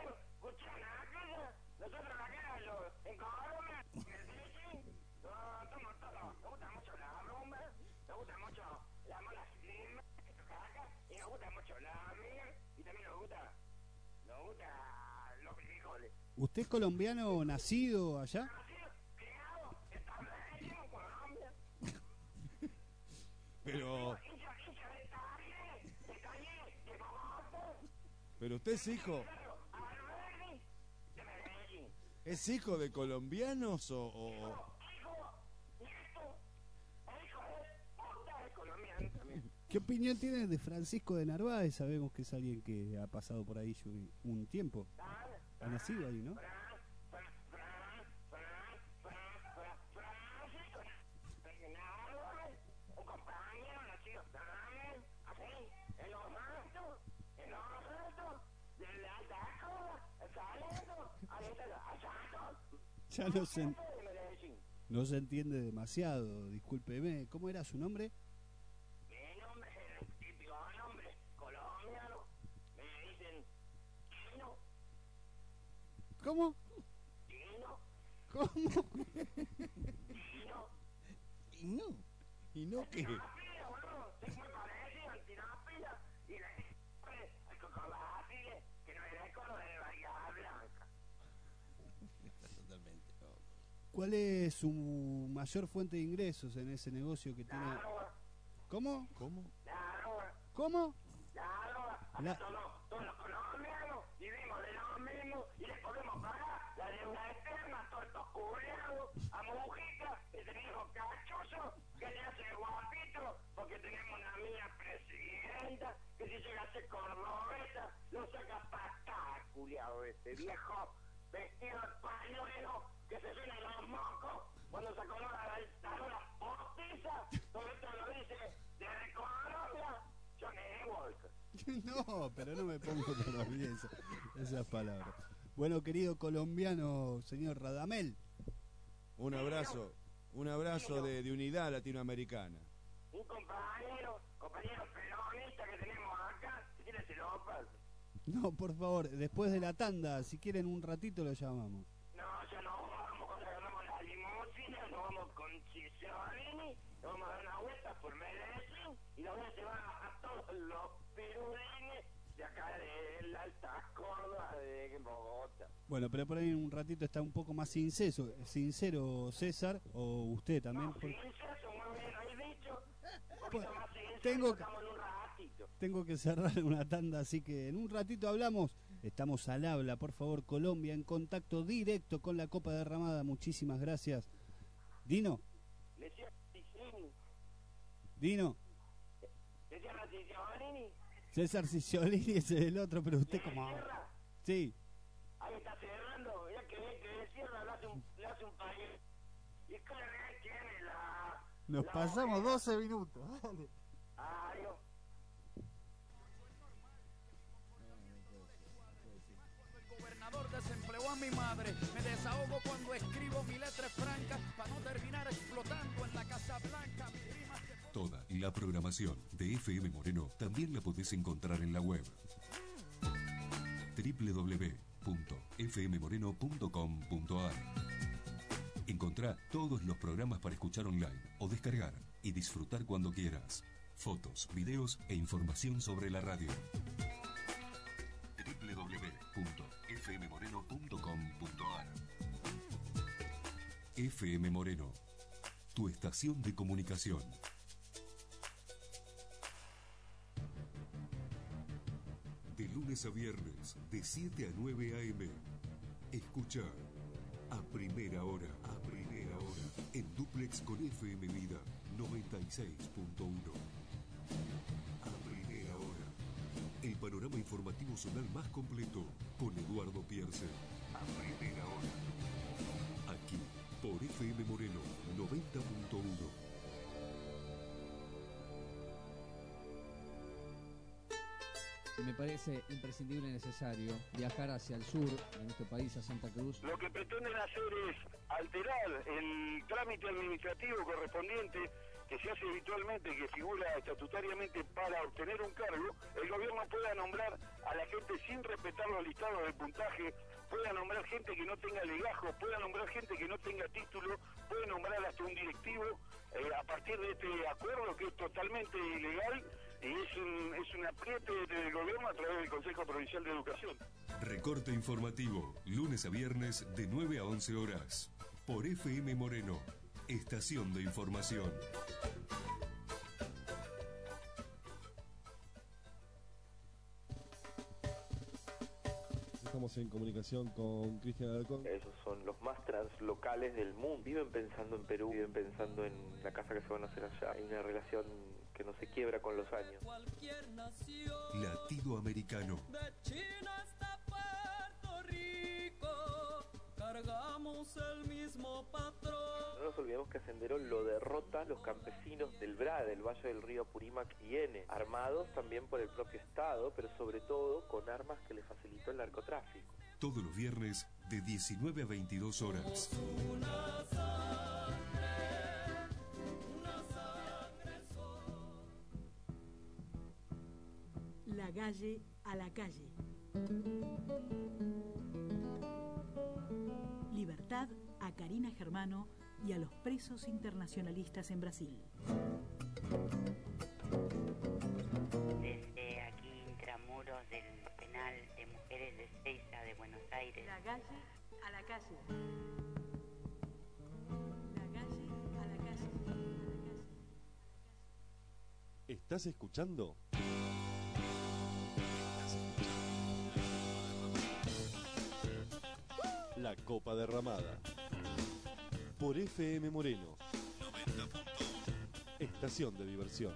Speaker 19: Nosotros acá en Colombia, en Medellín, somos todos. Nos gusta mucho la rumba, nos gusta mucho la mala cinema, y nos gusta mucho la miel, y también nos gusta los frijoles.
Speaker 3: ¿Usted es colombiano nacido allá?
Speaker 4: Pero usted es hijo. ¿Es hijo de colombianos o...?
Speaker 3: ¿Qué opinión tiene de Francisco de Narváez? Sabemos que es alguien que ha pasado por ahí un tiempo. Ha nacido ahí, ¿no?
Speaker 19: de la alta Córdoba, Salento, ahí está Salento.
Speaker 3: Ya no se entiende demasiado, discúlpeme. ¿Cómo era su nombre?
Speaker 19: Mi nombre es el típico nombre colombiano. Me dicen Tino.
Speaker 3: ¿Cómo?
Speaker 19: Tino.
Speaker 3: ¿Cómo?
Speaker 19: Tino.
Speaker 4: ¿Y no? ¿Y no qué?
Speaker 19: Tinapila, boludo. Es muy parecido al Tinapila. Y le dije al Cocobatile que no era el color de Bahía Blanca.
Speaker 5: Totalmente.
Speaker 3: ¿Cuál es su mayor fuente de ingresos en ese negocio que tiene?
Speaker 19: La droga.
Speaker 3: ¿Cómo?
Speaker 4: ¿Cómo?
Speaker 19: La droga.
Speaker 3: ¿Cómo?
Speaker 19: La droga.
Speaker 3: La-
Speaker 19: Acá todos los colombianos vivimos de lo mismo y les podemos pagar la deuda externa a todos estos culeados, a Mujica, ese viejo cachoso que le hace el guapito porque tenemos una mía presidenta que si llega a ser cordobesa lo saca patada, culiado ese viejo vestido de pañuelo que se suena los mocos cuando se acomoda la dictadura postiza, todo esto lo dice desde Colombia, Johnny Walker.
Speaker 3: No, pero no me pongo para mí esas palabras. Bueno, querido colombiano, señor Radamel.
Speaker 4: Un abrazo de unidad latinoamericana.
Speaker 19: Un compañero peronista que tenemos acá, si quiere se lo paso.
Speaker 3: No, por favor, después de la tanda, si quieren un ratito lo llamamos.
Speaker 19: No, ya no vamos, cuando agarramos la limusina, nos vamos con Cisolini, nos vamos a dar una vuelta por Medellín y nos vamos a llevar a todos los pirulines de acá de la Alta Córdoba de Bogotá.
Speaker 3: Bueno, pero por ahí en un ratito está un poco más sincero César, o usted también.
Speaker 19: No, sincero, muy bien, ahí dicho, un poquito
Speaker 3: Pues,
Speaker 19: más sincero,
Speaker 3: tengo
Speaker 19: estamos en un ratito.
Speaker 3: Tengo que cerrar una tanda, así que en un ratito hablamos. Estamos al habla, por favor, Colombia, en contacto directo con la Copa Derramada. Muchísimas gracias. Dino,
Speaker 19: Le decía Cisolini,
Speaker 3: Dino,
Speaker 19: le decía Cisolini,
Speaker 3: César Cicciolini es el otro, pero usted como...
Speaker 19: cierra.
Speaker 3: Sí,
Speaker 19: Ahí está cerrando, ya que cierra, le hace un país. Y es que le tiene la...
Speaker 3: nos pasamos 12 minutos. Dale.
Speaker 19: Adiós.
Speaker 20: El gobernador desempleó a mi madre. Me desahogo cuando escribo mi letra franca para no terminar explotando en la Casa Blanca. Mi prima se...
Speaker 1: Toda la programación de FM Moreno también la podés encontrar en la web www.fmmoreno.com.ar. Encontrá todos los programas para escuchar online o descargar y disfrutar cuando quieras. Fotos, videos e información sobre la radio. www.fmmoreno.com.ar. FM Moreno, tu estación de comunicación. De lunes a viernes, de 7 a 9 a.m. Escucha a primera hora, en duplex con FM Vida 96.1. A primera hora, el panorama informativo zonal más completo con Eduardo Pierce. A primera hora, aquí por FM Moreno 90.1.
Speaker 8: Me parece imprescindible y necesario viajar hacia el sur de nuestro país, a Santa Cruz.
Speaker 19: Lo que pretenden hacer es alterar el trámite administrativo correspondiente que se hace habitualmente, que figura estatutariamente para obtener un cargo. El gobierno pueda nombrar a la gente sin respetar los listados de puntaje, pueda nombrar gente que no tenga legajos, pueda nombrar gente que no tenga título, puede nombrar hasta un directivo a partir de este acuerdo que es totalmente ilegal. Y es un apriete del gobierno a través del Consejo Provincial de Educación.
Speaker 1: Recorte informativo, lunes a viernes de 9 a 11 horas. Por FM Moreno, estación de información.
Speaker 15: Estamos en comunicación con Cristian Alarcón.
Speaker 21: Esos son los más translocales del mundo. Viven pensando en Perú, viven pensando en la casa que se van a hacer allá. Hay una relación que no se quiebra con los años.
Speaker 1: Latido americano.
Speaker 14: De China hasta Puerto Rico,
Speaker 13: cargamos el mismo patrón.
Speaker 21: No nos olvidemos que a Sendero lo derrota los campesinos del BRA, del Valle del Río Apurímac y N, armados también por el propio Estado, pero sobre todo con armas que le facilitó el narcotráfico.
Speaker 1: Todos los viernes de 19 a 22 horas.
Speaker 7: La calle a la calle. Libertad a Karina Germano y a los presos internacionalistas en Brasil.
Speaker 22: Desde aquí, intramuros del penal de mujeres de Ezeiza de Buenos Aires.
Speaker 7: La calle a la calle. La calle a la calle.
Speaker 15: ¿Estás escuchando? La Copa Derramada por FM Moreno 90.1. Estación de diversión.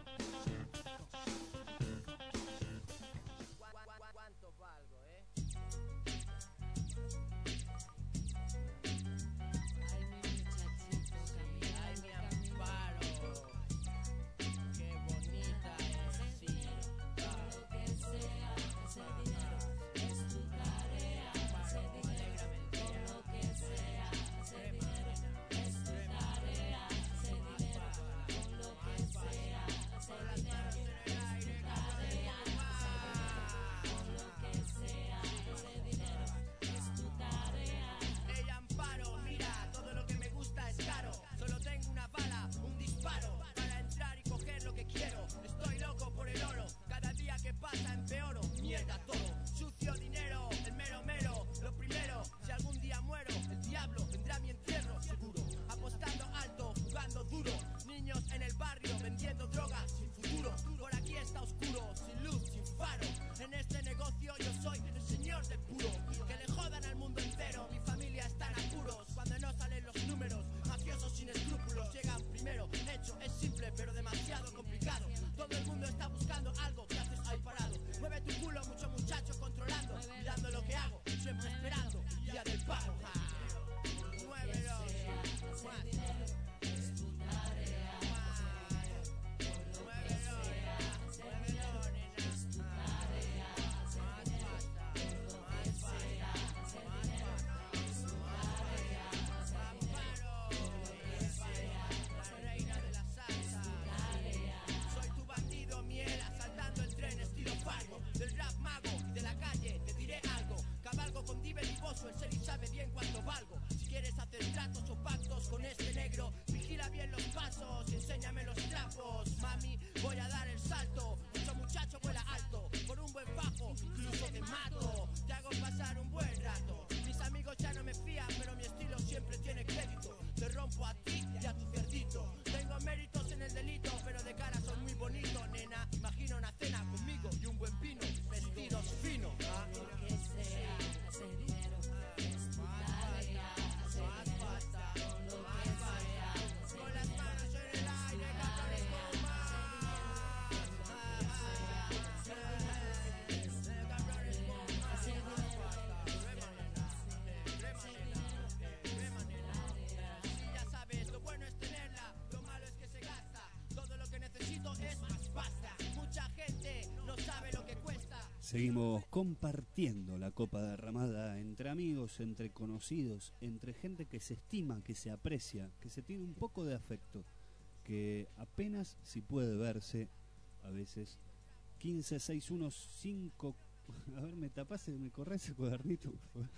Speaker 3: Seguimos compartiendo la copa derramada entre amigos, entre conocidos, entre gente que se estima, que se aprecia, que se tiene un poco de afecto, que apenas si puede verse, a veces 15-615. A ver, me tapás, me corres ese cuadernito, por favor.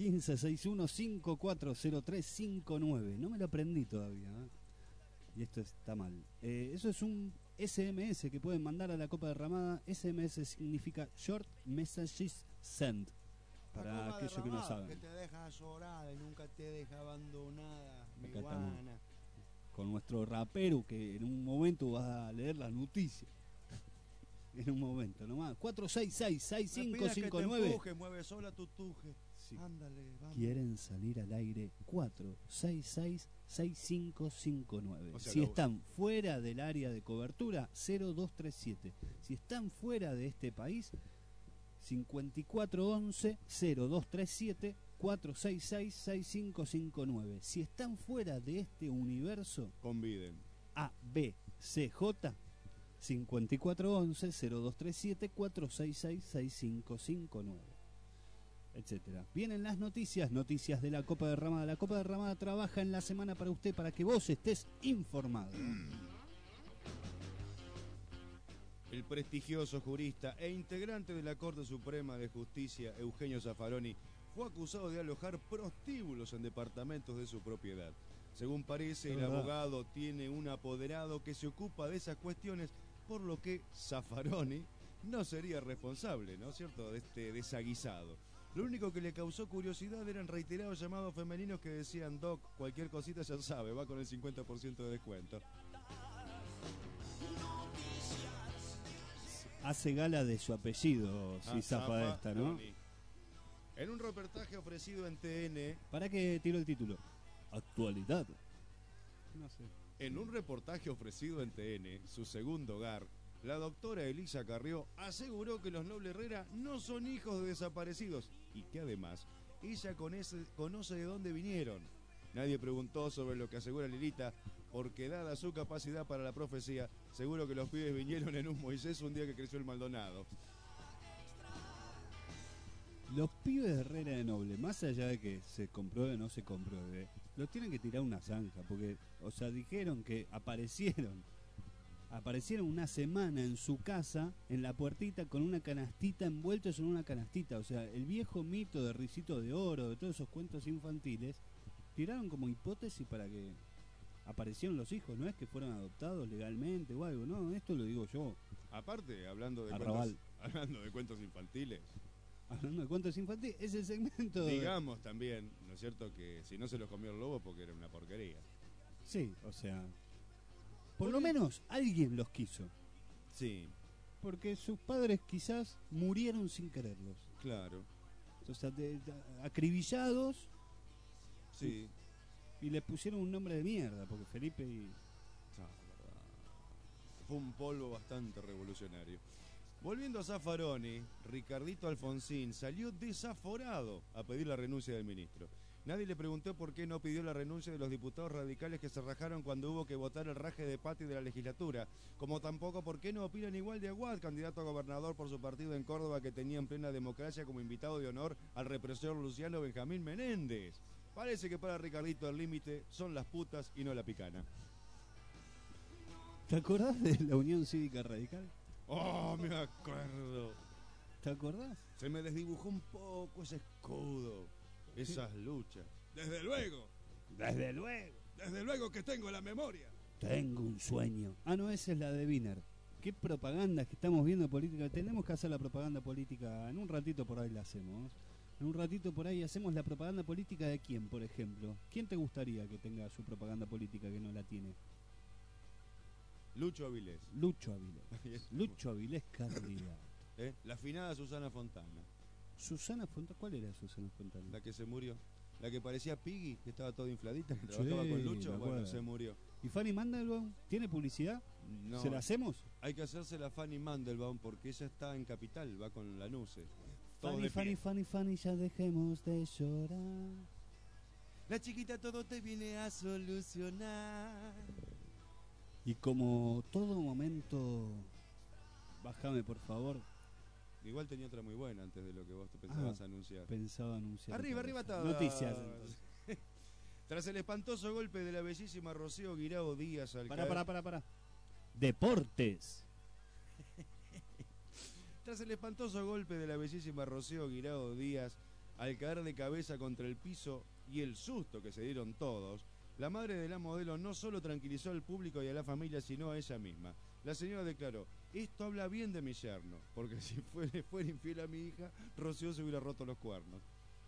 Speaker 3: 15-615-403-59. No me lo aprendí todavía, ¿eh? Y esto está mal. Eso es un SMS que pueden mandar a la copa derramada. SMS significa Short Messages Sent. Para aquellos que no saben.
Speaker 23: Que te deja llorada y nunca te deja abandonada. Mi
Speaker 3: Acá estamos
Speaker 23: guana.
Speaker 3: con nuestro rapero que en un momento va a leer las noticias. En un momento nomás. 466-6559.
Speaker 23: Empuje, mueve sola tu tuje. Sí. Ándale, vamos.
Speaker 3: Quieren salir al aire 466-6559.
Speaker 4: O sea,
Speaker 3: Si están fuera del área de cobertura, 0237. Si están fuera de este país, 5411-0237-466-6559. Si están fuera de este universo,
Speaker 4: conviden.
Speaker 3: A, B, C, J, 5411-0237-466-6559, etcétera. Vienen las noticias de la Copa Derramada. La Copa Derramada trabaja en la semana para usted, para que vos estés informado.
Speaker 4: El prestigioso jurista e integrante de la Corte Suprema de Justicia, Eugenio Zaffaroni, fue acusado de alojar prostíbulos en departamentos de su propiedad. Según parece, el abogado tiene un apoderado que se ocupa de esas cuestiones, por lo que Zaffaroni no sería responsable, ¿no es cierto?, de este desaguisado. Lo único que le causó curiosidad eran reiterados llamados femeninos que decían: Doc, cualquier cosita ya sabe, va con el 50% de descuento.
Speaker 3: Hace gala de su apellido, si zafa esta, ¿no?
Speaker 4: En un reportaje ofrecido en TN...
Speaker 3: ¿Para qué tiró el título? Actualidad. No sé.
Speaker 4: En un reportaje ofrecido en TN, su segundo hogar, la doctora Elisa Carrió aseguró que los Noble Herrera no son hijos de desaparecidos y que además ella conoce de dónde vinieron. Nadie preguntó sobre lo que asegura Lilita, porque dada su capacidad para la profecía, seguro que los pibes vinieron en un Moisés un día que creció el Maldonado.
Speaker 3: Los pibes de Herrera de Noble, más allá de que se compruebe o no se compruebe, los tienen que tirar a una zanja, porque, o sea, dijeron que aparecieron una semana en su casa, en la puertita, con una canastita, envueltos en una canastita. O sea, el viejo mito de Ricito de Oro, de todos esos cuentos infantiles, tiraron como hipótesis para que aparecieron los hijos. No es que fueron adoptados legalmente o algo, no, esto lo digo yo.
Speaker 4: Aparte, hablando de cuentos infantiles.
Speaker 3: Hablando de cuentos infantiles, es el segmento...
Speaker 4: Digamos también, ¿no es cierto?, que si no se los comió el lobo porque era una porquería.
Speaker 3: Sí, o sea... Por lo menos alguien los quiso.
Speaker 4: Sí.
Speaker 3: Porque sus padres quizás murieron sin quererlos.
Speaker 4: Claro.
Speaker 3: O sea, acribillados.
Speaker 4: Sí.
Speaker 3: Y le pusieron un nombre de mierda, porque Felipe y...
Speaker 4: Fue un polvo bastante revolucionario. Volviendo a Zaffaroni, Ricardito Alfonsín salió desaforado a pedir la renuncia del ministro. Nadie le preguntó por qué no pidió la renuncia de los diputados radicales que se rajaron cuando hubo que votar el raje de patio de la legislatura, como tampoco por qué no opinan igual de Aguad, candidato a gobernador por su partido en Córdoba, que tenía en plena democracia como invitado de honor al represor Luciano Benjamín Menéndez. Parece que para Ricardito el límite son las putas y no la picana.
Speaker 3: ¿Te acordás de la Unión Cívica Radical?
Speaker 4: ¡Oh, me acuerdo!
Speaker 3: ¿Te acordás?
Speaker 4: Se me desdibujó un poco ese escudo, esas luchas.
Speaker 3: Desde luego. Desde luego.
Speaker 4: Desde luego que tengo la memoria.
Speaker 3: Tengo un sueño. Ah, no, esa es la de Wiener. ¿Qué propaganda que estamos viendo política? Tenemos que hacer la propaganda política. En un ratito por ahí la hacemos. En un ratito por ahí hacemos la propaganda política de quién, por ejemplo. ¿Quién te gustaría que tenga su propaganda política que no la tiene?
Speaker 4: Lucho Avilés.
Speaker 3: Lucho Avilés. Lucho Avilés candidato.
Speaker 4: La afinada Susana Fontana.
Speaker 3: ¿Susana Fontana? ¿Cuál era Susana Fontana?
Speaker 4: La que se murió. La que parecía Piggy, que estaba toda infladita, que trabajaba con Lucho. Bueno, se murió.
Speaker 3: ¿Y Fanny Mandelbaum tiene publicidad?
Speaker 4: No,
Speaker 3: ¿Se la hacemos?
Speaker 4: Hay que hacérsela a Fanny Mandelbaum porque ella está en Capital, va con Lanuse.
Speaker 3: Fanny, ya dejemos de llorar.
Speaker 4: La chiquita todo te viene a solucionar.
Speaker 3: Y como todo momento, bájame por favor.
Speaker 4: Igual tenía otra muy buena antes de lo que vos te pensabas anunciar.
Speaker 3: Pensaba anunciar.
Speaker 4: Arriba todo.
Speaker 3: Noticias.
Speaker 4: Tras el espantoso golpe de la bellísima Rocío Guirao Díaz al
Speaker 3: Para. Deportes.
Speaker 4: Tras el espantoso golpe de la bellísima Rocío Guirao Díaz al caer de cabeza contra el piso y el susto que se dieron todos, la madre de la modelo no solo tranquilizó al público y a la familia, sino a ella misma. La señora declaró: esto habla bien de mi yerno, porque si fuera infiel a mi hija, Rocío se hubiera roto los cuernos.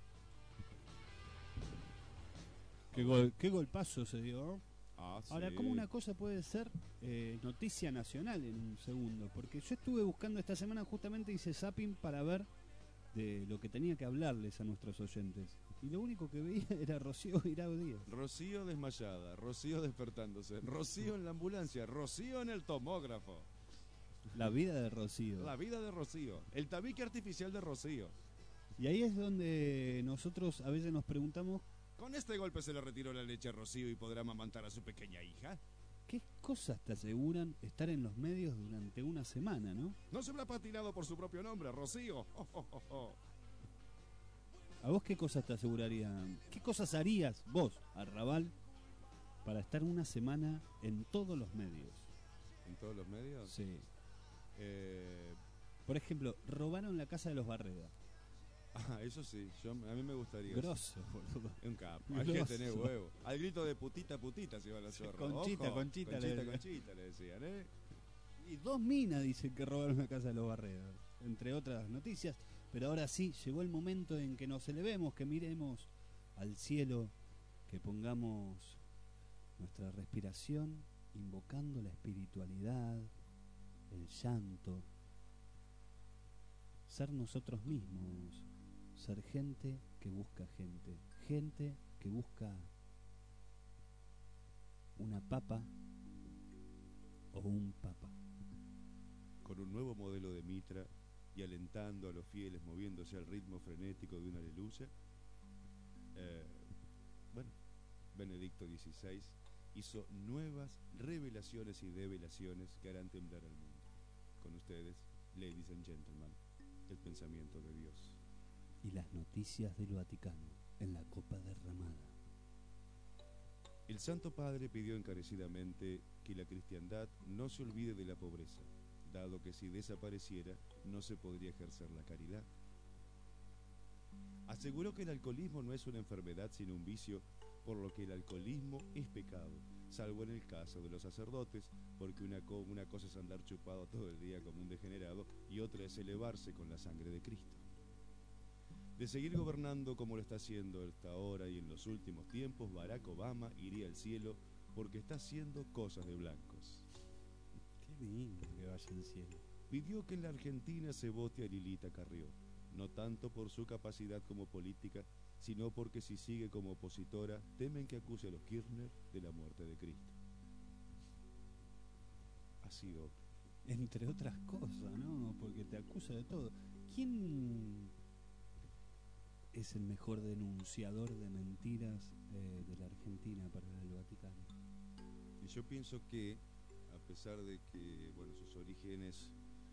Speaker 3: Qué golpazo se dio. Ahora,
Speaker 4: sí.
Speaker 3: ¿cómo una cosa puede ser noticia nacional en un segundo? Porque yo estuve buscando esta semana, justamente hice zapping para ver de lo que tenía que hablarles a nuestros oyentes. Y lo único que veía era Rocío Guirao Díaz.
Speaker 4: Rocío desmayada, Rocío despertándose, Rocío en la ambulancia, Rocío en el tomógrafo.
Speaker 3: La vida de Rocío.
Speaker 4: La vida de Rocío. El tabique artificial de Rocío.
Speaker 3: Y ahí es donde nosotros a veces nos preguntamos,
Speaker 4: ¿Con este golpe se le retiró la leche a Rocío y podrá amamantar a su pequeña hija?
Speaker 3: ¿qué cosas te aseguran estar en los medios durante una semana, no?
Speaker 4: ¿No se habrá patinado por su propio nombre, Rocío?
Speaker 3: ¿A vos qué cosas te asegurarían? ¿Qué cosas harías vos, Arrabal, para estar una semana en todos los medios?
Speaker 4: ¿En todos los medios?
Speaker 3: Sí. Por ejemplo, robaron la casa de los Barreda.
Speaker 4: Eso sí, a mí me gustaría.
Speaker 3: Grosso, boludo.
Speaker 4: Un capo, hay que tener huevo. Al grito de putita, putita se iba la zorra.
Speaker 3: Conchita,
Speaker 4: Ojo,
Speaker 3: Conchita
Speaker 4: le decían, ¿eh?
Speaker 3: Y 2 minas dicen que robaron la casa de los Barreda, entre otras noticias. Pero ahora sí, llegó el momento en que nos elevemos, que miremos al cielo, que pongamos nuestra respiración, invocando la espiritualidad, el llanto, ser nosotros mismos, ser gente que busca gente, gente que busca una papa o un papa.
Speaker 4: Con un nuevo modelo de mitra y alentando a los fieles moviéndose al ritmo frenético de una aleluya, Benedicto XVI hizo nuevas revelaciones y develaciones que harán temblar al mundo. Con ustedes, ladies and gentlemen, el pensamiento de Dios.
Speaker 3: Y las noticias del Vaticano en la copa derramada.
Speaker 4: El Santo Padre pidió encarecidamente que la cristiandad no se olvide de la pobreza, dado que si desapareciera no se podría ejercer la caridad. Aseguró que el alcoholismo no es una enfermedad sino un vicio, por lo que el alcoholismo es pecado, salvo en el caso de los sacerdotes, porque una cosa es andar chupado todo el día como un degenerado y otra es elevarse con la sangre de Cristo. De seguir gobernando como lo está haciendo hasta ahora y en los últimos tiempos, Barack Obama iría al cielo porque está haciendo cosas de blancos.
Speaker 3: Qué lindo que vaya al cielo.
Speaker 4: Pidió que en la Argentina se vote a Lilita Carrió, no tanto por su capacidad como política, sino porque si sigue como opositora, temen que acuse a los Kirchner de la muerte de Cristo. Ha sido...
Speaker 3: Entre otras cosas, ¿no? Porque te acusa de todo. ¿Quién es el mejor denunciador de mentiras de la Argentina para el Vaticano?
Speaker 4: Y yo pienso que, a pesar de que, bueno, sus orígenes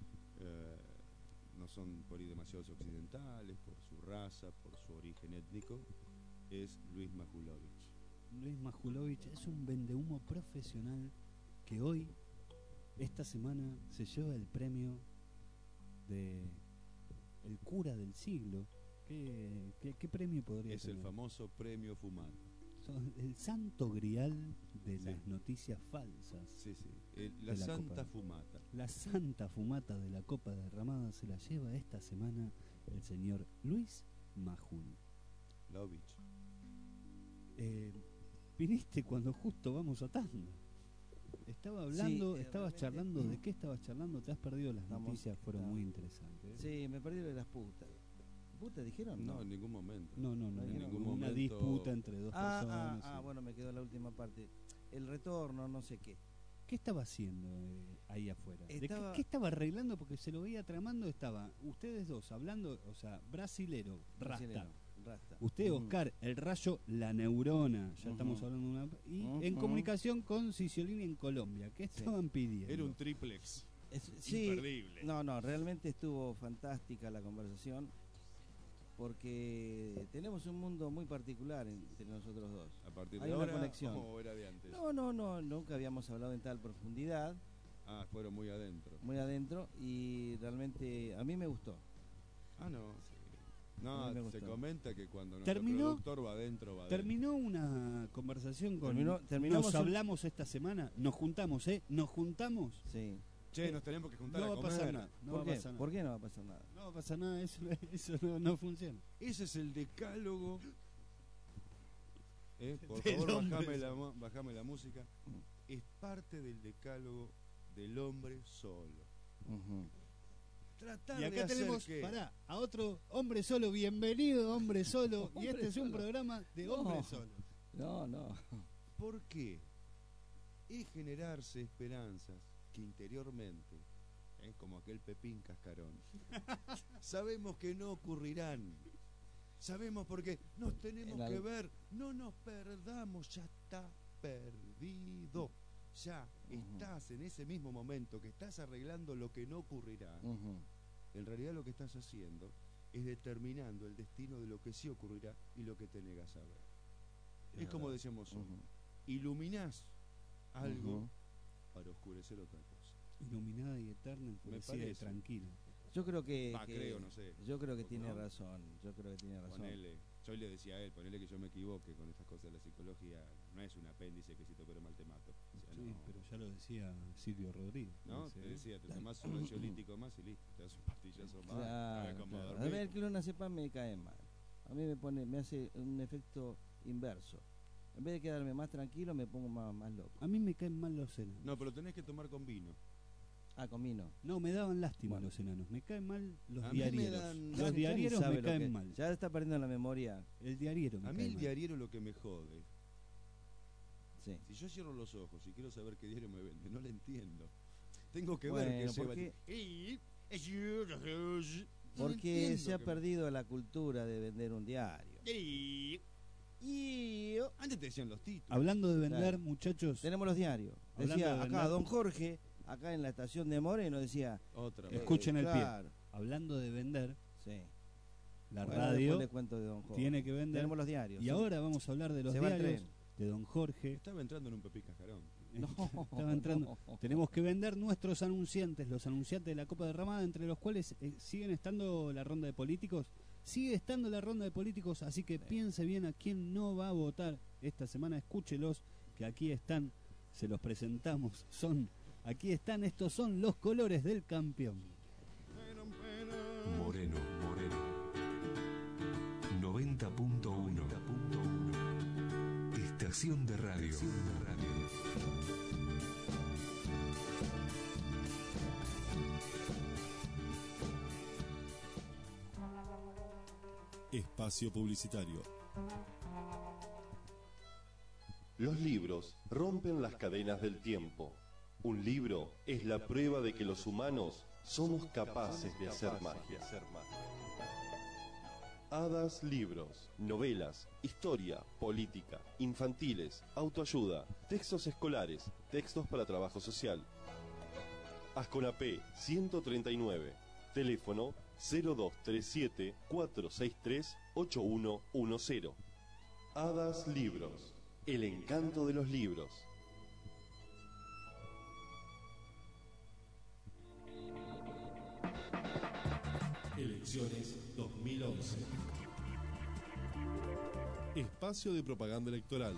Speaker 4: no son por ahí demasiado occidentales, por su raza, por su origen étnico, es Luis Majulovich.
Speaker 3: Luis Majulovich es un vendehumo profesional que hoy, esta semana, se lleva el premio de el cura del siglo. ¿Qué premio podría
Speaker 4: Es
Speaker 3: tener?
Speaker 4: el famoso premio Fumata.
Speaker 3: El santo grial de las noticias falsas.
Speaker 4: Sí, sí. La santa fumata.
Speaker 3: La santa fumata de la copa derramada se la lleva esta semana el señor Luis
Speaker 4: Majulovich.
Speaker 3: Viniste cuando justo vamos a tanda. Estaba hablando, estabas charlando, ¿de qué estabas charlando? Te has perdido las noticias, fueron muy interesantes.
Speaker 5: Sí, me perdí de las putas. ¿Putas dijeron?
Speaker 4: No, en ningún momento.
Speaker 3: No,
Speaker 4: en ningún
Speaker 3: una
Speaker 4: momento.
Speaker 3: disputa entre dos personas.
Speaker 5: Bueno, me quedó la última parte. El retorno, no sé qué.
Speaker 3: ¿Qué estaba haciendo ahí afuera?
Speaker 5: Estaba...
Speaker 3: ¿Qué estaba arreglando? Porque se lo veía tramando, estaba ustedes dos hablando, o sea, brasilero, rasta. Usted, Oscar, el rayo, la neurona, ya estamos hablando de una... Y en comunicación con Ciciolini en Colombia. ¿Qué estaban pidiendo?
Speaker 4: Era un triplex.
Speaker 5: Sí,
Speaker 4: imperdible.
Speaker 5: No, realmente estuvo fantástica la conversación, porque tenemos un mundo muy particular entre nosotros dos.
Speaker 4: ¿A partir
Speaker 5: Hay
Speaker 4: de
Speaker 5: una
Speaker 4: ahora
Speaker 5: conexión.
Speaker 4: o era de antes?
Speaker 5: No, nunca habíamos hablado en tal profundidad.
Speaker 4: Fueron muy adentro.
Speaker 5: Muy adentro, y realmente a mí me gustó.
Speaker 4: No, no, se comenta que cuando nuestro productor va adentro,
Speaker 3: Terminó una conversación con...
Speaker 5: Terminamos
Speaker 3: nos hablamos esta semana, nos juntamos, ¿Nos juntamos?
Speaker 5: Sí.
Speaker 4: Che, nos tenemos que juntar
Speaker 3: no
Speaker 4: a
Speaker 3: va
Speaker 4: comer.
Speaker 3: A pasar nada.
Speaker 5: ¿Por qué? ¿Por qué no va a pasar nada?
Speaker 3: No va a pasar nada, eso no funciona.
Speaker 4: Ese es el decálogo. Por
Speaker 3: Del
Speaker 4: favor,
Speaker 3: hombre
Speaker 4: bajame la música. Es parte del decálogo del hombre solo. Tratar
Speaker 3: y acá
Speaker 4: de hacer
Speaker 3: tenemos,
Speaker 4: que...
Speaker 3: a otro hombre solo. Bienvenido, hombre solo. Y este es un programa de hombres solos.
Speaker 5: No.
Speaker 4: ¿Por qué? Es generarse esperanzas que interiormente como aquel Pepín Cascarón. Sabemos que no ocurrirán. Sabemos porque nos tenemos que ver. No nos perdamos, ya está perdido. Ya estás en ese mismo momento que estás arreglando lo que no ocurrirá. En realidad lo que estás haciendo es determinando el destino de lo que sí ocurrirá y lo que te negas a ver. Es como decíamos hoy, iluminás algo para oscurecer otra cosa.
Speaker 3: Iluminada y eterna, enfurecida y tranquila.
Speaker 5: Yo creo que,
Speaker 4: no sé.
Speaker 5: Yo creo que tiene
Speaker 4: ¿no?
Speaker 5: razón. Yo creo que tiene razón.
Speaker 4: Yo le decía a él, ponele que yo me equivoque con estas cosas de la psicología, no es un apéndice que si te opero mal te mato. O sea,
Speaker 3: Sí,
Speaker 4: no,
Speaker 3: pero ya lo decía Silvio Rodríguez.
Speaker 4: ¿no? Te decía, te tomás un ansiolítico más y listo, te das un pastillazo más.
Speaker 5: Claro, claro. A mí el clonazepam me cae mal. A mí me hace un efecto inverso. En vez de quedarme más tranquilo, me pongo más loco.
Speaker 3: A mí me caen mal los enanos.
Speaker 4: No, pero tenés que tomar con vino.
Speaker 5: Ah, con vino.
Speaker 3: No, me daban lástima los enanos. Me caen mal los
Speaker 4: A mí me
Speaker 3: diarieros.
Speaker 4: dan-
Speaker 3: Los diarieros me caen mal.
Speaker 5: Ya está perdiendo la memoria.
Speaker 3: El diariero me
Speaker 4: A mí
Speaker 3: cae
Speaker 4: el
Speaker 3: mal.
Speaker 4: diariero lo que me jode.
Speaker 5: Sí.
Speaker 4: Si yo cierro los ojos y quiero saber qué diario me vende, no le entiendo. Tengo que
Speaker 5: Bueno,
Speaker 4: ver que
Speaker 5: porque-
Speaker 4: No
Speaker 5: Porque
Speaker 4: entiendo
Speaker 5: se ha
Speaker 4: que-
Speaker 5: perdido la cultura de vender un diario.
Speaker 4: Antes te decían los títulos.
Speaker 3: Hablando de vender,
Speaker 5: Claro.
Speaker 3: muchachos.
Speaker 5: Tenemos los diarios.
Speaker 3: Hablando
Speaker 5: Decía
Speaker 3: de
Speaker 5: acá
Speaker 3: vender-
Speaker 5: don Jorge, acá en la estación de Moreno, decía.
Speaker 4: Otra.
Speaker 3: Escuchen el
Speaker 5: claro.
Speaker 3: pie. Hablando de vender,
Speaker 5: Sí.
Speaker 3: la
Speaker 5: Bueno,
Speaker 3: radio
Speaker 5: después le cuento de don Jorge.
Speaker 3: tiene que vender.
Speaker 5: Tenemos los diarios.
Speaker 3: Y
Speaker 5: sí.
Speaker 3: ahora vamos a hablar de los
Speaker 5: Se va el
Speaker 3: diarios
Speaker 5: tren.
Speaker 3: de don Jorge.
Speaker 4: Estaba entrando en un Pepín Cascarón.
Speaker 3: Estaba entrando. Tenemos que vender nuestros anunciantes, los anunciantes de la Copa Derramada, entre los cuales siguen estando la ronda de políticos. Sigue estando la ronda de políticos, así que piense bien a quién no va a votar esta semana. Escúchelos, que aquí están, se los presentamos. Aquí están, estos son los colores del campeón.
Speaker 1: Moreno, 90.1. Estación de radio.
Speaker 11: Espacio publicitario.
Speaker 15: Los libros rompen las cadenas del tiempo. Un libro es la prueba de que los humanos somos capaces de hacer magia. Hadas Libros, novelas, historia, política, infantiles, autoayuda, textos escolares, textos para trabajo social. Asconapé 139, teléfono 0237-463-8110. Hadas Libros, el encanto de los libros.
Speaker 11: Elecciones 2011. Espacio de propaganda electoral.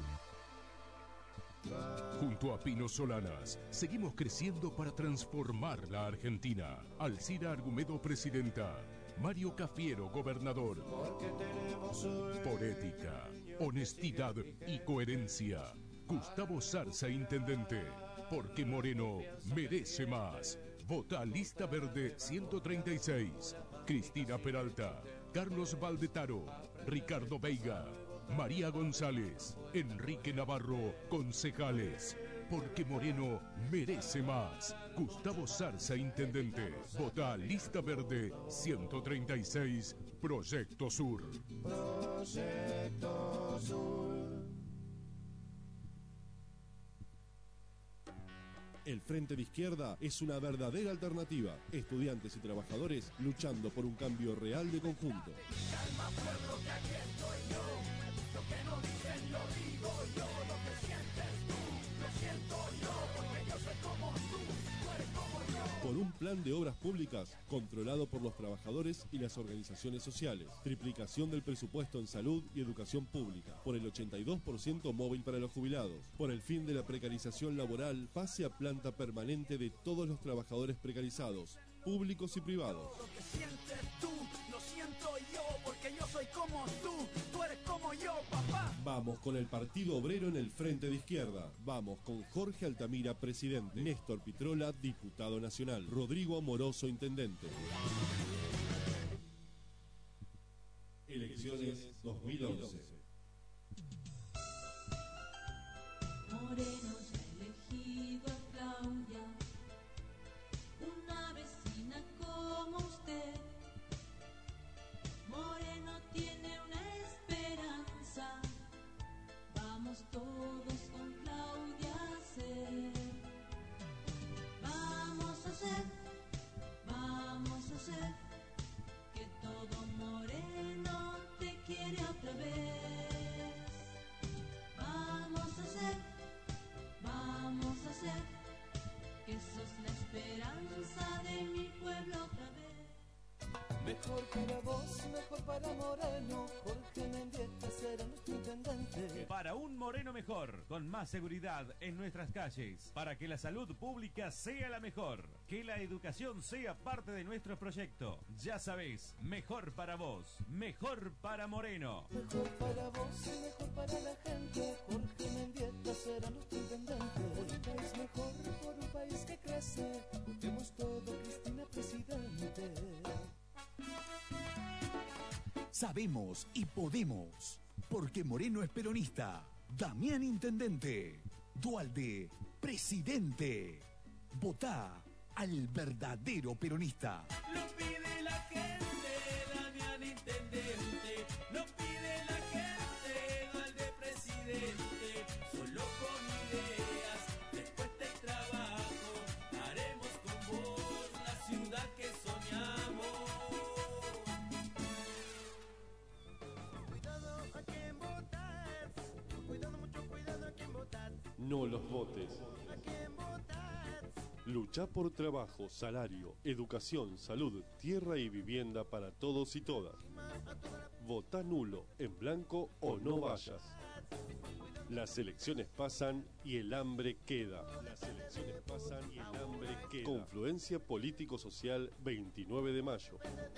Speaker 2: Junto a Pino Solanas, seguimos creciendo para transformar la Argentina. Alcira Argumedo, presidenta. Mario Cafiero, gobernador. Por ética, honestidad y coherencia. Gustavo Zarza, intendente. Porque Moreno merece más. Vota Lista Verde 136. Cristina Peralta, Carlos Valdetaro, Ricardo Veiga, María González, Enrique Navarro, concejales. Porque Moreno merece más. Gustavo Zarza, intendente. Vota Lista Verde 136, Proyecto Sur.
Speaker 14: Proyecto Sur.
Speaker 11: El Frente de Izquierda es una verdadera alternativa. Estudiantes y trabajadores luchando por un cambio real de conjunto. Por un plan de obras públicas controlado por los trabajadores y las organizaciones sociales. Triplicación del presupuesto en salud y educación pública. Por el 82% móvil para los jubilados. Por el fin de la precarización laboral, pase a planta permanente de todos los trabajadores precarizados, públicos y privados.
Speaker 20: Lo que sientes tú, lo siento yo, porque yo soy como tú eres como yo, papá.
Speaker 11: Vamos con el Partido Obrero en el Frente de Izquierda. Vamos con Jorge Altamira, presidente. Néstor Pitrola, diputado nacional. Rodrigo Amoroso, intendente. Elecciones 2011.
Speaker 9: Moreno ya elegido a Claudia, una vez
Speaker 14: mejor para Moreno, Jorge Mendieta será nuestro intendente.
Speaker 9: Para un Moreno mejor, con más seguridad en nuestras calles, para que la salud pública sea la mejor, que la educación sea parte de nuestro proyecto. Ya sabés, mejor para vos, mejor para Moreno.
Speaker 14: Mejor para vos y mejor para la gente, Jorge Mendieta será nuestro intendente. Por un país mejor, por un país que crece, votemos todo, Cristina presidente.
Speaker 12: Sabemos y podemos, porque Moreno es peronista, Damián intendente, Duhalde presidente. Votá al verdadero peronista.
Speaker 10: Lo pide la gente, Damián intendente. Lo pide la gente, Duhalde presidente. Solo con ideas, después del trabajo, haremos con vos la ciudad que soñamos.
Speaker 14: Cuidado a quien votas, cuidado, mucho cuidado a quien votas.
Speaker 15: No los votes.
Speaker 14: A quien votas.
Speaker 15: Lucha por trabajo, salario, educación, salud, tierra y vivienda para todos y todas. Vota nulo, en blanco o no vayas. Las elecciones pasan y el hambre queda. Las elecciones pasan y el hambre queda. Confluencia Político-Social 29 de mayo.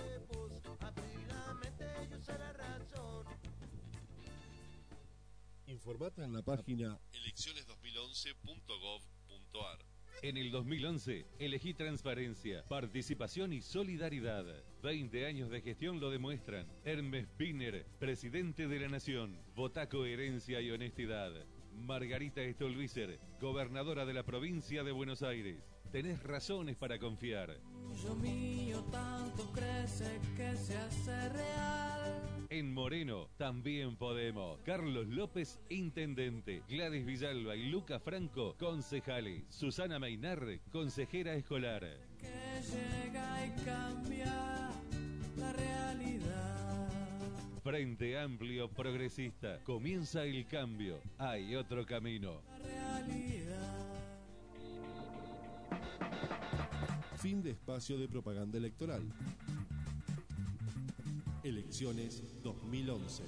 Speaker 15: Informate en la página elecciones2011.gov.ar.
Speaker 16: En el 2011, elegí transparencia, participación y solidaridad. 20 años de gestión lo demuestran. Hermes Spinner, presidente de la Nación. Votá coherencia y honestidad. Margarita Stolbizer, gobernadora de la provincia de Buenos Aires. Tenés razones para confiar.
Speaker 10: Yo mío tanto crece que se hace real.
Speaker 16: En Moreno también podemos. Carlos López, intendente. Gladys Villalba y Luca Franco, concejales. Susana Meinar, consejera escolar.
Speaker 10: Que llega y cambia la realidad.
Speaker 16: Frente Amplio Progresista. Comienza el cambio. Hay otro camino.
Speaker 10: La realidad.
Speaker 11: Fin de espacio de propaganda electoral. Elecciones 2011.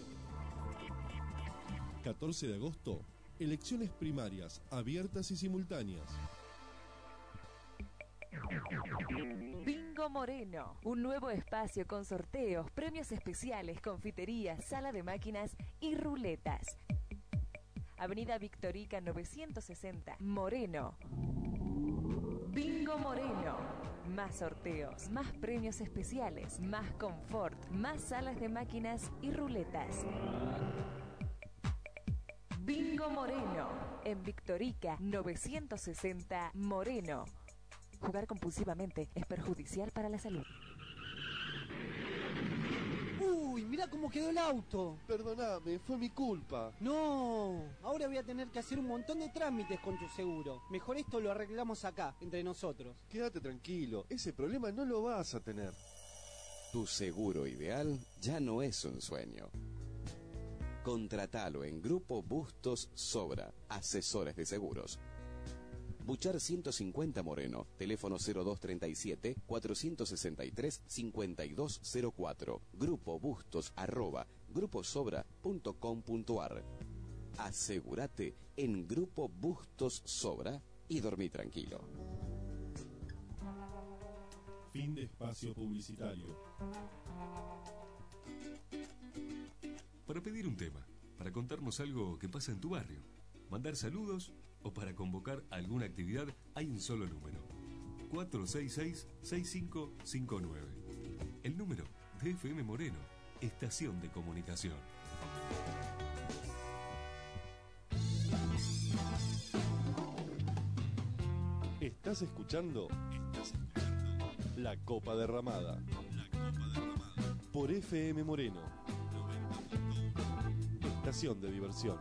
Speaker 11: 14 de agosto, elecciones primarias abiertas y simultáneas.
Speaker 24: Bingo Moreno, un nuevo espacio con sorteos, premios especiales, confiterías, sala de máquinas y ruletas. Avenida Victorica 960, Moreno. Bingo Moreno. Más sorteos, más premios especiales, más confort, más salas de máquinas y ruletas. Bingo Moreno. En Victorica 960, Moreno. Jugar compulsivamente es perjudicial para la salud.
Speaker 23: Uy, mirá cómo quedó el auto.
Speaker 15: Perdóname, fue mi culpa.
Speaker 23: No, ahora voy a tener que hacer un montón de trámites con tu seguro. Mejor esto lo arreglamos acá, entre nosotros.
Speaker 15: Quédate tranquilo, ese problema no lo vas a tener.
Speaker 25: Tu seguro ideal ya no es un sueño. Contratalo en Grupo Bustos Sobra, asesores de seguros. Buchar 150 Moreno, teléfono 0237-463-5204, Grupo Bustos @gruposobra.com.ar. Asegúrate en Grupo Bustos Sobra y dormí tranquilo.
Speaker 11: Fin de espacio publicitario.
Speaker 1: Para pedir un tema, para contarnos algo que pasa en tu barrio, mandar saludos o para convocar alguna actividad, hay un solo número: 466-6559. El número de FM Moreno, estación de comunicación.
Speaker 15: ¿Estás escuchando? La Copa Derramada. Por FM Moreno. Estación de diversión.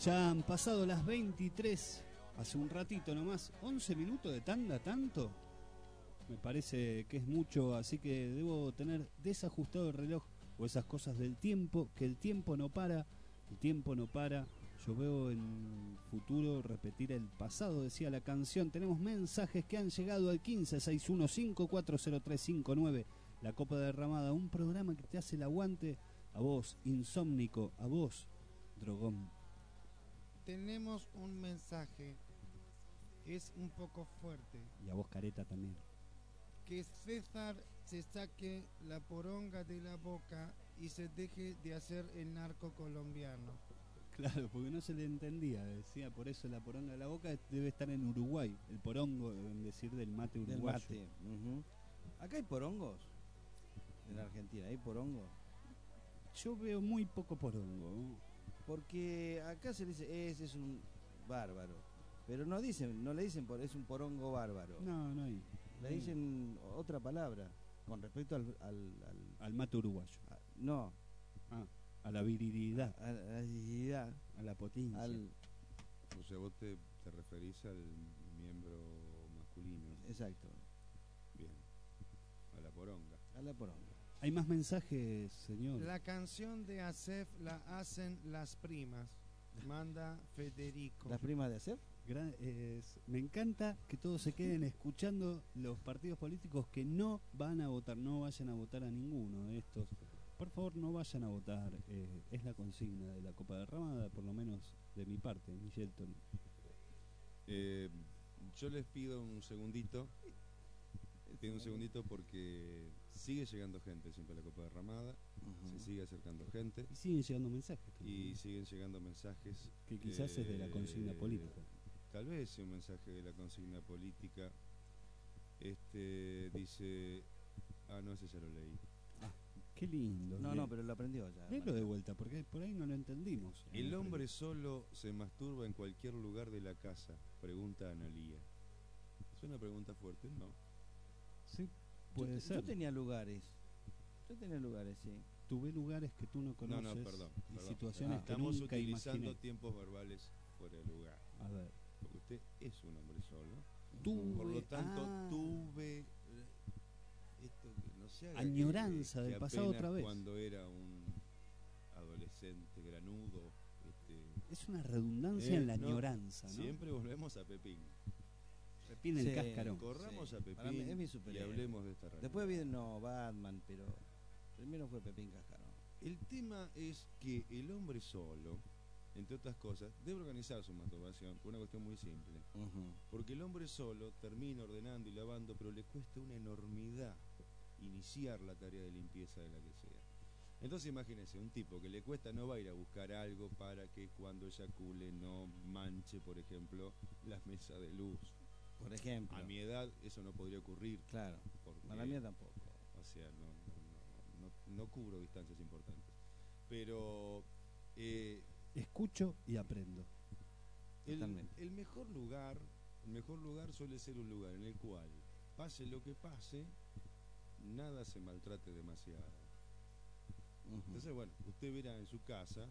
Speaker 3: Ya han pasado las 23, hace un ratito nomás, 11 minutos de tanda, ¿tanto? Me parece que es mucho, así que debo tener desajustado el reloj o esas cosas del tiempo, que el tiempo no para, el tiempo no para. Yo veo en futuro repetir el pasado, decía la canción. Tenemos mensajes que han llegado al 1561540359. La Copa Derramada, un programa que te hace el aguante a vos, insómnico, a vos, drogón.
Speaker 6: Tenemos un mensaje, es un poco fuerte.
Speaker 3: Y a vos, careta, también.
Speaker 6: Que César se saque la poronga de la boca y se deje de hacer el narco colombiano.
Speaker 3: Claro, porque no se le entendía, decía, por eso la poronga de la boca debe estar en Uruguay. El porongo, en decir del mate uruguayo.
Speaker 5: Del mate. Acá hay porongos. En Argentina, ¿hay porongos?
Speaker 3: Yo veo muy poco porongo.
Speaker 5: Porque acá se le dice, ese es un bárbaro. Pero no le dicen es un porongo bárbaro.
Speaker 3: No hay.
Speaker 5: Le dicen otra palabra con respecto
Speaker 3: al mate uruguayo.
Speaker 5: No.
Speaker 3: A la virilidad.
Speaker 5: A la virilidad.
Speaker 3: A la potencia.
Speaker 4: O sea, vos te referís al miembro masculino.
Speaker 5: Exacto.
Speaker 4: Bien. A la poronga.
Speaker 5: A la poronga.
Speaker 3: Hay más mensajes, señor.
Speaker 6: La canción de Acef la hacen las primas. Manda Federico.
Speaker 5: ¿Las primas de Acef?
Speaker 3: Me encanta que todos se queden escuchando los partidos políticos que no van a votar. No vayan a votar a ninguno de estos. Por favor, no vayan a votar. Es la consigna de la Copa Derramada, por lo menos de mi parte, Michelton.
Speaker 4: Yo les pido un segundito. Pido un segundito porque sigue llegando gente siempre a la Copa Derramada. Se sigue acercando gente.
Speaker 3: Y siguen llegando mensajes también.
Speaker 4: Y siguen llegando mensajes.
Speaker 3: Que quizás es de la consigna política.
Speaker 4: Tal vez sea un mensaje de la consigna política. Dice... no, ese ya lo leí.
Speaker 3: Qué lindo.
Speaker 5: No, pero lo aprendió ya.
Speaker 3: Léelo de vuelta, porque por ahí no lo entendimos.
Speaker 4: ¿El hombre solo se masturba en cualquier lugar de la casa? Pregunta Analía. Es una pregunta fuerte, ¿no?
Speaker 3: Sí, puede ser.
Speaker 5: Yo tenía lugares, sí.
Speaker 3: Tuve lugares que tú no conoces.
Speaker 4: No, perdón.
Speaker 3: Y situaciones que
Speaker 4: estamos
Speaker 3: nunca
Speaker 4: utilizando
Speaker 3: imaginé.
Speaker 4: tiempos verbales fuera de lugar.
Speaker 3: A ver.
Speaker 4: Porque usted es un hombre solo.
Speaker 3: Por
Speaker 4: lo tanto, tuve... Esto que no se haga
Speaker 3: añoranza del pasado otra vez.
Speaker 4: Cuando era un adolescente granudo.
Speaker 3: Es una redundancia en la añoranza, ¿no?
Speaker 4: Siempre volvemos a Pepín.
Speaker 3: Pepín el cascarón.
Speaker 4: Corramos a Pepín
Speaker 5: Para mí es mi
Speaker 4: y
Speaker 5: superhéroe.
Speaker 4: hablemos de esta realidad.
Speaker 5: Después vino Batman, pero primero fue Pepín Cascarón.
Speaker 4: El tema es que el hombre solo, entre otras cosas, debe organizar su masturbación por una cuestión muy simple. Porque el hombre solo termina ordenando y lavando, pero le cuesta una enormidad iniciar la tarea de limpieza de la que sea. Entonces imagínense, un tipo que le cuesta no va a ir a buscar algo para que cuando eyacule no manche, por ejemplo, las mesas de luz.
Speaker 5: Por ejemplo.
Speaker 4: A mi edad eso no podría ocurrir.
Speaker 5: Claro.
Speaker 4: Porque,
Speaker 5: A la mía tampoco.
Speaker 4: O sea, no cubro distancias importantes. Pero...
Speaker 3: escucho y aprendo.
Speaker 4: El mejor lugar suele ser un lugar en el cual, pase lo que pase, nada se maltrate demasiado. Entonces, bueno, usted verá en su casa,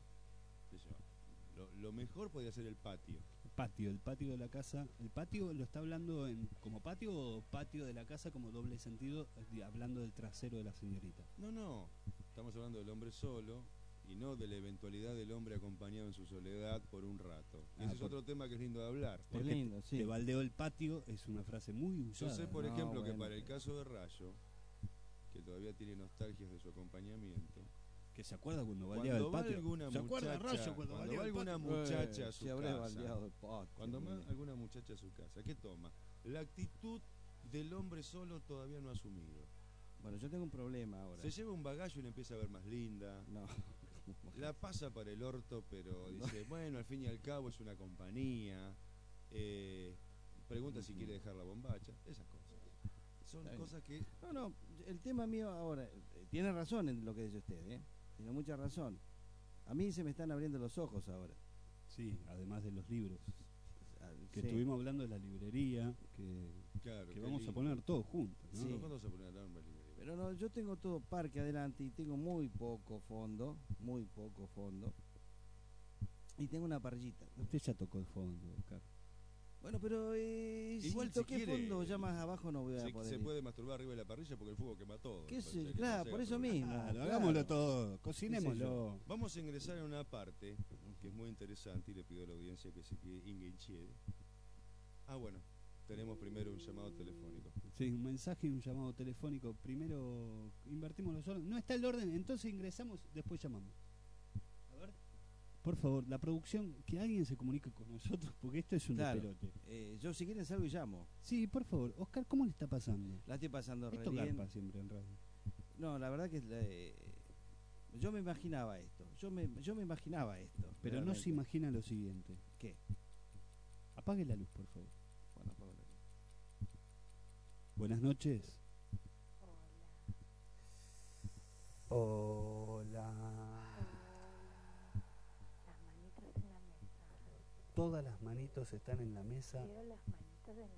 Speaker 4: lo mejor podría ser el patio.
Speaker 3: El patio de la casa. ¿El patio lo está hablando como patio o patio de la casa como doble sentido, hablando del trasero de la señorita?
Speaker 4: No, estamos hablando del hombre solo y no de la eventualidad del hombre acompañado en su soledad por un rato. Ese es otro tema que es lindo de hablar.
Speaker 3: Es lindo, sí. Te baldeo el patio es una frase muy usada.
Speaker 4: Yo sé, por ejemplo, que para el caso de Rayo, que todavía tiene nostalgias de su acompañamiento,
Speaker 3: que se acuerda cuando baldeaba el patio.
Speaker 4: ¿Se acuerda Rayo cuando va alguna muchacha a su casa? Cuando va alguna muchacha a su casa, ¿qué toma? La actitud del hombre solo todavía no asumido.
Speaker 5: Bueno, yo tengo un problema ahora.
Speaker 4: Se lleva un bagaje y la empieza a ver más linda.
Speaker 5: No.
Speaker 4: La pasa para el orto, pero dice, bueno, al fin y al cabo es una compañía. Pregunta si quiere dejar la bombacha. Esas cosas. Son cosas que...
Speaker 5: No, el tema mío ahora, tiene razón en lo que dice usted, tiene mucha razón. A mí se me están abriendo los ojos ahora.
Speaker 3: Sí, además de los libros. Que estuvimos hablando de la librería, que vamos a poner todos juntos, ¿no?
Speaker 5: Sí.
Speaker 4: Vamos a poner la librería.
Speaker 5: Pero no, yo tengo todo parque adelante y tengo muy poco fondo. Y tengo una parrillita.
Speaker 3: Usted ya tocó el fondo, Oscar.
Speaker 5: Bueno, pero
Speaker 4: Igual
Speaker 5: si
Speaker 4: si
Speaker 5: toqué
Speaker 4: quiere,
Speaker 5: fondo, ya más abajo no voy a poder
Speaker 4: se
Speaker 5: ir.
Speaker 4: puede masturbar arriba de la parrilla porque el fuego quema todo.
Speaker 5: ¿Qué
Speaker 4: me
Speaker 5: sé?
Speaker 4: parece que
Speaker 5: Claro,
Speaker 4: no sea
Speaker 5: por eso
Speaker 4: problema.
Speaker 5: mismo.
Speaker 3: Claro,
Speaker 5: claro.
Speaker 3: hagámoslo todo,
Speaker 5: ¿Qué sé
Speaker 3: cocinémoslo.
Speaker 5: yo?
Speaker 4: Vamos a ingresar en una parte que es muy interesante y le pido a la audiencia que se enganche. Bueno, tenemos primero un llamado telefónico.
Speaker 3: Sí, un mensaje y un llamado telefónico. Primero invertimos los órdenes. No está el orden, entonces ingresamos, después llamamos. A ver. Por favor, la producción, que alguien se comunique con nosotros, porque esto es un
Speaker 5: Claro.
Speaker 3: despelote.
Speaker 5: Yo si quieren salgo y llamo.
Speaker 3: Sí, por favor. Oscar, ¿cómo le está pasando?
Speaker 5: La estoy pasando re
Speaker 3: Esto
Speaker 5: bien.
Speaker 3: garpa siempre en radio.
Speaker 5: No, la verdad que yo me imaginaba esto. Yo me imaginaba esto.
Speaker 3: Pero no
Speaker 5: realmente.
Speaker 3: se imagina lo siguiente.
Speaker 5: ¿Qué?
Speaker 3: Apague la luz, por favor.
Speaker 5: Bueno, apago la luz.
Speaker 3: Buenas noches. Hola.
Speaker 8: Las manitos en la mesa.
Speaker 3: Todas las manitos están en la mesa.
Speaker 8: Quiero las manitos en la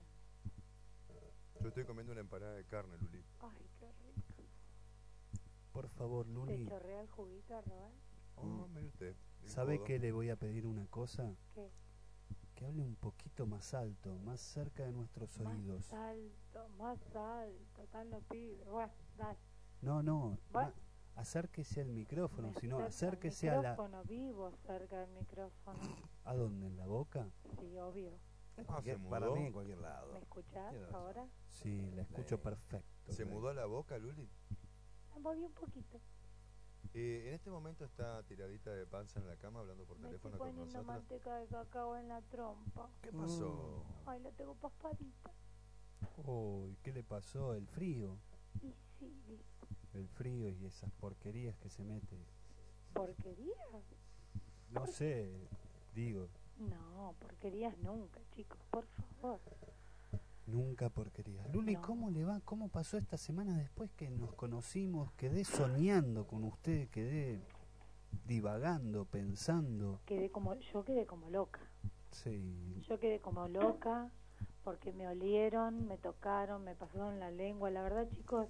Speaker 8: mesa.
Speaker 13: Yo estoy comiendo una empanada de carne, Luli.
Speaker 8: Ay, qué rico.
Speaker 3: Por favor,
Speaker 8: ¿Te
Speaker 3: Luli.
Speaker 8: chorrea el juguito a robar?
Speaker 13: Oh, mire usted. bien
Speaker 3: ¿Sabe
Speaker 13: codo.
Speaker 3: qué le voy a pedir una cosa?
Speaker 8: ¿Qué?
Speaker 3: Que hable un poquito más alto, más cerca de nuestros oídos.
Speaker 8: Más alto, tan lo pide. Bueno, dale.
Speaker 3: No, no.
Speaker 8: Bueno.
Speaker 3: Acérquese al micrófono,
Speaker 8: Me
Speaker 3: sino
Speaker 8: acerco al
Speaker 3: acérquese a la...
Speaker 8: micrófono, vivo cerca del micrófono.
Speaker 3: ¿A dónde? ¿En la boca?
Speaker 8: Sí, obvio.
Speaker 5: Para mí en cualquier lado.
Speaker 8: ¿Me escuchás
Speaker 5: Tiene razón.
Speaker 8: ahora?
Speaker 3: Sí, la escucho perfecto.
Speaker 13: ¿Se mudó a la boca, Luli?
Speaker 8: Me moví un poquito.
Speaker 13: En este momento está tiradita de panza en la cama hablando por
Speaker 8: Me estoy
Speaker 13: teléfono con
Speaker 8: poniendo
Speaker 13: nosotros.
Speaker 8: manteca de cacao en la trompa.
Speaker 13: ¿Qué pasó?
Speaker 8: Ay, la tengo paspadita.
Speaker 3: Uy, ¿qué le pasó? El frío.
Speaker 8: Y sí, ¿viste?
Speaker 3: El frío y esas porquerías que se mete.
Speaker 8: ¿Porquerías?
Speaker 3: No sé, digo,
Speaker 8: No, porquerías nunca, chicos, por favor.
Speaker 3: nunca porquerías. Luli,
Speaker 8: No.
Speaker 3: ¿cómo le va? ¿Cómo pasó esta semana después que nos conocimos? Quedé soñando con usted, quedé divagando, pensando.
Speaker 8: Yo quedé como loca.
Speaker 3: Sí.
Speaker 8: Yo quedé como loca porque me olieron, me tocaron, me pasaron la lengua. La verdad, chicos,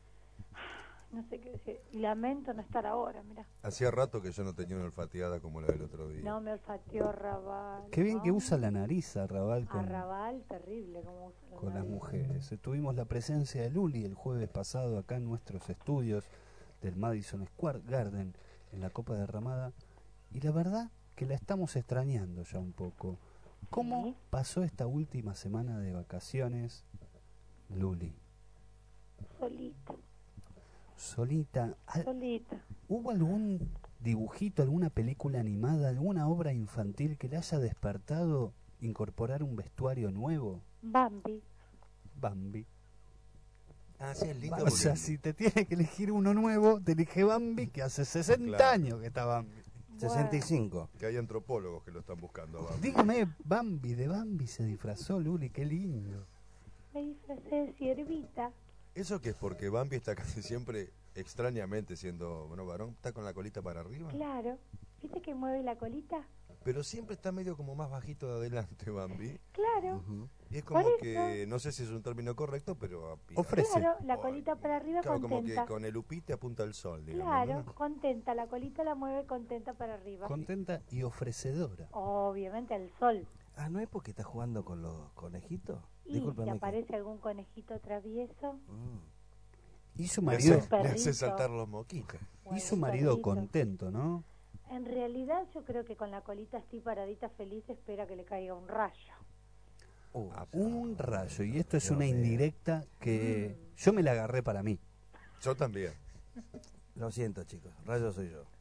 Speaker 8: no sé qué decir. Lamento no estar ahora, mirá.
Speaker 13: Hacía rato que yo no tenía una olfateada como la del otro día.
Speaker 8: No me olfateó Raval.
Speaker 3: Qué bien que
Speaker 8: ¿no?
Speaker 3: usa la nariz Arrabal con,
Speaker 8: Arrabal, terrible como usa la
Speaker 3: con las
Speaker 8: nariz.
Speaker 3: mujeres. Tuvimos la presencia de Luli el jueves pasado acá en nuestros estudios del Madison Square Garden en la Copa Derramada y la verdad que la estamos extrañando ya un poco. ¿Cómo pasó esta última semana de vacaciones, Luli?
Speaker 8: Solita.
Speaker 3: Solita.
Speaker 8: Solita.
Speaker 3: ¿Hubo algún dibujito, alguna película animada, alguna obra infantil que le haya despertado incorporar un vestuario nuevo?
Speaker 8: Bambi.
Speaker 3: Bambi.
Speaker 13: Ah, sí, es lindo.
Speaker 3: O sea, si te tiene que elegir uno nuevo, te elige Bambi, que hace 60
Speaker 13: Claro.
Speaker 3: años que está Bambi.
Speaker 5: 65.
Speaker 13: Que hay antropólogos que lo están buscando. Bambi.
Speaker 3: Dígame, Bambi, de Bambi se disfrazó Luli, qué lindo.
Speaker 8: Me disfracé de ciervita.
Speaker 13: Eso que es porque Bambi está casi siempre, extrañamente siendo varón, está con la colita para arriba.
Speaker 8: Claro. ¿Viste que mueve la colita?
Speaker 13: Pero siempre está medio como más bajito de adelante, Bambi.
Speaker 8: Claro.
Speaker 13: Y es como
Speaker 8: Por
Speaker 13: que, no sé si es un término correcto, pero...
Speaker 8: Claro, la colita para arriba
Speaker 13: Claro, como que
Speaker 8: contenta.
Speaker 13: con el upite apunta al sol, digamos.
Speaker 8: Claro,
Speaker 13: ¿no?
Speaker 8: contenta. La colita la mueve contenta para arriba.
Speaker 3: Contenta y ofrecedora.
Speaker 8: Obviamente al sol.
Speaker 5: Ah, ¿no es porque está jugando con los conejitos?
Speaker 8: Y
Speaker 5: Discúlpeme
Speaker 8: si
Speaker 5: que-
Speaker 8: aparece algún conejito travieso.
Speaker 3: Y su
Speaker 13: Le
Speaker 3: marido,
Speaker 13: hace, le hace saltar los moquitos.
Speaker 3: y su marido contento, ¿no?
Speaker 8: En realidad yo creo que con la colita así paradita feliz espera que le caiga un rayo.
Speaker 3: Un rayo, y esto es una indirecta que yo me la agarré para mí.
Speaker 13: Yo también.
Speaker 5: Lo siento, chicos. Rayo soy yo.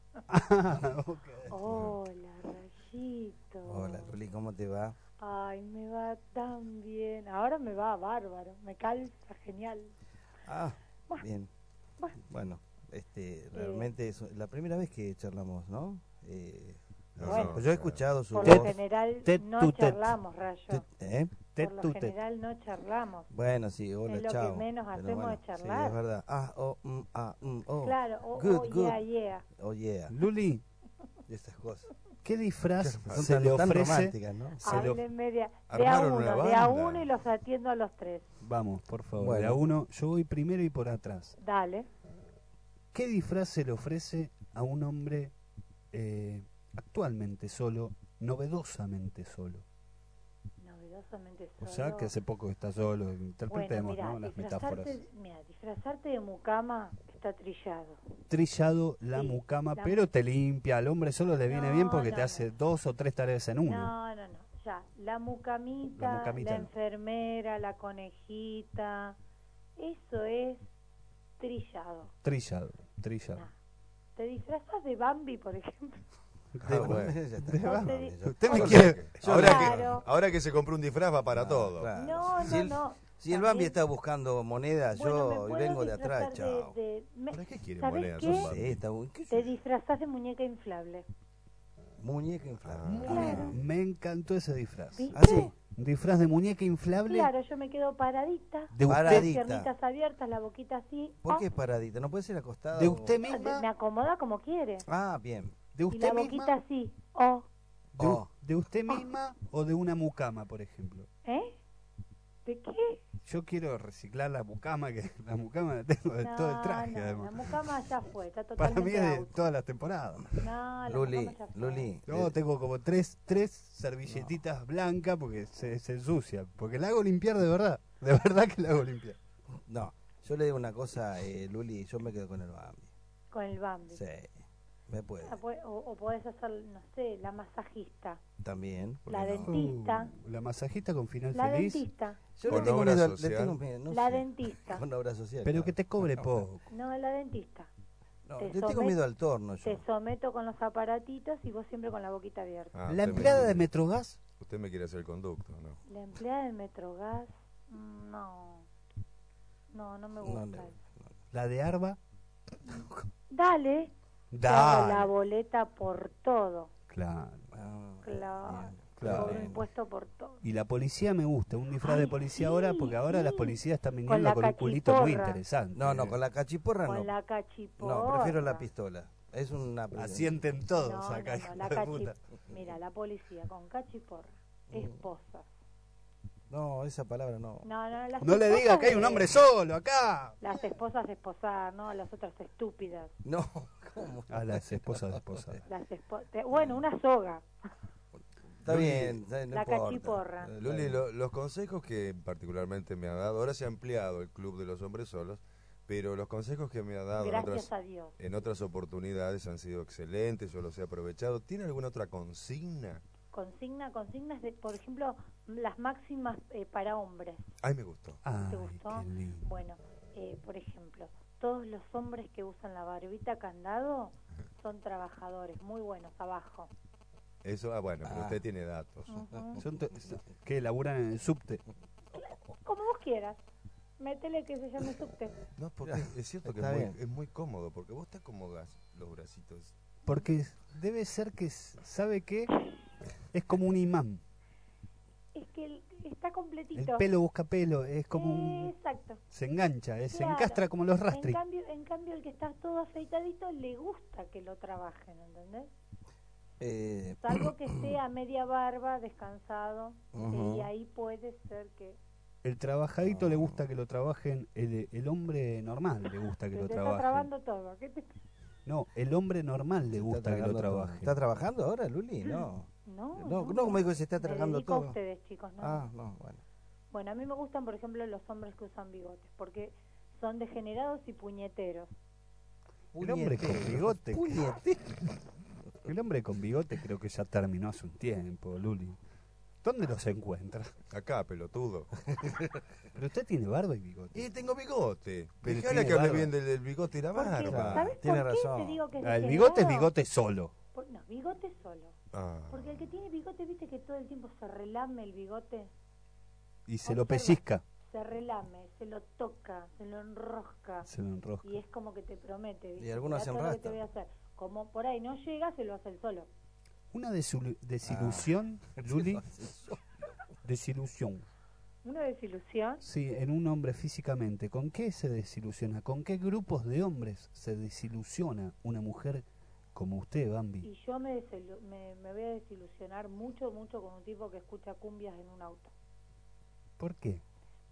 Speaker 8: Hola, rayito.
Speaker 5: Hola, Luli, ¿cómo te va?
Speaker 8: Ay, me va tan bien. Ahora me va bárbaro. Me calza genial.
Speaker 5: Ah,
Speaker 8: Bueno.
Speaker 5: bien.
Speaker 8: Bueno.
Speaker 5: Bueno, realmente es la primera vez que charlamos, ¿no?
Speaker 8: Bueno.
Speaker 5: Pues yo he escuchado su
Speaker 8: Por
Speaker 5: voz.
Speaker 8: lo general no
Speaker 5: tu tet.
Speaker 8: charlamos, Rayo.
Speaker 5: ¿Eh?
Speaker 8: Por lo general no charlamos.
Speaker 5: Bueno, sí, hola,
Speaker 8: Es lo
Speaker 5: chao.
Speaker 8: que menos
Speaker 5: Pero
Speaker 8: hacemos
Speaker 5: bueno,
Speaker 8: es charlar.
Speaker 5: Sí, es verdad. Ah, oh, oh.
Speaker 8: Claro, oh,
Speaker 5: Good,
Speaker 8: oh,
Speaker 5: good.
Speaker 8: yeah, yeah.
Speaker 5: Oh, yeah.
Speaker 3: Luli,
Speaker 5: Y estas cosas.
Speaker 3: ¿qué disfraz
Speaker 5: Son
Speaker 3: se le
Speaker 5: tan
Speaker 3: ofrece?
Speaker 5: románticas, ¿no?
Speaker 8: Háblenme de a
Speaker 13: Armaron
Speaker 8: uno,
Speaker 13: una
Speaker 8: de a
Speaker 13: banda.
Speaker 8: uno y los atiendo a los tres.
Speaker 3: Vamos, por favor,
Speaker 5: Bueno.
Speaker 3: de a uno, yo voy primero y por atrás.
Speaker 8: Dale.
Speaker 3: ¿Qué disfraz se le ofrece a un hombre actualmente solo, novedosamente solo.
Speaker 8: Novedosamente
Speaker 3: O
Speaker 8: solo.
Speaker 3: sea, que hace poco está solo. Interpretemos,
Speaker 8: Bueno,
Speaker 3: ¿no? Las metáforas.
Speaker 8: Disfrazarte de mucama está trillado.
Speaker 3: Trillado la
Speaker 8: Sí,
Speaker 3: mucama,
Speaker 8: la
Speaker 3: pero te limpia. Al hombre solo le viene
Speaker 8: No,
Speaker 3: bien porque
Speaker 8: no,
Speaker 3: te hace 2 o 3 tareas en uno.
Speaker 8: No. Ya, la mucamita, la
Speaker 3: no.
Speaker 8: enfermera, la conejita, eso es trillado.
Speaker 3: Trillado.
Speaker 8: ¿Te disfrazas de Bambi, por ejemplo?
Speaker 13: Bueno.
Speaker 3: De Bambi.
Speaker 13: Usted me
Speaker 3: O
Speaker 13: quiere.
Speaker 3: sea,
Speaker 13: Ahora que se compró un disfraz va para todo.
Speaker 8: No.
Speaker 5: Si el Bambi está buscando monedas,
Speaker 8: Bueno,
Speaker 5: yo
Speaker 8: me puedo
Speaker 5: vengo de atrás,
Speaker 8: disfrazar
Speaker 5: chao.
Speaker 13: ¿Para qué quiere
Speaker 8: ¿sabés
Speaker 13: monedas?
Speaker 8: qué?
Speaker 13: Son Bambi?
Speaker 5: Sí, está bueno. ¿Qué
Speaker 8: Te disfrazás de muñeca inflable.
Speaker 5: Muñeca inflable.
Speaker 8: Claro.
Speaker 3: Me encantó ese disfraz.
Speaker 8: ¿Viste?
Speaker 5: ¿Ah, sí?
Speaker 3: Un disfraz de muñeca inflable.
Speaker 8: Claro, yo me quedo paradita,
Speaker 3: De usted.
Speaker 8: las piernitas abiertas, la boquita así.
Speaker 5: ¿Por qué paradita? ¿No puede ser acostada?
Speaker 3: De
Speaker 5: o-
Speaker 3: usted misma.
Speaker 8: Me acomoda como quiere.
Speaker 5: Ah, bien.
Speaker 3: De
Speaker 8: Y
Speaker 3: usted
Speaker 8: la
Speaker 3: misma.
Speaker 8: boquita así.
Speaker 3: De usted misma o de una mucama, por ejemplo.
Speaker 8: ¿Eh? ¿De qué?
Speaker 3: Yo quiero reciclar la mucama, que la mucama la tengo de todo el traje,
Speaker 8: La
Speaker 3: además.
Speaker 8: mucama ya fue, está
Speaker 3: Para
Speaker 8: totalmente
Speaker 3: mí es de
Speaker 8: out.
Speaker 3: todas las temporadas.
Speaker 8: No, la
Speaker 5: Luli,
Speaker 8: mucama ya fue.
Speaker 5: Luli.
Speaker 3: Yo tengo como tres servilletitas blancas porque se ensucia. Porque la hago limpiar de verdad. De verdad que la hago limpiar.
Speaker 5: No, yo le digo una cosa, Luli, yo me quedo con el Bambi.
Speaker 8: Con el Bambi.
Speaker 5: Sí, me puede.
Speaker 8: O podés hacer, no sé, la masajista.
Speaker 5: También. ¿por
Speaker 8: La
Speaker 5: qué no?
Speaker 8: dentista.
Speaker 3: La masajista con final
Speaker 8: La
Speaker 3: feliz.
Speaker 8: dentista.
Speaker 5: Yo
Speaker 13: Con
Speaker 5: le tengo
Speaker 13: obra
Speaker 5: miedo,
Speaker 13: social.
Speaker 5: le tengo miedo, no
Speaker 8: La
Speaker 5: sé.
Speaker 8: dentista.
Speaker 5: Con obra social.
Speaker 3: Pero
Speaker 5: claro.
Speaker 3: que te cobre poco.
Speaker 8: No, la dentista.
Speaker 5: No,
Speaker 8: Te
Speaker 5: yo tengo
Speaker 8: somet-
Speaker 5: miedo al torno yo.
Speaker 8: Te someto con los aparatitos y vos siempre con la boquita abierta.
Speaker 3: La empleada de Metrogas.
Speaker 13: Usted me quiere hacer conducto, ¿no?
Speaker 8: La empleada del Metrogas, no. No me gusta.
Speaker 3: La de Arba.
Speaker 8: Dale. Te hago la boleta por todo.
Speaker 3: Claro.
Speaker 8: Claro. Cobro impuesto por todo.
Speaker 3: Y la policía me gusta, un disfraz de policía ahora, porque ahora las policías están
Speaker 8: Con
Speaker 3: viniendo
Speaker 8: la
Speaker 3: con un culito muy
Speaker 8: cachiporra.
Speaker 3: interesante.
Speaker 5: No, con la cachiporra
Speaker 8: Con
Speaker 5: no.
Speaker 8: la cachiporra.
Speaker 5: No, prefiero la pistola. Es una.
Speaker 3: Asienten todos
Speaker 8: No,
Speaker 3: acá.
Speaker 8: no, la
Speaker 3: hijo de puta.
Speaker 8: Mira, la policía con cachiporra, esposas.
Speaker 5: No, esa palabra no.
Speaker 8: No, las
Speaker 3: No le diga
Speaker 8: esposas
Speaker 3: que hay un
Speaker 8: de-
Speaker 3: hombre solo acá.
Speaker 8: Las esposas esposar, no, las otras estúpidas.
Speaker 5: No, ¿cómo?
Speaker 3: A las esposas de esposa.
Speaker 8: Bueno, una soga.
Speaker 5: Está bien, no
Speaker 8: La
Speaker 5: importa.
Speaker 8: cachiporra.
Speaker 13: Luli, los consejos que particularmente me ha dado, ahora se ha ampliado el club de los hombres solos, pero los consejos que me ha dado
Speaker 8: Gracias a Dios.
Speaker 13: en otras oportunidades han sido excelentes, yo los he aprovechado. ¿Tiene alguna otra consigna?
Speaker 8: Consignas de, por ejemplo, las máximas para hombres.
Speaker 13: Ay, me gustó.
Speaker 8: ¿Te gustó? Bueno, por ejemplo, todos los hombres que usan la barbita candado son trabajadores, muy buenos abajo.
Speaker 13: Eso, bueno, pero usted tiene datos.
Speaker 8: Ujú.
Speaker 3: Que laburan en el subte.
Speaker 8: Como vos quieras. Métele que se llame subte.
Speaker 13: No, porque es cierto que
Speaker 3: Está bien.
Speaker 13: es muy cómodo, porque vos te acomodas los bracitos.
Speaker 3: Porque debe ser que, ¿sabe qué? Es como un imán.
Speaker 8: Es que está completito.
Speaker 3: El pelo busca pelo, es como un...
Speaker 8: Exacto.
Speaker 3: Se engancha, se
Speaker 8: Claro.
Speaker 3: encastra como los rastri.
Speaker 8: En cambio, el que está todo afeitadito le gusta que lo trabajen, ¿entendés? Salvo que esté a media barba, descansado,
Speaker 3: Ujú.
Speaker 8: y ahí puede ser que...
Speaker 3: El trabajadito le gusta que lo trabajen, el hombre normal le gusta que
Speaker 8: Se
Speaker 3: lo
Speaker 8: te está
Speaker 3: trabajen.
Speaker 8: trabando todo. ¿Qué te...
Speaker 3: No, el hombre normal le gusta que lo trabajen.
Speaker 5: ¿Está trabajando ahora, Luli? No. No, como dijo que se está
Speaker 8: Me
Speaker 5: trabajando
Speaker 8: dedico a
Speaker 5: todo.
Speaker 8: ustedes, chicos, ¿no?
Speaker 5: Ah, no, bueno.
Speaker 8: Bueno, a mí me gustan, por ejemplo, los hombres que usan bigotes, porque son degenerados y puñeteros.
Speaker 3: El hombre con bigote. El hombre con bigote creo que ya terminó hace un tiempo, Luli. ¿Dónde los encuentra?
Speaker 13: Acá, pelotudo.
Speaker 3: Pero usted tiene barba y bigote.
Speaker 13: Y tengo bigote.
Speaker 3: Pero
Speaker 13: Dejala
Speaker 3: tiene
Speaker 13: que hable
Speaker 3: barba.
Speaker 13: bien del bigote y la barba.
Speaker 8: ¿Sabes por qué te digo que es
Speaker 3: El bigote es
Speaker 8: degenerado?
Speaker 3: bigote solo.
Speaker 8: No, bigote solo.
Speaker 13: Ah.
Speaker 8: Porque el que tiene bigote, viste que todo el tiempo se relame el bigote.
Speaker 3: Y se lo pellizca.
Speaker 8: Se relame, se lo toca, se lo enrosca.
Speaker 3: Se lo enrosca.
Speaker 8: Y es como que te promete, ¿viste?
Speaker 5: Y algunos
Speaker 8: Mirá
Speaker 5: hacen
Speaker 8: todo lo que te
Speaker 5: rasta.
Speaker 8: voy a hacer. Como por ahí no llega, se lo hace el solo.
Speaker 3: Una desilusión, Luli. Desilusión.
Speaker 8: Una desilusión.
Speaker 3: Sí, en un hombre físicamente. ¿Con qué se desilusiona? ¿Con qué grupos de hombres se desilusiona una mujer como usted, Bambi?
Speaker 8: Y yo me voy a desilusionar mucho con un tipo que escucha cumbias en un auto.
Speaker 3: ¿Por qué?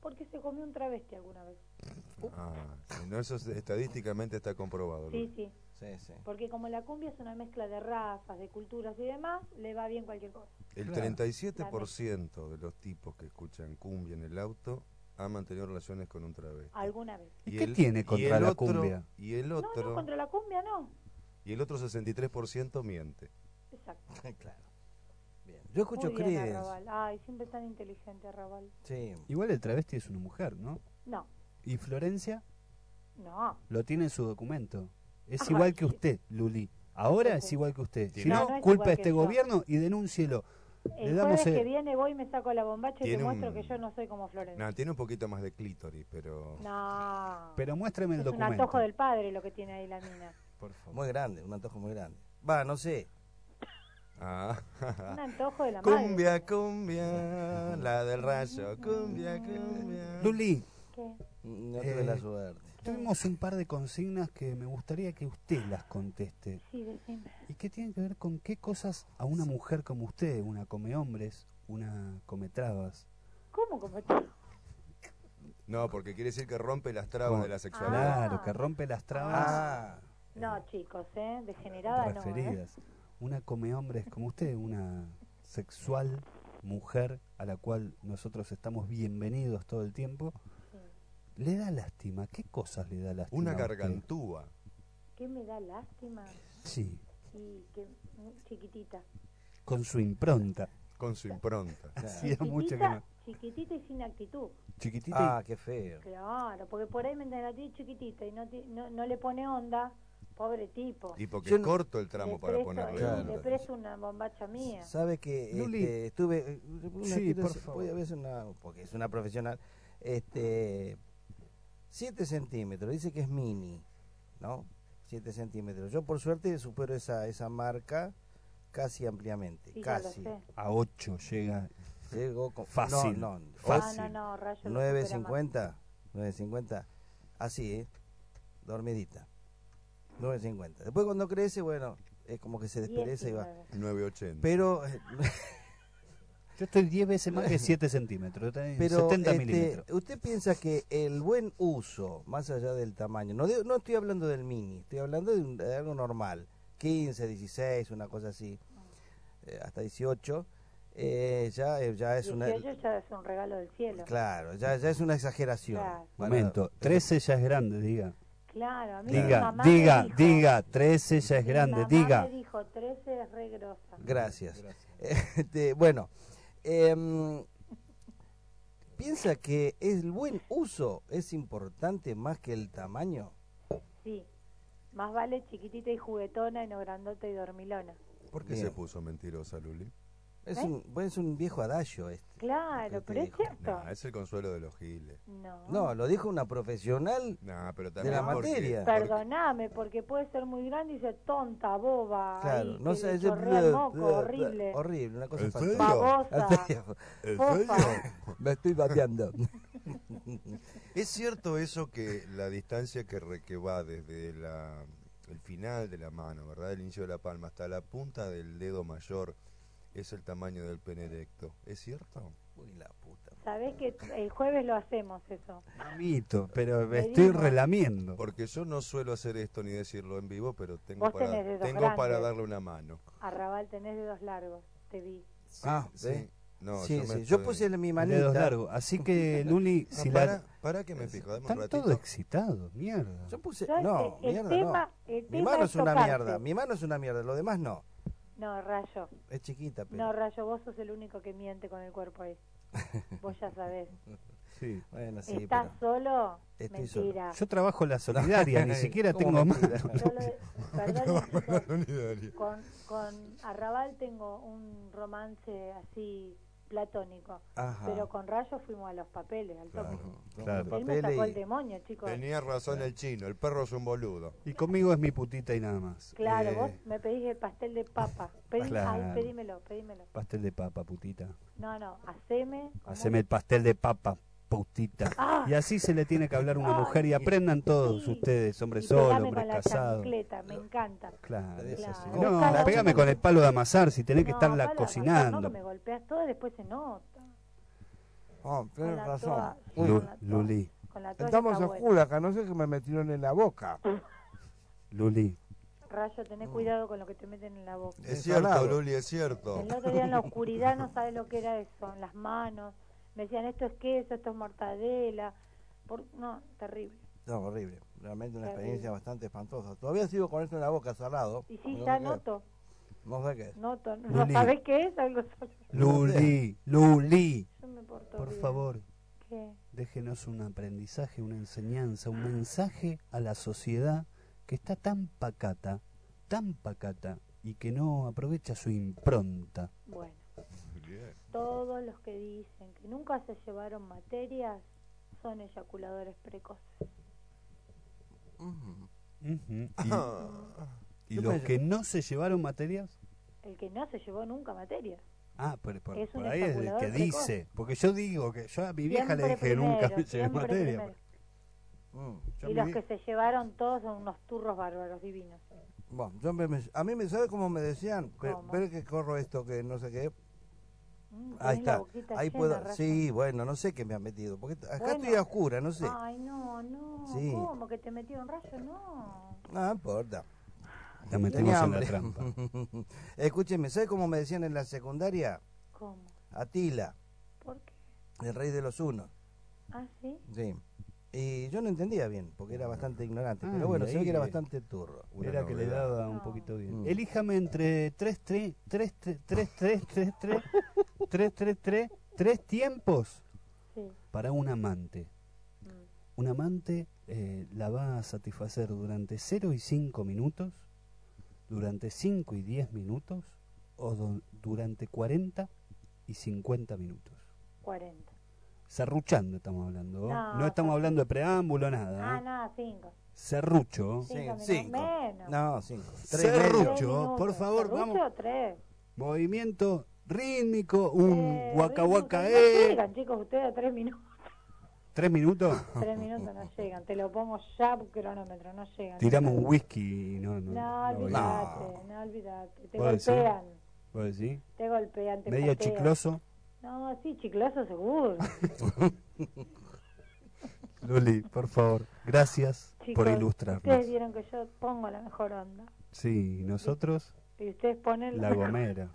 Speaker 8: porque se comió un travesti alguna vez.
Speaker 13: Sí, no, eso estadísticamente está comprobado.
Speaker 8: Sí,
Speaker 13: Luli.
Speaker 8: sí.
Speaker 5: Sí, sí.
Speaker 8: Porque como la cumbia es una mezcla de razas, de culturas y demás, le va bien cualquier cosa.
Speaker 13: El 37% de los tipos que escuchan cumbia en el auto han mantenido relaciones con un travesti.
Speaker 8: Alguna vez.
Speaker 3: ¿Y qué tiene contra la
Speaker 13: otro,
Speaker 3: cumbia?
Speaker 13: Y el otro,
Speaker 8: No, contra la cumbia no.
Speaker 13: y el otro 63% miente.
Speaker 8: Exacto.
Speaker 5: Claro. Bien. Yo escucho
Speaker 8: Muy bien,
Speaker 5: Creedence.
Speaker 8: Arrabal. Ay, siempre tan inteligente Arrabal.
Speaker 5: Sí.
Speaker 3: Igual el travesti es una mujer, ¿no?
Speaker 8: No.
Speaker 3: ¿Y Florencia?
Speaker 8: No.
Speaker 3: Lo tiene en su documento. Es
Speaker 8: Ay,
Speaker 3: igual que usted, Luli. Ahora es igual que usted. Si no,
Speaker 8: No es
Speaker 3: culpa
Speaker 8: igual
Speaker 3: a este
Speaker 8: que yo.
Speaker 3: gobierno y denúncielo. Le
Speaker 8: El
Speaker 3: damos
Speaker 8: jueves que viene voy y me saco la bombacha y te
Speaker 13: Tiene
Speaker 8: muestro
Speaker 13: un-
Speaker 8: que yo no soy como Florencia.
Speaker 13: No, tiene un poquito más de clítoris, pero...
Speaker 8: No.
Speaker 3: Pero muéstrame el
Speaker 8: Es un
Speaker 3: documento.
Speaker 8: antojo del padre lo que tiene ahí la mina.
Speaker 3: Por favor.
Speaker 5: Muy grande, un antojo muy grande. Va, no sé.
Speaker 13: Ah.
Speaker 8: Un antojo de la madre.
Speaker 13: Cumbia, cumbia, la del rayo, cumbia, cumbia.
Speaker 3: Luli,
Speaker 8: ¿Qué?
Speaker 5: No tuve la suerte.
Speaker 3: tuvimos un par de consignas que me gustaría que usted las conteste.
Speaker 8: Sí, decime.
Speaker 3: ¿Y qué tienen que ver con qué cosas a una mujer como usted, una come hombres, una come trabas?
Speaker 8: ¿Cómo como
Speaker 13: No, porque quiere decir que rompe las trabas de la sexualidad.
Speaker 3: Claro, que rompe las trabas
Speaker 8: No, chicos, degenerada no,
Speaker 3: referidas. Una come hombres como usted, una sexual mujer a la cual nosotros estamos bienvenidos todo el tiempo. ¿Le da lástima? ¿Qué cosas le da lástima?
Speaker 13: Una
Speaker 3: a usted?
Speaker 13: gargantúa.
Speaker 8: ¿Qué me da lástima?
Speaker 3: Sí,
Speaker 8: Y que chiquitita.
Speaker 3: con su impronta.
Speaker 13: Con su impronta.
Speaker 3: Hacía mucho que no.
Speaker 8: Chiquitita y sin actitud.
Speaker 3: Chiquitita.
Speaker 5: Ah, qué feo.
Speaker 8: Claro, porque por ahí me entienden, la tiene chiquitita y no le pone onda, pobre tipo.
Speaker 13: Y porque es corto el tramo
Speaker 8: Le
Speaker 13: para
Speaker 8: presto-
Speaker 13: ponerle
Speaker 5: Claro.
Speaker 13: onda.
Speaker 8: Le presto una bombacha mía.
Speaker 5: Sabe que
Speaker 3: Luli.
Speaker 5: estuve
Speaker 3: Sí, por favor.
Speaker 5: voy a ver porque es una profesional 7 centímetros, dice que es mini, ¿no? 7 centímetros. Yo por suerte supero esa marca casi ampliamente,
Speaker 8: Sí, ya lo
Speaker 5: casi.
Speaker 8: sé.
Speaker 3: A 8 llega.
Speaker 5: Llego con
Speaker 3: Fácil.
Speaker 5: no,
Speaker 3: Fácil.
Speaker 8: No, Rayo lo
Speaker 5: 9.50, 9.50, así, dormidita. 9.50. Después cuando crece, bueno, es como que se despereza y va.
Speaker 13: 9.80.
Speaker 5: Pero
Speaker 3: Yo estoy 10 veces más que 7 centímetros.
Speaker 5: Pero
Speaker 3: 70 milímetros.
Speaker 5: ¿usted piensa que el buen uso, más allá del tamaño, no estoy hablando del mini, estoy hablando de algo normal, 15, 16, una cosa así, hasta 18, ya es una...
Speaker 8: 18 ya es un regalo del cielo.
Speaker 5: Claro, ya es una exageración.
Speaker 8: Claro.
Speaker 3: Momento, 13 ya es grande, diga.
Speaker 8: Claro, a mí mi
Speaker 3: Diga,
Speaker 8: mamá me dijo,
Speaker 3: diga, 13 ya es
Speaker 8: mi
Speaker 3: grande,
Speaker 8: mamá
Speaker 3: diga.
Speaker 8: me dijo 13 es re grosa.
Speaker 5: Gracias. Bueno, ¿piensa que el buen uso es importante más que el tamaño?
Speaker 8: Sí, más vale chiquitita y juguetona y no grandota y dormilona.
Speaker 13: ¿Por qué
Speaker 5: Bien.
Speaker 13: se puso mentirosa, Luli?
Speaker 5: Es un viejo adagio este.
Speaker 8: Claro, pero es cierto.
Speaker 13: Nah, es el consuelo de los giles.
Speaker 5: No, lo dijo una profesional
Speaker 13: pero
Speaker 5: de
Speaker 13: también
Speaker 5: la
Speaker 13: porque-
Speaker 5: materia.
Speaker 8: Perdoname, porque puede ser muy grande y ser tonta, boba,
Speaker 5: Claro,
Speaker 8: ahí,
Speaker 5: no
Speaker 8: que
Speaker 5: sé,
Speaker 8: le chorrea el moco, horrible.
Speaker 5: horrible, una cosa
Speaker 13: ¿En
Speaker 5: fatal.
Speaker 13: serio?
Speaker 8: Babosa.
Speaker 5: ¿En serio?
Speaker 13: ¿En
Speaker 8: Fofa.
Speaker 13: serio?
Speaker 5: Me estoy bateando.
Speaker 13: ¿Es cierto eso que la distancia que va desde el final de la mano, ¿verdad? El inicio de la palma hasta la punta del dedo mayor es el tamaño del pene erecto? ¿Es cierto?
Speaker 5: Uy, la puta.
Speaker 8: Sabés que el jueves lo hacemos eso.
Speaker 3: Mamito, pero
Speaker 8: Le
Speaker 3: estoy
Speaker 8: digo.
Speaker 3: relamiendo.
Speaker 13: Porque yo no suelo hacer esto ni decirlo en vivo, pero tengo
Speaker 8: Vos tenés dedos
Speaker 13: para
Speaker 8: grandes.
Speaker 13: darle una mano.
Speaker 8: Arrabal, tenés dedos largos, te vi.
Speaker 5: Ah,
Speaker 13: Sí.
Speaker 5: ¿ve?
Speaker 13: No,
Speaker 5: Sí,
Speaker 13: yo me
Speaker 5: sí, yo
Speaker 13: estoy-
Speaker 5: puse mi manita.
Speaker 3: Dedos largos. Así que, Luli, si
Speaker 13: para que me fijo, dame un
Speaker 3: Están
Speaker 13: ratito.
Speaker 3: todos excitados, mierda.
Speaker 5: Yo puse,
Speaker 8: Ya,
Speaker 5: no,
Speaker 8: el
Speaker 5: mierda
Speaker 8: tema-
Speaker 5: no.
Speaker 8: el
Speaker 5: Mi
Speaker 8: tema
Speaker 5: mano
Speaker 8: es
Speaker 5: es una
Speaker 8: tocarse.
Speaker 5: mierda, mi mano es una mierda, lo demás no.
Speaker 8: No, Rayo.
Speaker 5: Es chiquita, pero...
Speaker 8: No, Rayo, vos sos el único que miente con el cuerpo ahí. Vos ya sabés.
Speaker 3: Sí.
Speaker 5: Bueno, sí,
Speaker 8: ¿Estás solo?
Speaker 5: Estoy solo.
Speaker 8: Mentira.
Speaker 3: Yo trabajo en la solidaria, ni siquiera
Speaker 5: ¿Cómo
Speaker 3: tengo
Speaker 5: mentira?
Speaker 3: mano.
Speaker 8: Perdón, chicos, con Arrabal tengo un romance así platónico,
Speaker 5: Ajá.
Speaker 8: pero con Rayo fuimos a los papeles, al toque.
Speaker 3: Claro.
Speaker 8: Él me sacó el demonio, chicos.
Speaker 13: Tenía razón el chino, el perro es un boludo.
Speaker 3: Y conmigo es mi putita y nada más.
Speaker 8: Claro, vos me pedís el pastel de papa.
Speaker 3: Claro.
Speaker 8: Ay, pedímelo.
Speaker 3: Pastel de papa, putita.
Speaker 8: No, haceme.
Speaker 3: Haceme el pastel de papa, putita. Y así se le tiene que hablar a una mujer y aprendan todos ustedes, hombres
Speaker 8: Y
Speaker 3: solos,
Speaker 8: pegame
Speaker 3: hombres
Speaker 8: con la
Speaker 3: casados.
Speaker 8: chancleta, me encanta.
Speaker 3: Claro, es
Speaker 8: Claro.
Speaker 3: así.
Speaker 8: Claro.
Speaker 3: No, pégame con el palo de amasar si tenés que
Speaker 8: No,
Speaker 3: estarla
Speaker 8: palo de amasar,
Speaker 3: cocinando.
Speaker 8: No, que me golpeas todo y después se nota.
Speaker 17: Oh,
Speaker 8: Con
Speaker 17: tenés
Speaker 8: la
Speaker 17: razón.
Speaker 8: toa, sí,
Speaker 17: Uy,
Speaker 8: con la toa.
Speaker 3: Luli,
Speaker 8: Con la toalla
Speaker 17: estamos
Speaker 8: está
Speaker 17: a
Speaker 8: bueno.
Speaker 17: full acá, no sé qué me metieron en la boca.
Speaker 3: Luli.
Speaker 8: Rayo, tenés cuidado con lo que te meten en la boca.
Speaker 13: Es cierto, Luli, es cierto.
Speaker 8: El otro día en la oscuridad no sabes lo que era eso, en las manos. Me decían, esto es queso, esto es mortadela. No, terrible.
Speaker 17: No, horrible. Realmente una
Speaker 8: Terrible.
Speaker 17: experiencia bastante espantosa. Todavía sigo con esto en la boca cerrado.
Speaker 8: Y sí,
Speaker 17: No
Speaker 8: ya
Speaker 17: sé qué-
Speaker 8: noto.
Speaker 17: No sé qué es.
Speaker 8: Noto. ¿No
Speaker 3: Luli.
Speaker 8: sabés qué es? Algo solo.
Speaker 3: Luli, Luli.
Speaker 8: Yo me porto
Speaker 3: Por
Speaker 8: bien.
Speaker 3: favor,
Speaker 8: ¿Qué?
Speaker 3: déjenos un aprendizaje, una enseñanza, un mensaje a la sociedad que está tan pacata y que no aprovecha su impronta.
Speaker 8: Bueno, todos los que dicen que nunca se llevaron materias son eyaculadores precoces.
Speaker 3: Ujú. ¿Y
Speaker 17: Yo
Speaker 3: los
Speaker 17: pensé-
Speaker 3: que no se llevaron materias?
Speaker 8: El que no se llevó nunca materias.
Speaker 3: Ah, por
Speaker 8: Es un
Speaker 3: ahí es el
Speaker 8: eyaculador
Speaker 3: que
Speaker 8: precoz.
Speaker 3: dice. Porque yo digo que yo a mi vieja le
Speaker 8: Siempre
Speaker 3: dije nunca
Speaker 8: primero,
Speaker 3: me llevé
Speaker 8: siempre
Speaker 3: materia.
Speaker 8: primero.
Speaker 17: Yo
Speaker 8: Y
Speaker 17: me
Speaker 8: los
Speaker 17: di-
Speaker 8: que se llevaron todos son unos turros bárbaros divinos.
Speaker 17: Bueno, a mí me sabe cómo me decían, pero
Speaker 8: ¿Cómo?
Speaker 17: que corro esto, que no sé qué.
Speaker 8: Tenés
Speaker 17: Ahí
Speaker 8: la
Speaker 17: está,
Speaker 8: boquita
Speaker 17: ahí
Speaker 8: llena,
Speaker 17: puedo,
Speaker 8: Rayo.
Speaker 17: sí, bueno, no sé qué me han metido, porque acá
Speaker 8: Bueno.
Speaker 17: estoy a oscura, no sé.
Speaker 8: Ay, no, no.
Speaker 17: Sí.
Speaker 8: ¿Cómo que te metieron rayo? No.
Speaker 17: No importa.
Speaker 3: La metimos
Speaker 17: Tenía
Speaker 3: en la
Speaker 17: hambre.
Speaker 3: trampa.
Speaker 17: Escúcheme, ¿sabe cómo me decían en la secundaria?
Speaker 8: ¿Cómo?
Speaker 17: Atila,
Speaker 8: ¿Por qué?
Speaker 17: el rey de los unos.
Speaker 8: ¿Ah, sí?
Speaker 17: Sí. Y yo no entendía bien, porque era bastante ignorante,
Speaker 3: Ah,
Speaker 17: pero bueno,
Speaker 3: y
Speaker 17: se ve
Speaker 3: ahí
Speaker 17: que era
Speaker 3: le-
Speaker 17: bastante turro.
Speaker 3: Era que le daba un poquito bien.
Speaker 17: Mm.
Speaker 3: Elíjame entre 3 tiempos
Speaker 8: Sí.
Speaker 3: para un amante. Un amante la va a satisfacer durante 0 y 5 minutos, durante 5 y 10 minutos o durante 40 y 50 minutos.
Speaker 8: 40.
Speaker 3: Serruchando estamos hablando.
Speaker 8: No,
Speaker 3: No estamos hablando de preámbulo, nada.
Speaker 8: Ah, no, 5.
Speaker 3: Serrucho.
Speaker 8: Menos.
Speaker 17: No, 5.
Speaker 3: Serrucho, por favor,
Speaker 8: ¿Serrucho
Speaker 3: vamos.
Speaker 8: o 3?
Speaker 3: Movimiento rítmico, un waka waka
Speaker 8: No
Speaker 3: eh.
Speaker 8: llegan, chicos, ustedes a 3 minutos.
Speaker 3: 3 minutos.
Speaker 8: 3 minutos no llegan. Te lo pongo ya, cronómetro, no llegan.
Speaker 3: Tiramos un whisky y no.
Speaker 8: No, olvídate, no olvídate. Te
Speaker 3: ¿Vos decís?
Speaker 8: golpean.
Speaker 3: ¿Vos decís?
Speaker 8: Te golpean, te
Speaker 3: Medio
Speaker 8: patean.
Speaker 3: chicloso.
Speaker 8: No, sí, chicloso seguro.
Speaker 3: Luli, por favor, gracias por
Speaker 8: Chicos,
Speaker 3: ilustrarnos.
Speaker 8: ustedes vieron que yo pongo la mejor onda.
Speaker 3: Sí, nosotros
Speaker 8: Y ustedes ponen
Speaker 3: la gomera.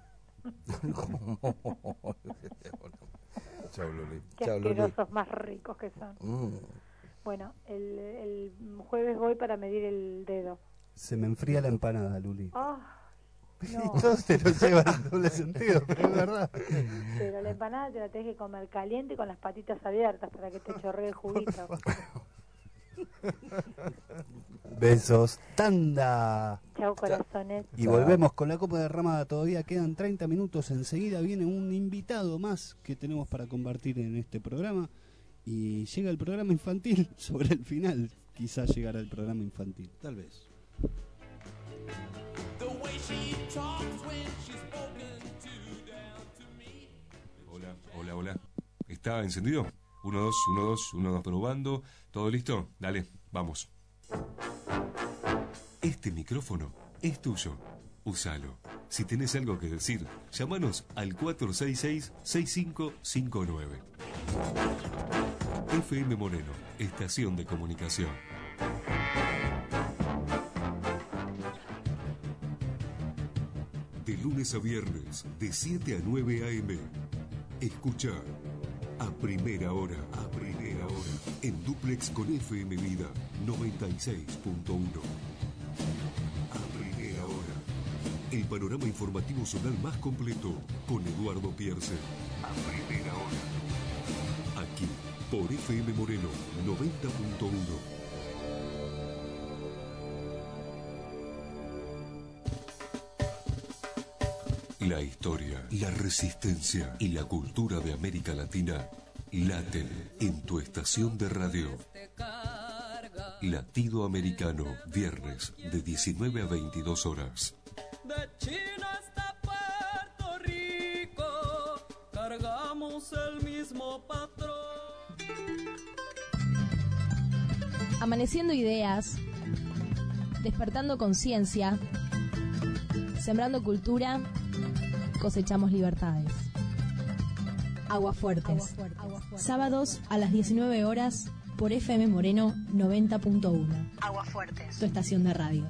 Speaker 13: Chao, Luli.
Speaker 8: Qué
Speaker 13: Chao, Luli.
Speaker 8: asquerosos más ricos que son. Bueno, el jueves voy para medir el dedo.
Speaker 3: Se me enfría la empanada, Luli.
Speaker 8: Ah,
Speaker 3: Y todos te lo llevan en doble sentido, pero es verdad.
Speaker 8: pero la empanada te la tenés que comer caliente y con las patitas abiertas para que te chorree el juguito.
Speaker 3: Besos, tanda.
Speaker 8: Chau, corazones.
Speaker 3: Y volvemos con la copa derramada. Todavía quedan 30 minutos. Enseguida viene un invitado más que tenemos para compartir en este programa. Y llega el programa infantil sobre el final. Quizás llegará el programa infantil.
Speaker 17: Tal vez.
Speaker 1: Hola, hola. ¿Está encendido? 1, 2, 1, 2, 1, 2, probando. ¿Todo listo? Dale, vamos. Este micrófono es tuyo. Úsalo. Si tenés algo que decir, llámanos al 466-6559. FM Moreno, estación de comunicación. De lunes a viernes, de 7 a 9 a.m. Escucha a primera hora, en duplex con FM Vida 96.1. A primera hora, el panorama informativo zonal más completo con Eduardo Pierce. A primera hora, aquí por FM Moreno 90.1. La historia, la resistencia y la cultura de América Latina laten en tu estación de radio. Latido Americano, viernes de 19 a 22 horas.
Speaker 10: De China hasta Puerto Rico, cargamos el mismo patrón.
Speaker 18: Amaneciendo ideas, despertando conciencia, sembrando cultura, cosechamos libertades. Aguafuertes. Sábados a las 19 horas por FM Moreno 90.1. Aguafuertes. Tu estación de radio.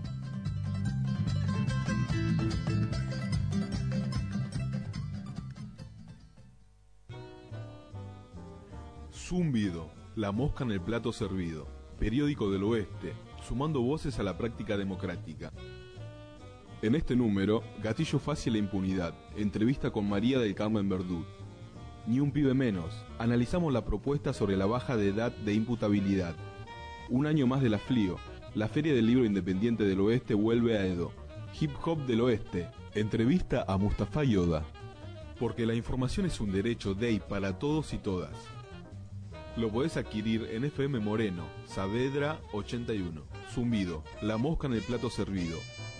Speaker 2: Zumbido, la mosca en el plato servido. Periódico del Oeste, sumando voces a la práctica democrática. En este número, gatillo fácil e impunidad. Entrevista con María del Carmen Verdú. Ni un pibe menos. Analizamos la propuesta sobre la baja de edad de imputabilidad. Un año más de la FLIO. La Feria del Libro Independiente del Oeste vuelve a Edo. Hip Hop del Oeste. Entrevista a Mustafa Yoda. Porque la información es un derecho de y para todos y todas. Lo podés adquirir en FM Moreno, Saavedra 81. Zumbido, la mosca en el plato servido.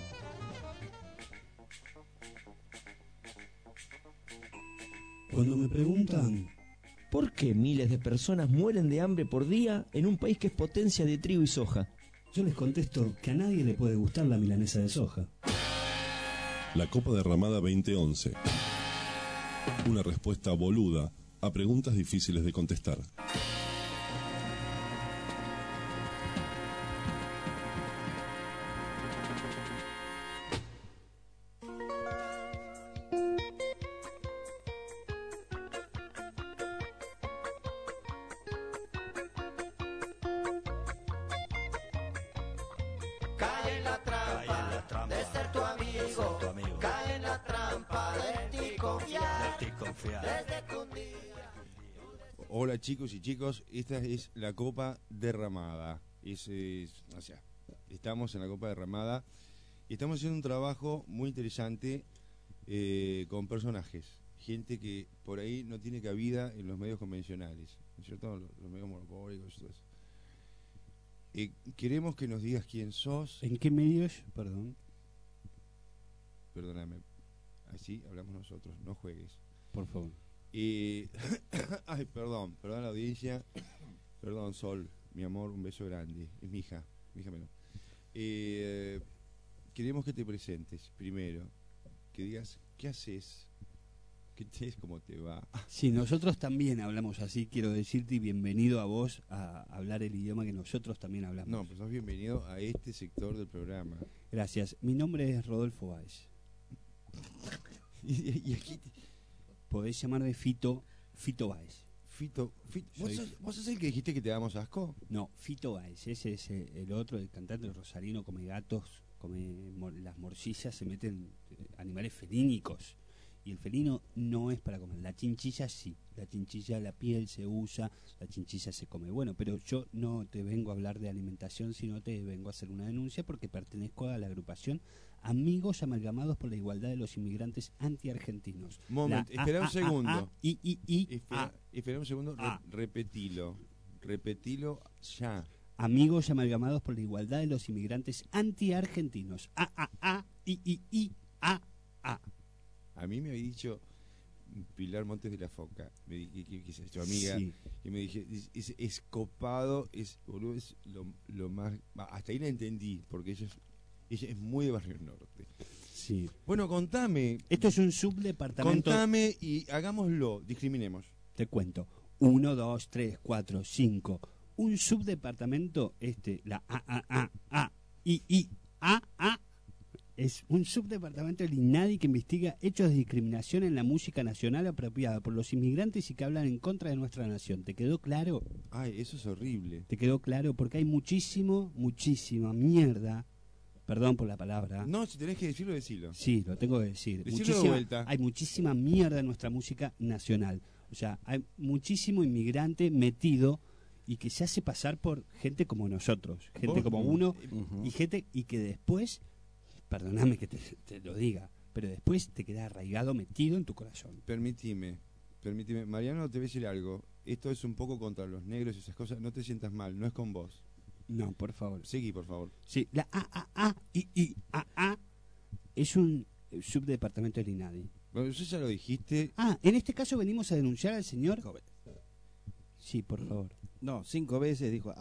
Speaker 3: Cuando me preguntan
Speaker 7: ¿por qué miles de personas mueren de hambre por día en un país que es potencia de trigo y soja?
Speaker 3: Yo les contesto que a nadie le puede gustar la milanesa de soja.
Speaker 11: La Copa Derramada 2011. Una respuesta boluda a preguntas difíciles de contestar.
Speaker 10: Cae en la trampa de ser tu amigo. Cae en la trampa de ti confiar. Desde que un día.
Speaker 4: Hola chicos y chicos, esta es la Copa Derramada. O sea, estamos en la Copa Derramada y estamos haciendo un trabajo muy interesante con personajes. Gente que por ahí no tiene cabida en los medios convencionales, ¿no es cierto? Los medios monopólicos y todo eso. Queremos que nos digas quién sos.
Speaker 3: ¿En qué medios? Perdón.
Speaker 4: Perdóname. Así hablamos nosotros, no juegues.
Speaker 3: Por favor.
Speaker 4: Ay, perdón la audiencia. Perdón, Sol, mi amor, un beso grande. Es mi hija menor. Queremos que te presentes primero. Que digas, ¿qué haces? ¿Qué tenés? ¿Cómo te va?
Speaker 3: Sí, nosotros también hablamos así, quiero decirte, y bienvenido a vos a hablar el idioma que nosotros también hablamos.
Speaker 4: No, pues sos bienvenido a este sector del programa.
Speaker 3: Gracias. Mi nombre es Rodolfo Báez.
Speaker 4: y aquí
Speaker 3: podés llamar de Fito Báez.
Speaker 4: ¿Vos sos el que dijiste que te damos asco?
Speaker 3: No, Fito Báez, ese es el otro, el cantante rosarino, come gatos, come las morcillas, se meten animales felínicos. Y el felino no es para comer. La chinchilla sí. La chinchilla, la piel se usa, la chinchilla se come. Bueno, pero yo no te vengo a hablar de alimentación, sino te vengo a hacer una denuncia porque pertenezco a la agrupación Amigos Amalgamados por la Igualdad de los Inmigrantes Antiargentinos.
Speaker 4: Momento, espera un segundo. Espera un segundo, repetilo ya.
Speaker 3: Amigos Amalgamados por la Igualdad de los Inmigrantes Antiargentinos.
Speaker 4: A mí me había dicho Pilar Montes de la Foca, que es tu amiga,
Speaker 3: sí.
Speaker 4: Y me dije, es copado, boludo, es lo más... Hasta ahí la entendí, porque ella es muy de Barrio Norte.
Speaker 3: Sí.
Speaker 4: Bueno, contame.
Speaker 3: Esto es un subdepartamento.
Speaker 4: Contame y hagámoslo, discriminemos.
Speaker 3: Te cuento. 1, 2, 3, 4, 5. Un subdepartamento, la es un subdepartamento del INADI que investiga hechos de discriminación en la música nacional apropiada por los inmigrantes y que hablan en contra de nuestra nación. ¿Te quedó claro?
Speaker 4: Ay, eso es horrible.
Speaker 3: ¿Te quedó claro? Porque hay muchísima mierda. Perdón por la palabra.
Speaker 4: No, si tenés que decirlo, decilo.
Speaker 3: Sí, lo tengo que decir.
Speaker 4: Decilo de vuelta.
Speaker 3: Hay muchísima mierda en nuestra música nacional. O sea, hay muchísimo inmigrante metido y que se hace pasar por gente como nosotros, gente como uno, y gente y que después, perdóname que te lo diga, pero después te queda arraigado, metido en tu corazón.
Speaker 4: Permíteme, Mariano, te voy a decir algo. Esto es un poco contra los negros y esas cosas. No te sientas mal, no es con vos.
Speaker 3: No, por favor.
Speaker 4: Seguí, por favor.
Speaker 3: Sí, la AAA es un subdepartamento del INADI.
Speaker 4: Bueno, eso ya lo dijiste.
Speaker 3: En este caso venimos a denunciar al señor. Sí, por favor.
Speaker 5: No, 5 veces dijo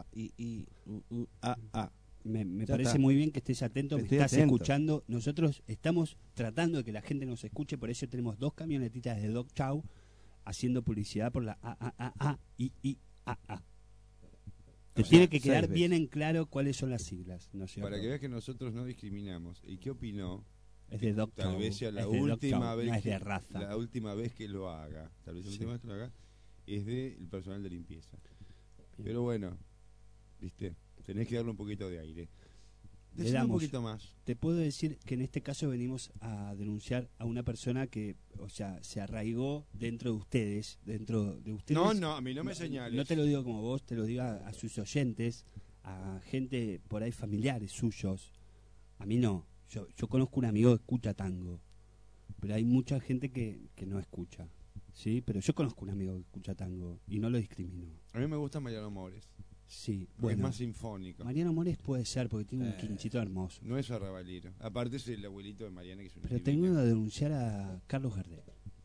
Speaker 3: Me parece
Speaker 5: está.
Speaker 3: muy bien que estés atento, me
Speaker 5: Estoy
Speaker 3: estás
Speaker 5: atento.
Speaker 3: escuchando. Nosotros estamos tratando de que la gente nos escuche, por eso tenemos 2 camionetitas de Dog Chow haciendo publicidad por la AAAAIIAA. Te
Speaker 4: O sea,
Speaker 3: tiene que quedar
Speaker 4: 6
Speaker 3: bien
Speaker 4: veces.
Speaker 3: en claro cuáles son las siglas, ¿no es cierto?
Speaker 4: Para que veas que nosotros no discriminamos. ¿Y qué opinó?
Speaker 3: Es de Doctor.
Speaker 4: Tal vez sea la
Speaker 3: Es de
Speaker 4: última
Speaker 3: Doctor,
Speaker 4: vez
Speaker 3: no es
Speaker 4: que,
Speaker 3: de raza.
Speaker 4: la última vez que lo haga. Tal vez la
Speaker 3: Sí.
Speaker 4: última vez que lo haga es del personal de limpieza.
Speaker 3: Bien.
Speaker 4: Pero bueno, viste, tenés que darle un poquito de aire.
Speaker 3: Le
Speaker 4: Decime un
Speaker 3: damos.
Speaker 4: poquito más.
Speaker 3: Te puedo decir que en este caso venimos a denunciar a una persona que, o sea, se arraigó dentro de ustedes,
Speaker 4: No, a mí no me señales.
Speaker 3: No te lo digo como vos, te lo digo a sus oyentes, a gente por ahí familiares suyos. A mí no. Yo conozco un amigo que escucha tango, pero hay mucha gente que no escucha, ¿sí? Pero yo conozco un amigo que escucha tango y no lo discrimino.
Speaker 4: A mí me gusta Mariano Mores.
Speaker 3: Sí,
Speaker 4: Porque
Speaker 3: bueno.
Speaker 4: es más sinfónico.
Speaker 3: Mariano Mores puede ser porque tiene un quinchito hermoso.
Speaker 4: No es arrabalero. Aparte es el abuelito de Mariana, que es una
Speaker 3: Pero
Speaker 4: divina.
Speaker 3: tengo que denunciar a Carlos Gardel.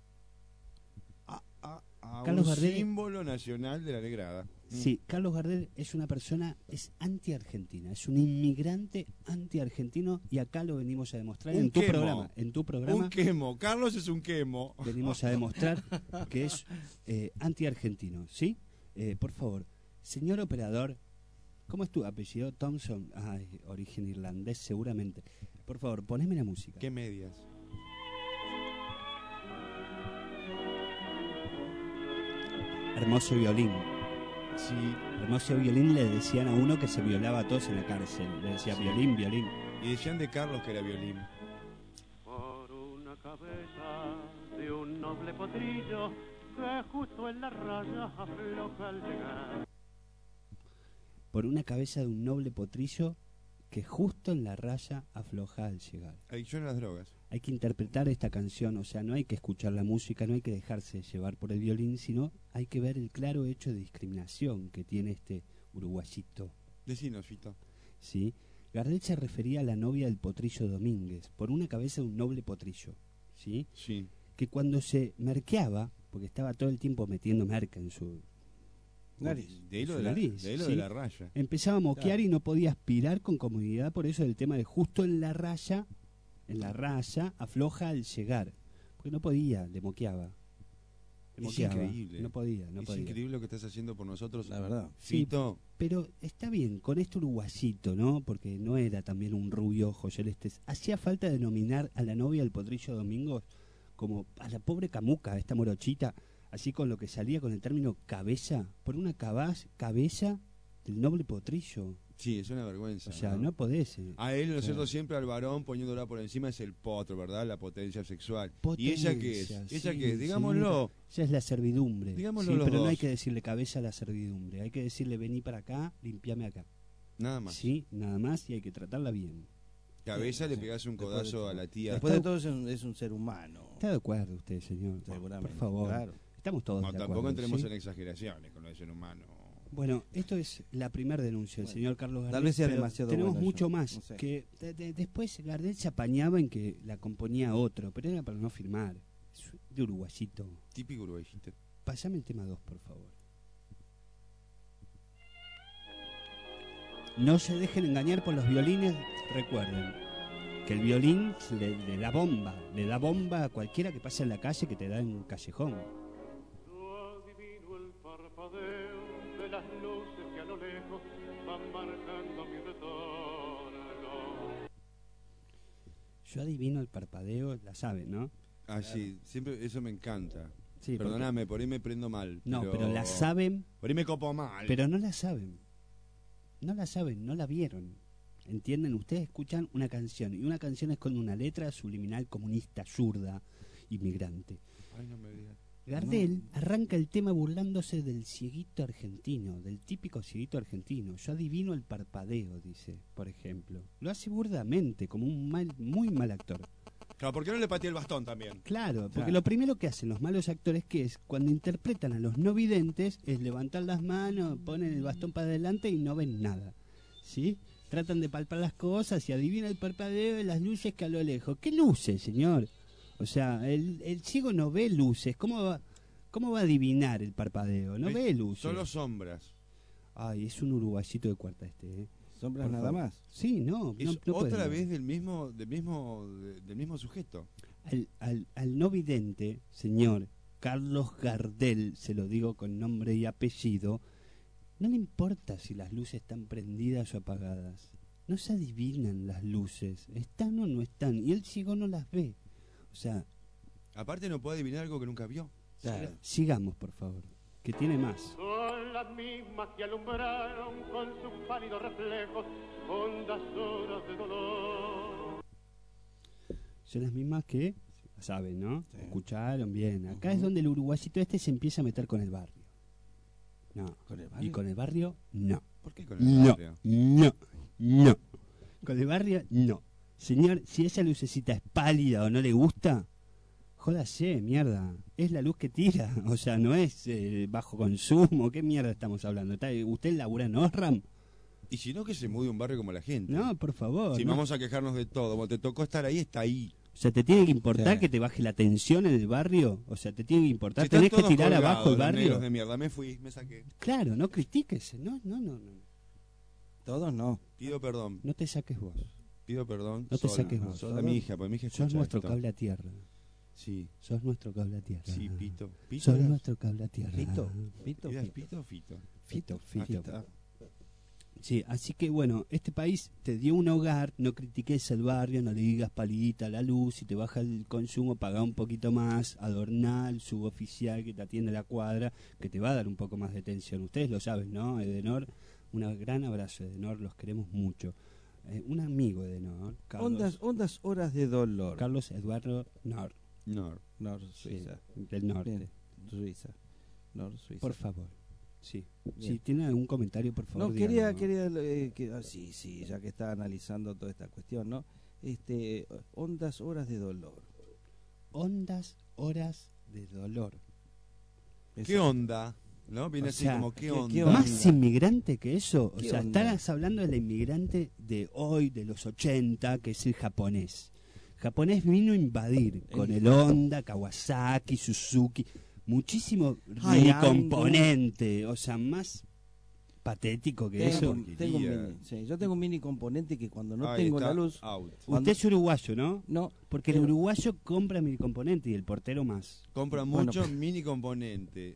Speaker 4: A
Speaker 3: Carlos
Speaker 4: un
Speaker 3: Gardel-
Speaker 4: símbolo nacional de la negrada.
Speaker 3: Sí, Carlos Gardel es una persona, es anti-argentina, es un inmigrante anti-argentino y acá lo venimos a demostrar
Speaker 4: Un
Speaker 3: en tu
Speaker 4: quemo.
Speaker 3: programa. En tu programa
Speaker 4: Un quemo. Carlos es un quemo.
Speaker 3: venimos a demostrar que es anti-argentino, ¿sí? Por favor, señor operador, ¿cómo es tu apellido? Thompson, ay, origen irlandés seguramente. Por favor, poneme la música.
Speaker 4: ¿Qué medias?
Speaker 3: Hermoso violín.
Speaker 4: Sí.
Speaker 3: Hermoso violín le decían a uno que se violaba a todos en la cárcel. Le decía
Speaker 4: Sí.
Speaker 3: violín, violín.
Speaker 4: Y decían de Carlos que era violín.
Speaker 9: Por una cabeza de un noble potrillo que justo en la raya afloja al llegar.
Speaker 3: Por una cabeza de un noble potrillo que justo en la raya afloja al llegar.
Speaker 4: Adicción a las drogas.
Speaker 3: Hay que interpretar esta canción, o sea, no hay que escuchar la música, no hay que dejarse llevar por el violín, sino hay que ver el claro hecho de discriminación que tiene este uruguayito.
Speaker 4: Decinos, Fito.
Speaker 3: ¿Sí? Gardel se refería a la novia del potrillo Domínguez, por una cabeza de un noble potrillo, ¿sí?
Speaker 4: Sí.
Speaker 3: Que cuando se merqueaba, porque estaba todo el tiempo metiendo merca en su
Speaker 4: Nariz. De ahí lo
Speaker 3: su
Speaker 4: de la-
Speaker 3: nariz,
Speaker 4: de ahí lo
Speaker 3: ¿sí?
Speaker 4: de la raya.
Speaker 3: Empezaba a moquear
Speaker 4: Claro.
Speaker 3: y no podía aspirar con comodidad, por eso el tema de justo en la raya afloja al llegar, porque no podía, le moqueaba. Le
Speaker 4: Es
Speaker 3: moqueaba,
Speaker 4: increíble.
Speaker 3: No podía, no
Speaker 4: es
Speaker 3: podía.
Speaker 4: increíble lo que estás haciendo por nosotros.
Speaker 5: La verdad.
Speaker 3: Sí,
Speaker 4: Fito.
Speaker 3: pero está bien, con este uruguayito, ¿no? Porque no era también un rubio ojo celestes. Hacía falta denominar a la novia del potrillo Domingos como a la pobre camuca, esta morochita, así con lo que salía con el término cabeza, por una cabeza del noble potrillo.
Speaker 4: Sí, es una vergüenza.
Speaker 3: O sea, no podés.
Speaker 4: A él, ¿no es
Speaker 3: Claro.
Speaker 4: cierto? Siempre al varón poniéndola por encima es el potro, ¿verdad? La potencia sexual. ¿Y ella qué es?
Speaker 3: Potencia,
Speaker 4: ¿Ella
Speaker 3: sí,
Speaker 4: qué es? Digámoslo.
Speaker 3: Ella es la servidumbre.
Speaker 4: Digámoslo
Speaker 3: Sí,
Speaker 4: los
Speaker 3: pero no
Speaker 4: dos.
Speaker 3: hay que decirle cabeza a la servidumbre. Hay que decirle vení para acá, limpiame acá.
Speaker 4: Nada más.
Speaker 3: Sí, nada más y hay que tratarla bien.
Speaker 4: Cabeza le
Speaker 5: Sí.
Speaker 4: pegás un
Speaker 5: Después
Speaker 4: codazo
Speaker 5: de-
Speaker 4: a la tía.
Speaker 5: Después de todo es un ser humano.
Speaker 3: ¿Está de acuerdo usted, señor?
Speaker 5: Seguramente,
Speaker 3: Por favor.
Speaker 5: claro.
Speaker 3: Estamos todos
Speaker 4: No,
Speaker 3: de
Speaker 4: tampoco
Speaker 3: acuerdo.
Speaker 4: entremos
Speaker 3: ¿sí?
Speaker 4: en exageraciones con lo de ser humano.
Speaker 3: Bueno, esto es la primera denuncia del señor Carlos Gardel.
Speaker 5: tal vez sea
Speaker 3: pero
Speaker 5: demasiado
Speaker 3: tenemos
Speaker 5: bueno
Speaker 3: mucho
Speaker 5: eso,
Speaker 3: más.
Speaker 5: no sé.
Speaker 3: Que después Gardel se apañaba en que la componía otro, pero era para no firmar. Es de uruguayito.
Speaker 4: Típico uruguayito.
Speaker 3: Pasame el tema 2, por favor. No se dejen engañar por los violines. Recuerden que el violín le da bomba a cualquiera que pase en la calle que te da en un callejón.
Speaker 9: Adivino el parpadeo de las luces que a lo lejos van marcando mi retorno.
Speaker 3: Yo adivino el parpadeo, la saben, ¿no?
Speaker 4: Ah, sí, siempre eso me encanta.
Speaker 3: Sí,
Speaker 4: Perdóname, por ahí me prendo mal.
Speaker 3: No, pero la saben.
Speaker 4: Por ahí me copo mal.
Speaker 3: Pero no la saben. No la saben, no la vieron. ¿Entienden? Ustedes escuchan una canción y una canción es con una letra subliminal comunista, zurda, inmigrante.
Speaker 4: Ay, no me digas.
Speaker 3: Gardel arranca el tema burlándose del cieguito argentino, del típico cieguito argentino. Yo adivino el parpadeo, dice, por ejemplo. Lo hace burdamente, como un muy mal actor.
Speaker 4: Claro, ¿por qué no le pateé el bastón también?
Speaker 3: Claro, porque
Speaker 4: Claro.
Speaker 3: lo primero que hacen los malos actores, que es cuando interpretan a los no videntes, es levantar las manos, ponen el bastón para adelante y no ven nada. ¿Sí? Tratan de palpar las cosas y adivina el parpadeo de las luces que a lo lejos. ¿Qué luces, señor? O sea, el ciego no ve luces. ¿Cómo va a adivinar el parpadeo? No ve luces.
Speaker 4: Solo sombras.
Speaker 3: Ay, es un uruguayito de cuarta este, ¿eh?
Speaker 5: ¿Sombras
Speaker 3: Por
Speaker 5: nada
Speaker 3: favor.
Speaker 5: más?
Speaker 3: Sí, no.
Speaker 4: Es
Speaker 3: no puede
Speaker 4: otra
Speaker 3: ver.
Speaker 4: vez del mismo sujeto.
Speaker 3: Al no vidente, señor, Carlos Gardel, se lo digo con nombre y apellido, no le importa si las luces están prendidas o apagadas. No se adivinan las luces, están o no están, y el ciego no las ve. O sea...
Speaker 4: Aparte no puede adivinar algo que nunca vio.
Speaker 3: Claro. Sigamos, por favor, que tiene más.
Speaker 9: Son las mismas que alumbraron con sus pálidos reflejos hondas horas de dolor.
Speaker 3: Son las mismas que, saben, ¿no? Sí. Escucharon bien. Acá es donde el uruguayito este se empieza a meter con el barrio. No.
Speaker 5: ¿Con el barrio?
Speaker 3: Y con el barrio, no.
Speaker 4: ¿Por qué con el barrio?
Speaker 3: No. Con el barrio, no. Señor, si esa lucecita es pálida o no le gusta, jódase, mierda. Es la luz que tira. O sea, no es bajo consumo. ¿Qué mierda estamos hablando? ¿Usted labura en Osram?
Speaker 4: Y si no, que se mude un barrio como la gente.
Speaker 3: No, por favor.
Speaker 4: Si
Speaker 3: no.
Speaker 4: Vamos a quejarnos de todo. Como te tocó estar ahí, está ahí.
Speaker 3: O sea, ¿te tiene que importar que te baje la tensión en el barrio? O sea, ¿te tiene que importar?
Speaker 4: Si
Speaker 3: ¿Tenés que tirar
Speaker 4: colgados,
Speaker 3: abajo el barrio?
Speaker 4: Negros de mierda, me fui, me saqué.
Speaker 3: Claro, no critiques. No.
Speaker 5: Todos no.
Speaker 4: Pido perdón.
Speaker 3: No te saques vos.
Speaker 4: Pido perdón.
Speaker 3: No te saques vos.
Speaker 4: Sos mi hija, porque mi hija escucha
Speaker 3: sos nuestro
Speaker 4: esto.
Speaker 3: cable a tierra.
Speaker 4: Sí.
Speaker 3: Sos nuestro cable a tierra.
Speaker 4: Sí, Pito.
Speaker 3: Sos nuestro cable a tierra.
Speaker 5: Fito.
Speaker 3: Fito. Sí, así que bueno, este país te dio un hogar, no critiques el barrio, no le digas palita a la luz, si te baja el consumo, paga un poquito más, adorná el suboficial que te atiende a la cuadra, que te va a dar un poco más de atención. Ustedes lo saben, ¿no? Edenor, un gran abrazo, Edenor, los queremos mucho. Un amigo de Edenor, Carlos.
Speaker 5: Ondas horas de dolor.
Speaker 3: Carlos Eduardo Nor,
Speaker 5: Suiza.
Speaker 3: Sí, del norte.
Speaker 5: Bien. Suiza.
Speaker 3: Por favor. Sí. Si tiene algún comentario, por favor.
Speaker 5: No, quería sí, ya que está analizando toda esta cuestión, ¿no? Ondas horas de dolor.
Speaker 3: Ondas horas de dolor.
Speaker 4: ¿Qué onda? ¿No? Viene
Speaker 3: O
Speaker 4: así
Speaker 3: sea,
Speaker 4: como, ¿qué onda?
Speaker 3: ¿qué más inmigrante que eso? O
Speaker 5: ¿Qué
Speaker 3: sea,
Speaker 5: onda?
Speaker 3: estás hablando del inmigrante de hoy, de los 80, que es el japonés. El japonés vino a invadir con el Honda, Kawasaki, Suzuki, muchísimo componente, o sea, más patético que eso.
Speaker 5: Tengo un mini, sí, yo tengo un mini componente que cuando no
Speaker 4: Ahí
Speaker 5: tengo
Speaker 4: está,
Speaker 5: la luz...
Speaker 4: out.
Speaker 3: Usted es uruguayo, ¿no?
Speaker 5: No.
Speaker 3: Porque el uruguayo compra mini componente y el portero más.
Speaker 4: Compra mucho mini componente.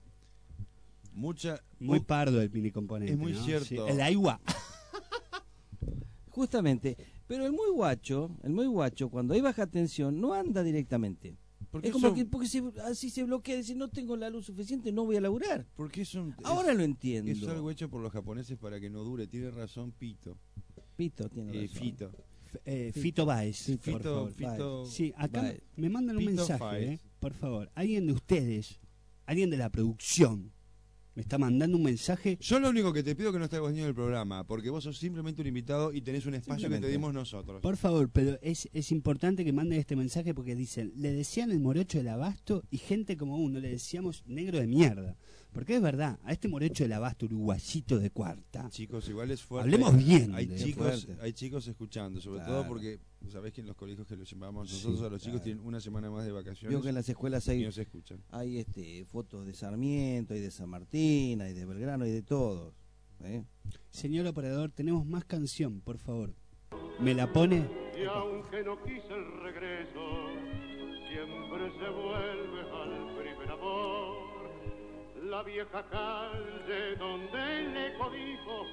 Speaker 3: Muy pardo el mini componente.
Speaker 4: Es muy
Speaker 3: ¿no?
Speaker 4: cierto.
Speaker 3: Sí, el agua.
Speaker 5: Justamente. Pero el muy guacho, cuando hay baja tensión, no anda directamente.
Speaker 4: Porque
Speaker 5: es como que así se bloquea, dice, no tengo la luz suficiente, no voy a laburar.
Speaker 4: Porque
Speaker 5: Ahora lo entiendo.
Speaker 4: Es algo hecho por los japoneses para que no dure. Tiene razón Pito.
Speaker 5: Pito tiene razón.
Speaker 4: Fito.
Speaker 3: Fito Báez, por favor.
Speaker 4: Fito,
Speaker 3: sí, acá
Speaker 5: Báez.
Speaker 3: me mandan un
Speaker 4: Fito
Speaker 3: mensaje,
Speaker 4: Báez.
Speaker 3: por favor. Alguien de ustedes, alguien de la producción, me está mandando un mensaje.
Speaker 4: Yo lo único que te pido es que no estés vos ni en el programa, porque vos sos simplemente un invitado y tenés un espacio que te dimos nosotros.
Speaker 3: Por favor, pero es importante que manden este mensaje porque dicen, le decían el morocho del abasto y gente como uno le decíamos negro de mierda. Porque es verdad, a este morocho del abasto uruguayito de cuarta.
Speaker 4: Chicos, igual es fuerte.
Speaker 3: Hablemos bien.
Speaker 4: Hay chicos escuchando, sobre todo porque sabés que en los colegios que los llevamos nosotros a los chicos tienen una semana más de vacaciones.
Speaker 5: Veo que en las escuelas
Speaker 4: y nos escuchan.
Speaker 5: Hay fotos de Sarmiento, hay de San Martín, hay de Belgrano, hay de todos.
Speaker 3: Señor operador, tenemos más canción, por favor. ¿Me la pone?
Speaker 9: Y aunque no quise el regreso, siempre se vuelve al primer amor. La vieja calle donde le codijo.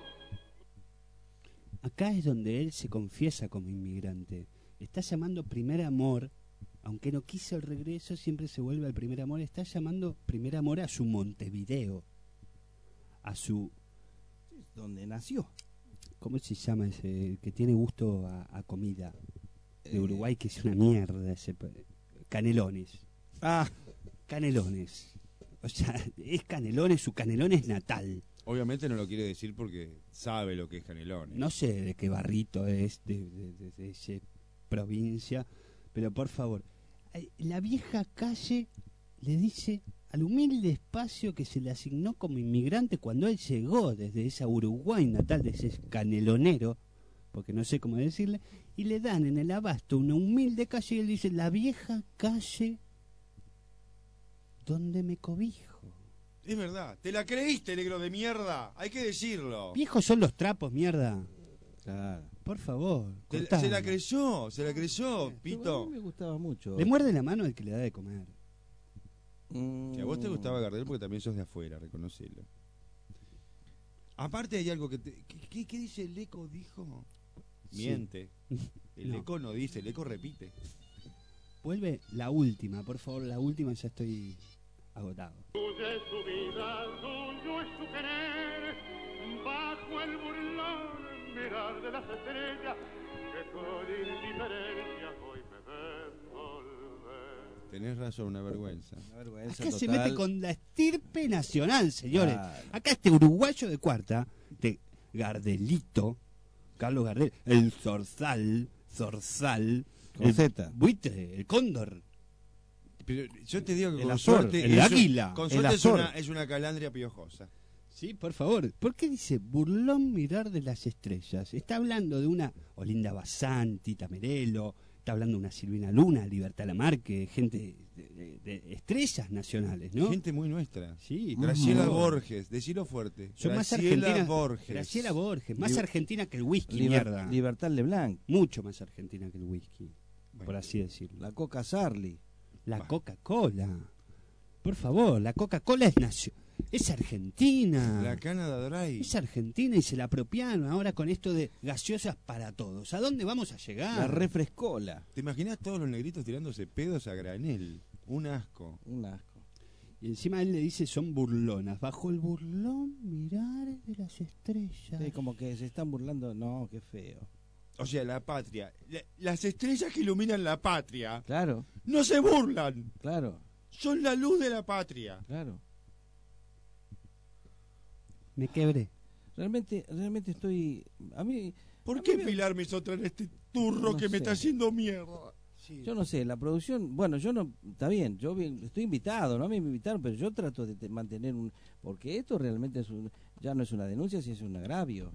Speaker 3: Acá es donde él se confiesa como inmigrante. Está llamando primer amor, aunque no quiso el regreso, siempre se vuelve al primer amor. Está llamando primer amor a su Montevideo, a su...
Speaker 5: donde nació.
Speaker 3: ¿Cómo se llama ese que tiene gusto a comida de Uruguay, que es una mierda? Canelones. Canelones. O sea, es Canelones, su Canelones natal.
Speaker 4: Obviamente no lo quiere decir porque sabe lo que es Canelones.
Speaker 3: No sé de qué barrito es, de esa provincia, pero por favor, la vieja calle le dice al humilde espacio que se le asignó como inmigrante cuando él llegó desde esa Uruguay natal, de ese canelonero, porque no sé cómo decirle, y le dan en el abasto una humilde calle y él dice, la vieja calle donde me cobijo.
Speaker 4: Es verdad, te la creíste, negro de mierda, hay que decirlo.
Speaker 3: Viejos son los trapos, mierda.
Speaker 5: Claro.
Speaker 3: Por favor.
Speaker 4: Se la creyó, Pito.
Speaker 5: A mí me gustaba mucho.
Speaker 3: Le muerde la mano el que le da de comer.
Speaker 4: Que a vos te gustaba Gardel porque también sos de afuera, reconocelo. Aparte hay algo que ¿qué dice el eco? Dijo. Miente. El eco no dice, el eco repite.
Speaker 3: Vuelve la última, por favor, la última, ya estoy agotado.
Speaker 9: Tuya es su vida, tuyo es su querer, bajo el burlón mirar de las estrellas que con indiferencia hoy me ven volver.
Speaker 4: Tenés razón, una vergüenza.
Speaker 3: Acá se mete con la estirpe nacional, señores. Acá este uruguayo de cuarta, de Gardelito, Carlos Gardel, el Zorzal,
Speaker 5: Con Z.
Speaker 3: buitre, el cóndor.
Speaker 4: Pero yo te digo que
Speaker 3: El
Speaker 4: con
Speaker 3: Azor,
Speaker 4: suerte
Speaker 3: el águila.
Speaker 4: Con
Speaker 3: El
Speaker 4: suerte
Speaker 3: Azor.
Speaker 4: es una calandria piojosa.
Speaker 3: Sí, por favor. ¿Por qué dice burlón mirar de las estrellas? Está hablando de una Olinda Bazán, Tita Merelo, está hablando de una Silvina Luna, Libertad Lamarque, gente de estrellas nacionales, ¿no?
Speaker 4: Gente muy nuestra.
Speaker 3: Sí.
Speaker 4: Graciela Borges, decilo fuerte.
Speaker 3: Son más
Speaker 4: Graciela
Speaker 3: argentinas.
Speaker 4: Borges.
Speaker 3: Graciela Borges, más argentina que el whisky,
Speaker 5: Liber-
Speaker 3: mierda.
Speaker 5: Libertad Leblanc.
Speaker 3: Mucho más argentina que el whisky, por así decirlo.
Speaker 5: La Coca Sarli.
Speaker 3: La Coca-Cola. Por favor, la Coca-Cola es argentina.
Speaker 4: La Canada Dry.
Speaker 3: Es argentina y se la apropiaron ahora con esto de gaseosas para todos. ¿A dónde vamos a llegar?
Speaker 5: La Refrescola.
Speaker 4: ¿Te imaginas todos los negritos tirándose pedos a granel? Un asco.
Speaker 5: Un asco.
Speaker 3: Y encima él le dice son burlonas. Bajo el burlón mirar de las estrellas.
Speaker 5: Sí, como que se están burlando. No, qué feo.
Speaker 4: O sea, la patria. Las estrellas que iluminan la patria.
Speaker 5: Claro.
Speaker 4: No se burlan.
Speaker 5: Claro.
Speaker 4: Son la luz de la patria.
Speaker 5: Claro.
Speaker 3: Me quebré.
Speaker 5: Realmente estoy... A mí...
Speaker 4: ¿Por qué Pilar me hizo traer este turro
Speaker 5: No
Speaker 4: que me
Speaker 5: sé.
Speaker 4: está haciendo mierda?
Speaker 5: Yo no sé, la producción, bueno, yo no, está bien, estoy invitado, no me invitaron, pero yo trato de mantener porque esto realmente ya no es una denuncia, si es un agravio.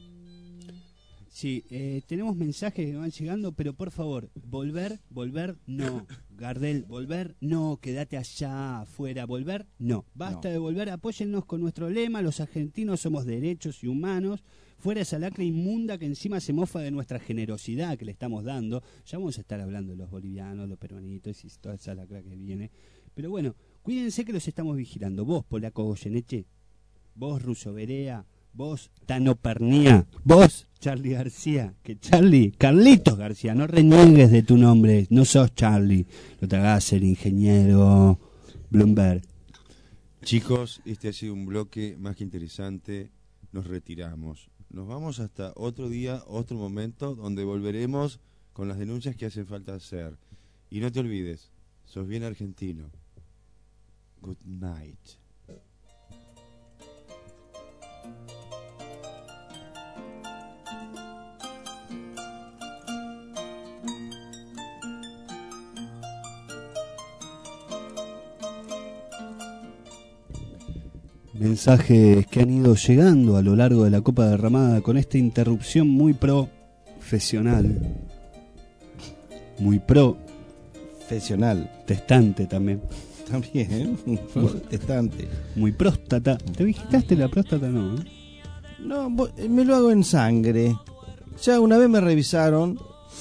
Speaker 3: Sí, tenemos mensajes que van llegando, pero por favor, volver, no. Gardel, volver, no. Quédate allá afuera, volver, no. Basta de volver, apóyennos con nuestro lema, los argentinos somos derechos y humanos. Fuera esa lacra inmunda que encima se mofa de nuestra generosidad que le estamos dando. Ya vamos a estar hablando de los bolivianos, los peruanitos y toda esa lacra que viene. Pero bueno, cuídense que los estamos vigilando. Vos, Polaco Goyeneche, vos, Russo Berea, vos, Tano Pernía, vos, Charlie García, que Carlitos García, no reniegues de tu nombre, no sos Charlie, no te hagas el ingeniero Bloomberg.
Speaker 4: Chicos, este ha sido un bloque más que interesante. Nos retiramos. Nos vamos hasta otro día, otro momento, donde volveremos con las denuncias que hacen falta hacer. Y no te olvides, sos bien argentino. Good night.
Speaker 3: Mensajes que han ido llegando a lo largo de la Copa Derramada con esta interrupción muy profesional. Muy
Speaker 5: profesional.
Speaker 3: Testante también.
Speaker 5: También, testante.
Speaker 3: Muy próstata. ¿Te visitaste la próstata? No, ¿eh?
Speaker 5: No, me lo hago en sangre. Ya una vez me revisaron.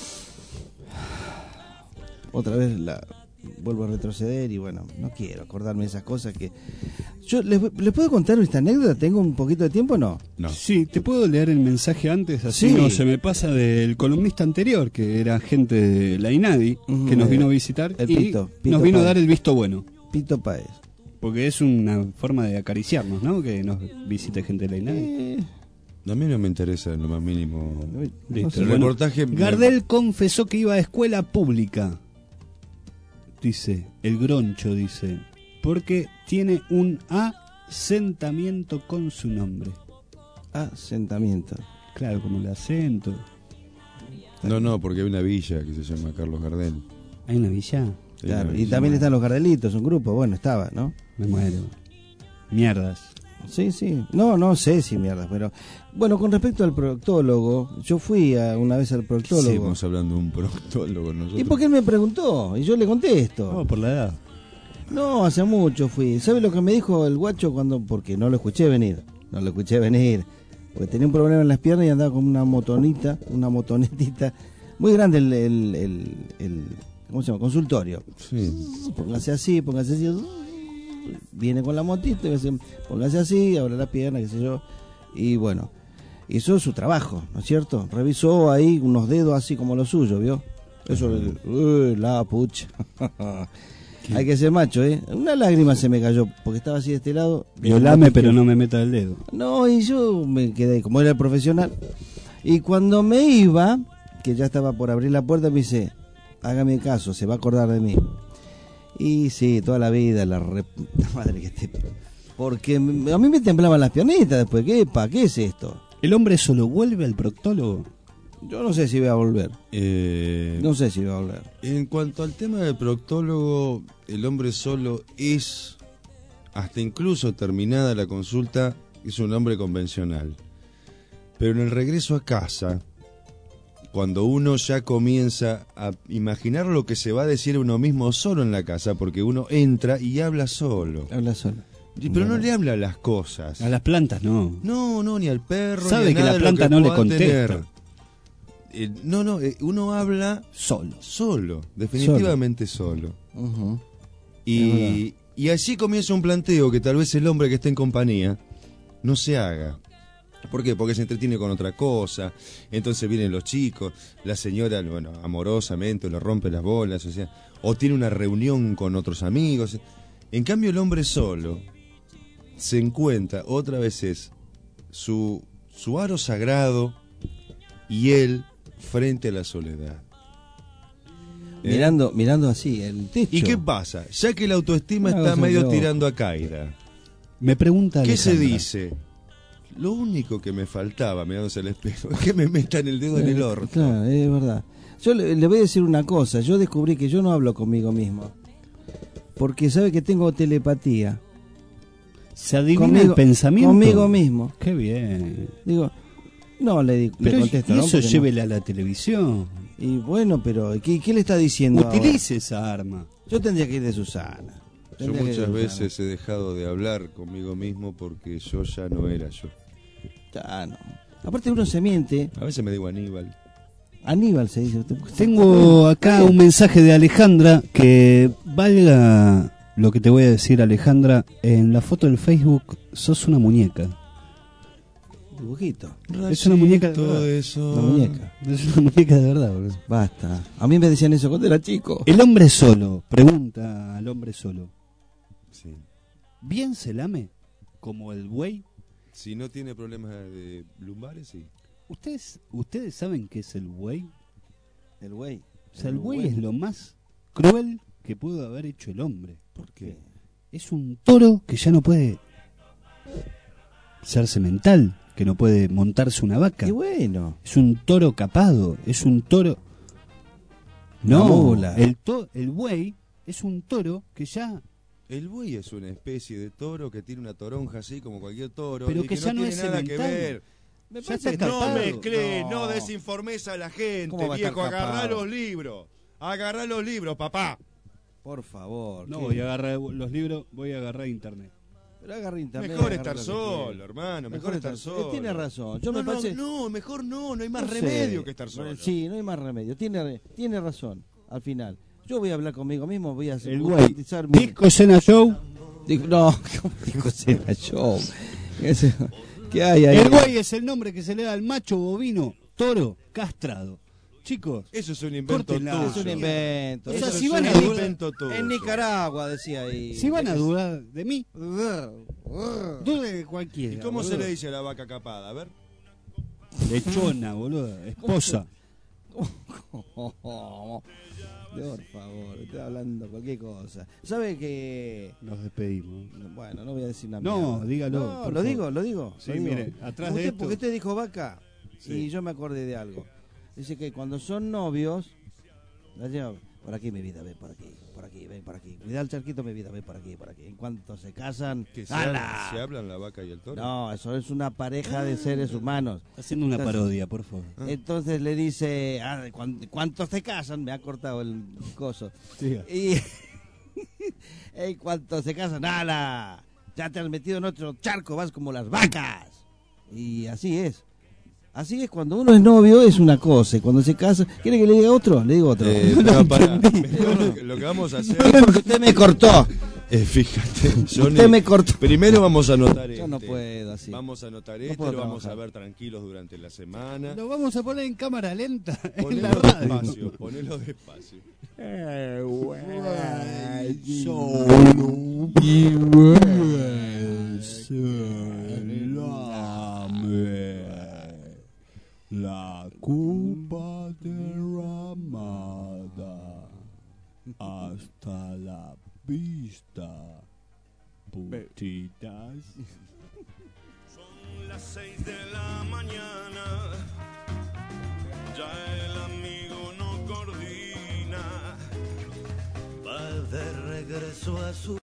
Speaker 5: Otra vez vuelvo a retroceder y bueno, no quiero acordarme de esas cosas que... Yo ¿les puedo contar esta anécdota? ¿Tengo un poquito de tiempo o no?
Speaker 3: No. Sí, te puedo leer el mensaje antes, así
Speaker 5: Sí.
Speaker 3: no se me pasa, del columnista anterior, que era gente de la INADI, que nos vino a visitar
Speaker 5: El
Speaker 3: y
Speaker 5: Pito
Speaker 3: nos vino a
Speaker 5: Páez.
Speaker 3: dar el visto bueno.
Speaker 5: Pito Páez.
Speaker 3: Porque es una forma de acariciarnos, ¿no? Que nos visite gente de la INADI.
Speaker 4: A mí no me interesa en lo más mínimo.
Speaker 3: Listo.
Speaker 4: El
Speaker 3: Bueno,
Speaker 4: reportaje...
Speaker 3: Gardel confesó que iba a escuela pública. Dice, el Groncho dice, porque tiene un asentamiento con su nombre.
Speaker 5: Asentamiento.
Speaker 3: Claro, como el acento.
Speaker 4: No, porque hay una villa que se llama Carlos Gardel.
Speaker 3: ¿Hay una villa?
Speaker 5: Claro, y también están los Gardelitos, un grupo, bueno, estaba, ¿no?
Speaker 3: Me muero. Mierdas.
Speaker 5: Sí. No sé si mierdas, pero... Bueno, con respecto al proctólogo, yo fui una vez al proctólogo.
Speaker 4: Seguimos hablando de un proctólogo nosotros.
Speaker 5: ¿Y por qué él me preguntó? Y yo le contesto.
Speaker 3: No, por la edad.
Speaker 5: No, hace mucho fui. ¿Sabe lo que me dijo el guacho cuando...? Porque no lo escuché venir. Porque tenía un problema en las piernas y andaba con una motonetita. Muy grande el ¿cómo se llama? Consultorio.
Speaker 4: Sí.
Speaker 5: Póngase así. viene con la motito y me dice, póngase así, abra la pierna, qué sé yo. Y bueno, hizo su trabajo, ¿no es cierto? Revisó ahí unos dedos así como los suyos, ¿vio? Eso, la pucha. Hay que ser macho, ¿eh? Una lágrima se me cayó, porque estaba así de este lado.
Speaker 3: Violame, pero no me meta el dedo.
Speaker 5: No, y yo me quedé, como era el profesional. Y cuando me iba, que ya estaba por abrir la puerta, me dice, hágame caso, se va a acordar de mí. Y sí, toda la vida, madre que te... Porque a mí me temblaban las piernitas después. ¿Qué es esto?
Speaker 3: ¿El hombre solo vuelve al proctólogo?
Speaker 5: Yo no sé si voy a volver. No sé si voy a volver.
Speaker 4: En cuanto al tema del proctólogo, el hombre solo es, hasta incluso terminada la consulta, es un hombre convencional. Pero en el regreso a casa, cuando uno ya comienza a imaginar lo que se va a decir a uno mismo solo en la casa, porque uno entra y habla solo.
Speaker 5: Habla solo.
Speaker 4: Pero no le habla a las cosas.
Speaker 3: A las plantas no.
Speaker 4: No, ni al perro.
Speaker 3: Sabe
Speaker 4: ni a
Speaker 3: que
Speaker 4: nada
Speaker 3: la
Speaker 4: de lo
Speaker 3: planta
Speaker 4: que
Speaker 3: no le
Speaker 4: pueda
Speaker 3: contesta.
Speaker 4: tener. Uno habla solo, definitivamente solo.
Speaker 5: Uh-huh.
Speaker 4: Y así comienza un planteo que tal vez el hombre que esté en compañía no se haga. ¿Por qué? Porque se entretiene con otra cosa, entonces vienen los chicos, la señora, bueno, amorosamente le rompe las bolas, o tiene una reunión con otros amigos. En cambio el hombre solo se encuentra, otra vez es su aro sagrado y él frente a la soledad.
Speaker 5: Mirando así el techo.
Speaker 4: ¿Y qué pasa? Ya que la autoestima
Speaker 5: No,
Speaker 4: está medio
Speaker 5: yo.
Speaker 4: tirando a caída,
Speaker 3: Me pregunta
Speaker 4: ¿qué se
Speaker 3: Alejandra.
Speaker 4: dice? Lo único que me faltaba mirándose al espejo es que me metan el dedo en el orto.
Speaker 5: Claro, es verdad. Yo le voy a decir una cosa. Yo descubrí que yo no hablo conmigo mismo. Porque sabe que tengo telepatía.
Speaker 3: ¿Se adivina el pensamiento?
Speaker 5: Conmigo mismo.
Speaker 3: Qué bien.
Speaker 5: Digo, no le
Speaker 3: Pero
Speaker 5: contesto,
Speaker 3: y
Speaker 5: ¿no?
Speaker 3: eso
Speaker 5: Porque
Speaker 3: llévele a la televisión.
Speaker 5: Y bueno, pero ¿qué le está diciendo
Speaker 3: Utilice
Speaker 5: ahora?
Speaker 3: esa arma.
Speaker 5: Yo tendría que ir de Susana.
Speaker 4: Yo muchas veces he dejado de hablar conmigo mismo porque yo ya no era yo.
Speaker 5: Ya no. Aparte uno se miente.
Speaker 4: A veces me digo Aníbal.
Speaker 5: Aníbal se dice.
Speaker 3: Tengo acá un mensaje de Alejandra que valga lo que te voy a decir, Alejandra. En la foto del Facebook sos una muñeca.
Speaker 5: Dibujito.
Speaker 3: Es una muñeca de verdad.
Speaker 5: Una muñeca.
Speaker 3: Es una muñeca de verdad, boludo.
Speaker 5: Basta. A mí me decían eso cuando era chico.
Speaker 3: El hombre solo, pregunta al hombre solo.
Speaker 4: Sí.
Speaker 3: ¿Bien se lame? ¿Como el buey?
Speaker 4: Si no tiene problemas de lumbares, sí.
Speaker 3: ¿Ustedes saben qué es el buey?
Speaker 5: El buey.
Speaker 3: O sea, el buey es lo más cruel que pudo haber hecho el hombre.
Speaker 4: ¿Por qué?
Speaker 3: Es un toro que ya no puede ser semental, que no puede montarse una vaca.
Speaker 5: Qué bueno.
Speaker 3: Es un toro capado, es un toro...
Speaker 5: Una
Speaker 3: No,
Speaker 5: mula.
Speaker 3: el buey es un toro que ya...
Speaker 4: El buey es una especie de toro que tiene una toronja así como cualquier toro.
Speaker 3: Pero
Speaker 4: y
Speaker 3: que ya no
Speaker 4: tiene
Speaker 3: es
Speaker 4: nada que
Speaker 3: semental.
Speaker 4: ver.
Speaker 5: Me
Speaker 3: Ya
Speaker 5: parece
Speaker 3: está
Speaker 5: que
Speaker 4: No
Speaker 3: capado.
Speaker 4: mezclé, no desinformes a la gente,
Speaker 5: ¿Cómo va a estar
Speaker 4: viejo. Agarrá
Speaker 5: capado?
Speaker 4: los libros. Agarrá los libros, papá.
Speaker 5: Por favor.
Speaker 3: No
Speaker 5: ¿qué?
Speaker 3: voy a agarrar los libros, voy a agarrar internet.
Speaker 5: Pero agarra internet.
Speaker 4: Mejor
Speaker 5: agarra
Speaker 4: estar
Speaker 5: lo que
Speaker 4: solo,
Speaker 5: quiera.
Speaker 4: hermano. Mejor estar solo.
Speaker 5: Tiene razón. Yo
Speaker 4: no,
Speaker 5: me parece...
Speaker 4: no, mejor no hay más
Speaker 5: No sé.
Speaker 4: remedio que estar solo.
Speaker 5: Sí, no hay más remedio. Tiene razón. Al final. Yo voy a hablar conmigo mismo, voy a
Speaker 3: El buey.
Speaker 5: utilizar mi...
Speaker 3: Disco Cena Show.
Speaker 5: No, Disco Cena Show. ¿Qué hay ahí?
Speaker 3: El buey es el nombre que se le da al macho bovino toro castrado. Chicos,
Speaker 4: Eso es un invento
Speaker 3: Córtenla.
Speaker 4: tuyo.
Speaker 5: Es un invento.
Speaker 3: O sea,
Speaker 5: Eso
Speaker 3: si
Speaker 5: es
Speaker 3: van
Speaker 5: un
Speaker 3: a dudar-
Speaker 4: invento tuyo.
Speaker 5: En Nicaragua, decía ahí.
Speaker 3: si van a dudar de mí, dude de cualquiera.
Speaker 4: ¿Y cómo se
Speaker 3: boludo.
Speaker 4: le dice a la vaca capada? A ver.
Speaker 3: Lechona, boludo, esposa.
Speaker 5: Por favor, estoy hablando cualquier cosa. ¿Sabe que...?
Speaker 3: Nos despedimos.
Speaker 5: Bueno, no voy a decir nada.
Speaker 3: No, dígalo,
Speaker 5: No,
Speaker 3: por
Speaker 5: lo
Speaker 3: favor.
Speaker 5: digo.
Speaker 3: Sí,
Speaker 5: lo digo.
Speaker 3: mire, atrás de
Speaker 5: Usted-
Speaker 3: esto-
Speaker 5: Porque usted dijo vaca,
Speaker 3: Sí.
Speaker 5: y yo me acordé de algo. Dice que cuando son novios, la lleva, por aquí mi vida, ven por aquí, ven por aquí. Cuidado el charquito, mi vida, ven por aquí. En cuanto se casan,
Speaker 4: ¿Que se,
Speaker 5: ¡ala!
Speaker 4: se hablan la vaca y el toro?
Speaker 5: No, eso es una pareja de seres humanos.
Speaker 3: Haciendo una
Speaker 5: Entonces-
Speaker 3: parodia, por favor.
Speaker 5: Entonces le dice, ¿cuántos se casan? Me ha cortado el coso.
Speaker 3: Siga.
Speaker 5: Y en cuanto se casan, ¡ala! Ya te has metido en otro charco, vas como las vacas. Y así es. Así es, cuando uno es novio es una cosa, y cuando se casa... ¿Quiere que le diga otro? Le digo otro.
Speaker 4: No, pará. Mejor lo que vamos a hacer...
Speaker 5: Porque usted me cortó.
Speaker 4: Fíjate, Johnny,
Speaker 17: Usted me cortó.
Speaker 4: Primero vamos a anotar
Speaker 5: Yo no puedo así.
Speaker 4: Vamos a anotar
Speaker 5: No
Speaker 4: esto,
Speaker 5: puedo
Speaker 4: lo vamos a
Speaker 5: trabajar.
Speaker 4: ver tranquilos durante la semana.
Speaker 3: Lo vamos a poner en cámara lenta en la
Speaker 4: Ponelo
Speaker 3: radio.
Speaker 4: despacio, ponelo despacio.
Speaker 3: La copa derramada hasta la vista, putitas.
Speaker 12: Son las 6 de la mañana, ya el amigo no coordina, va de regreso a su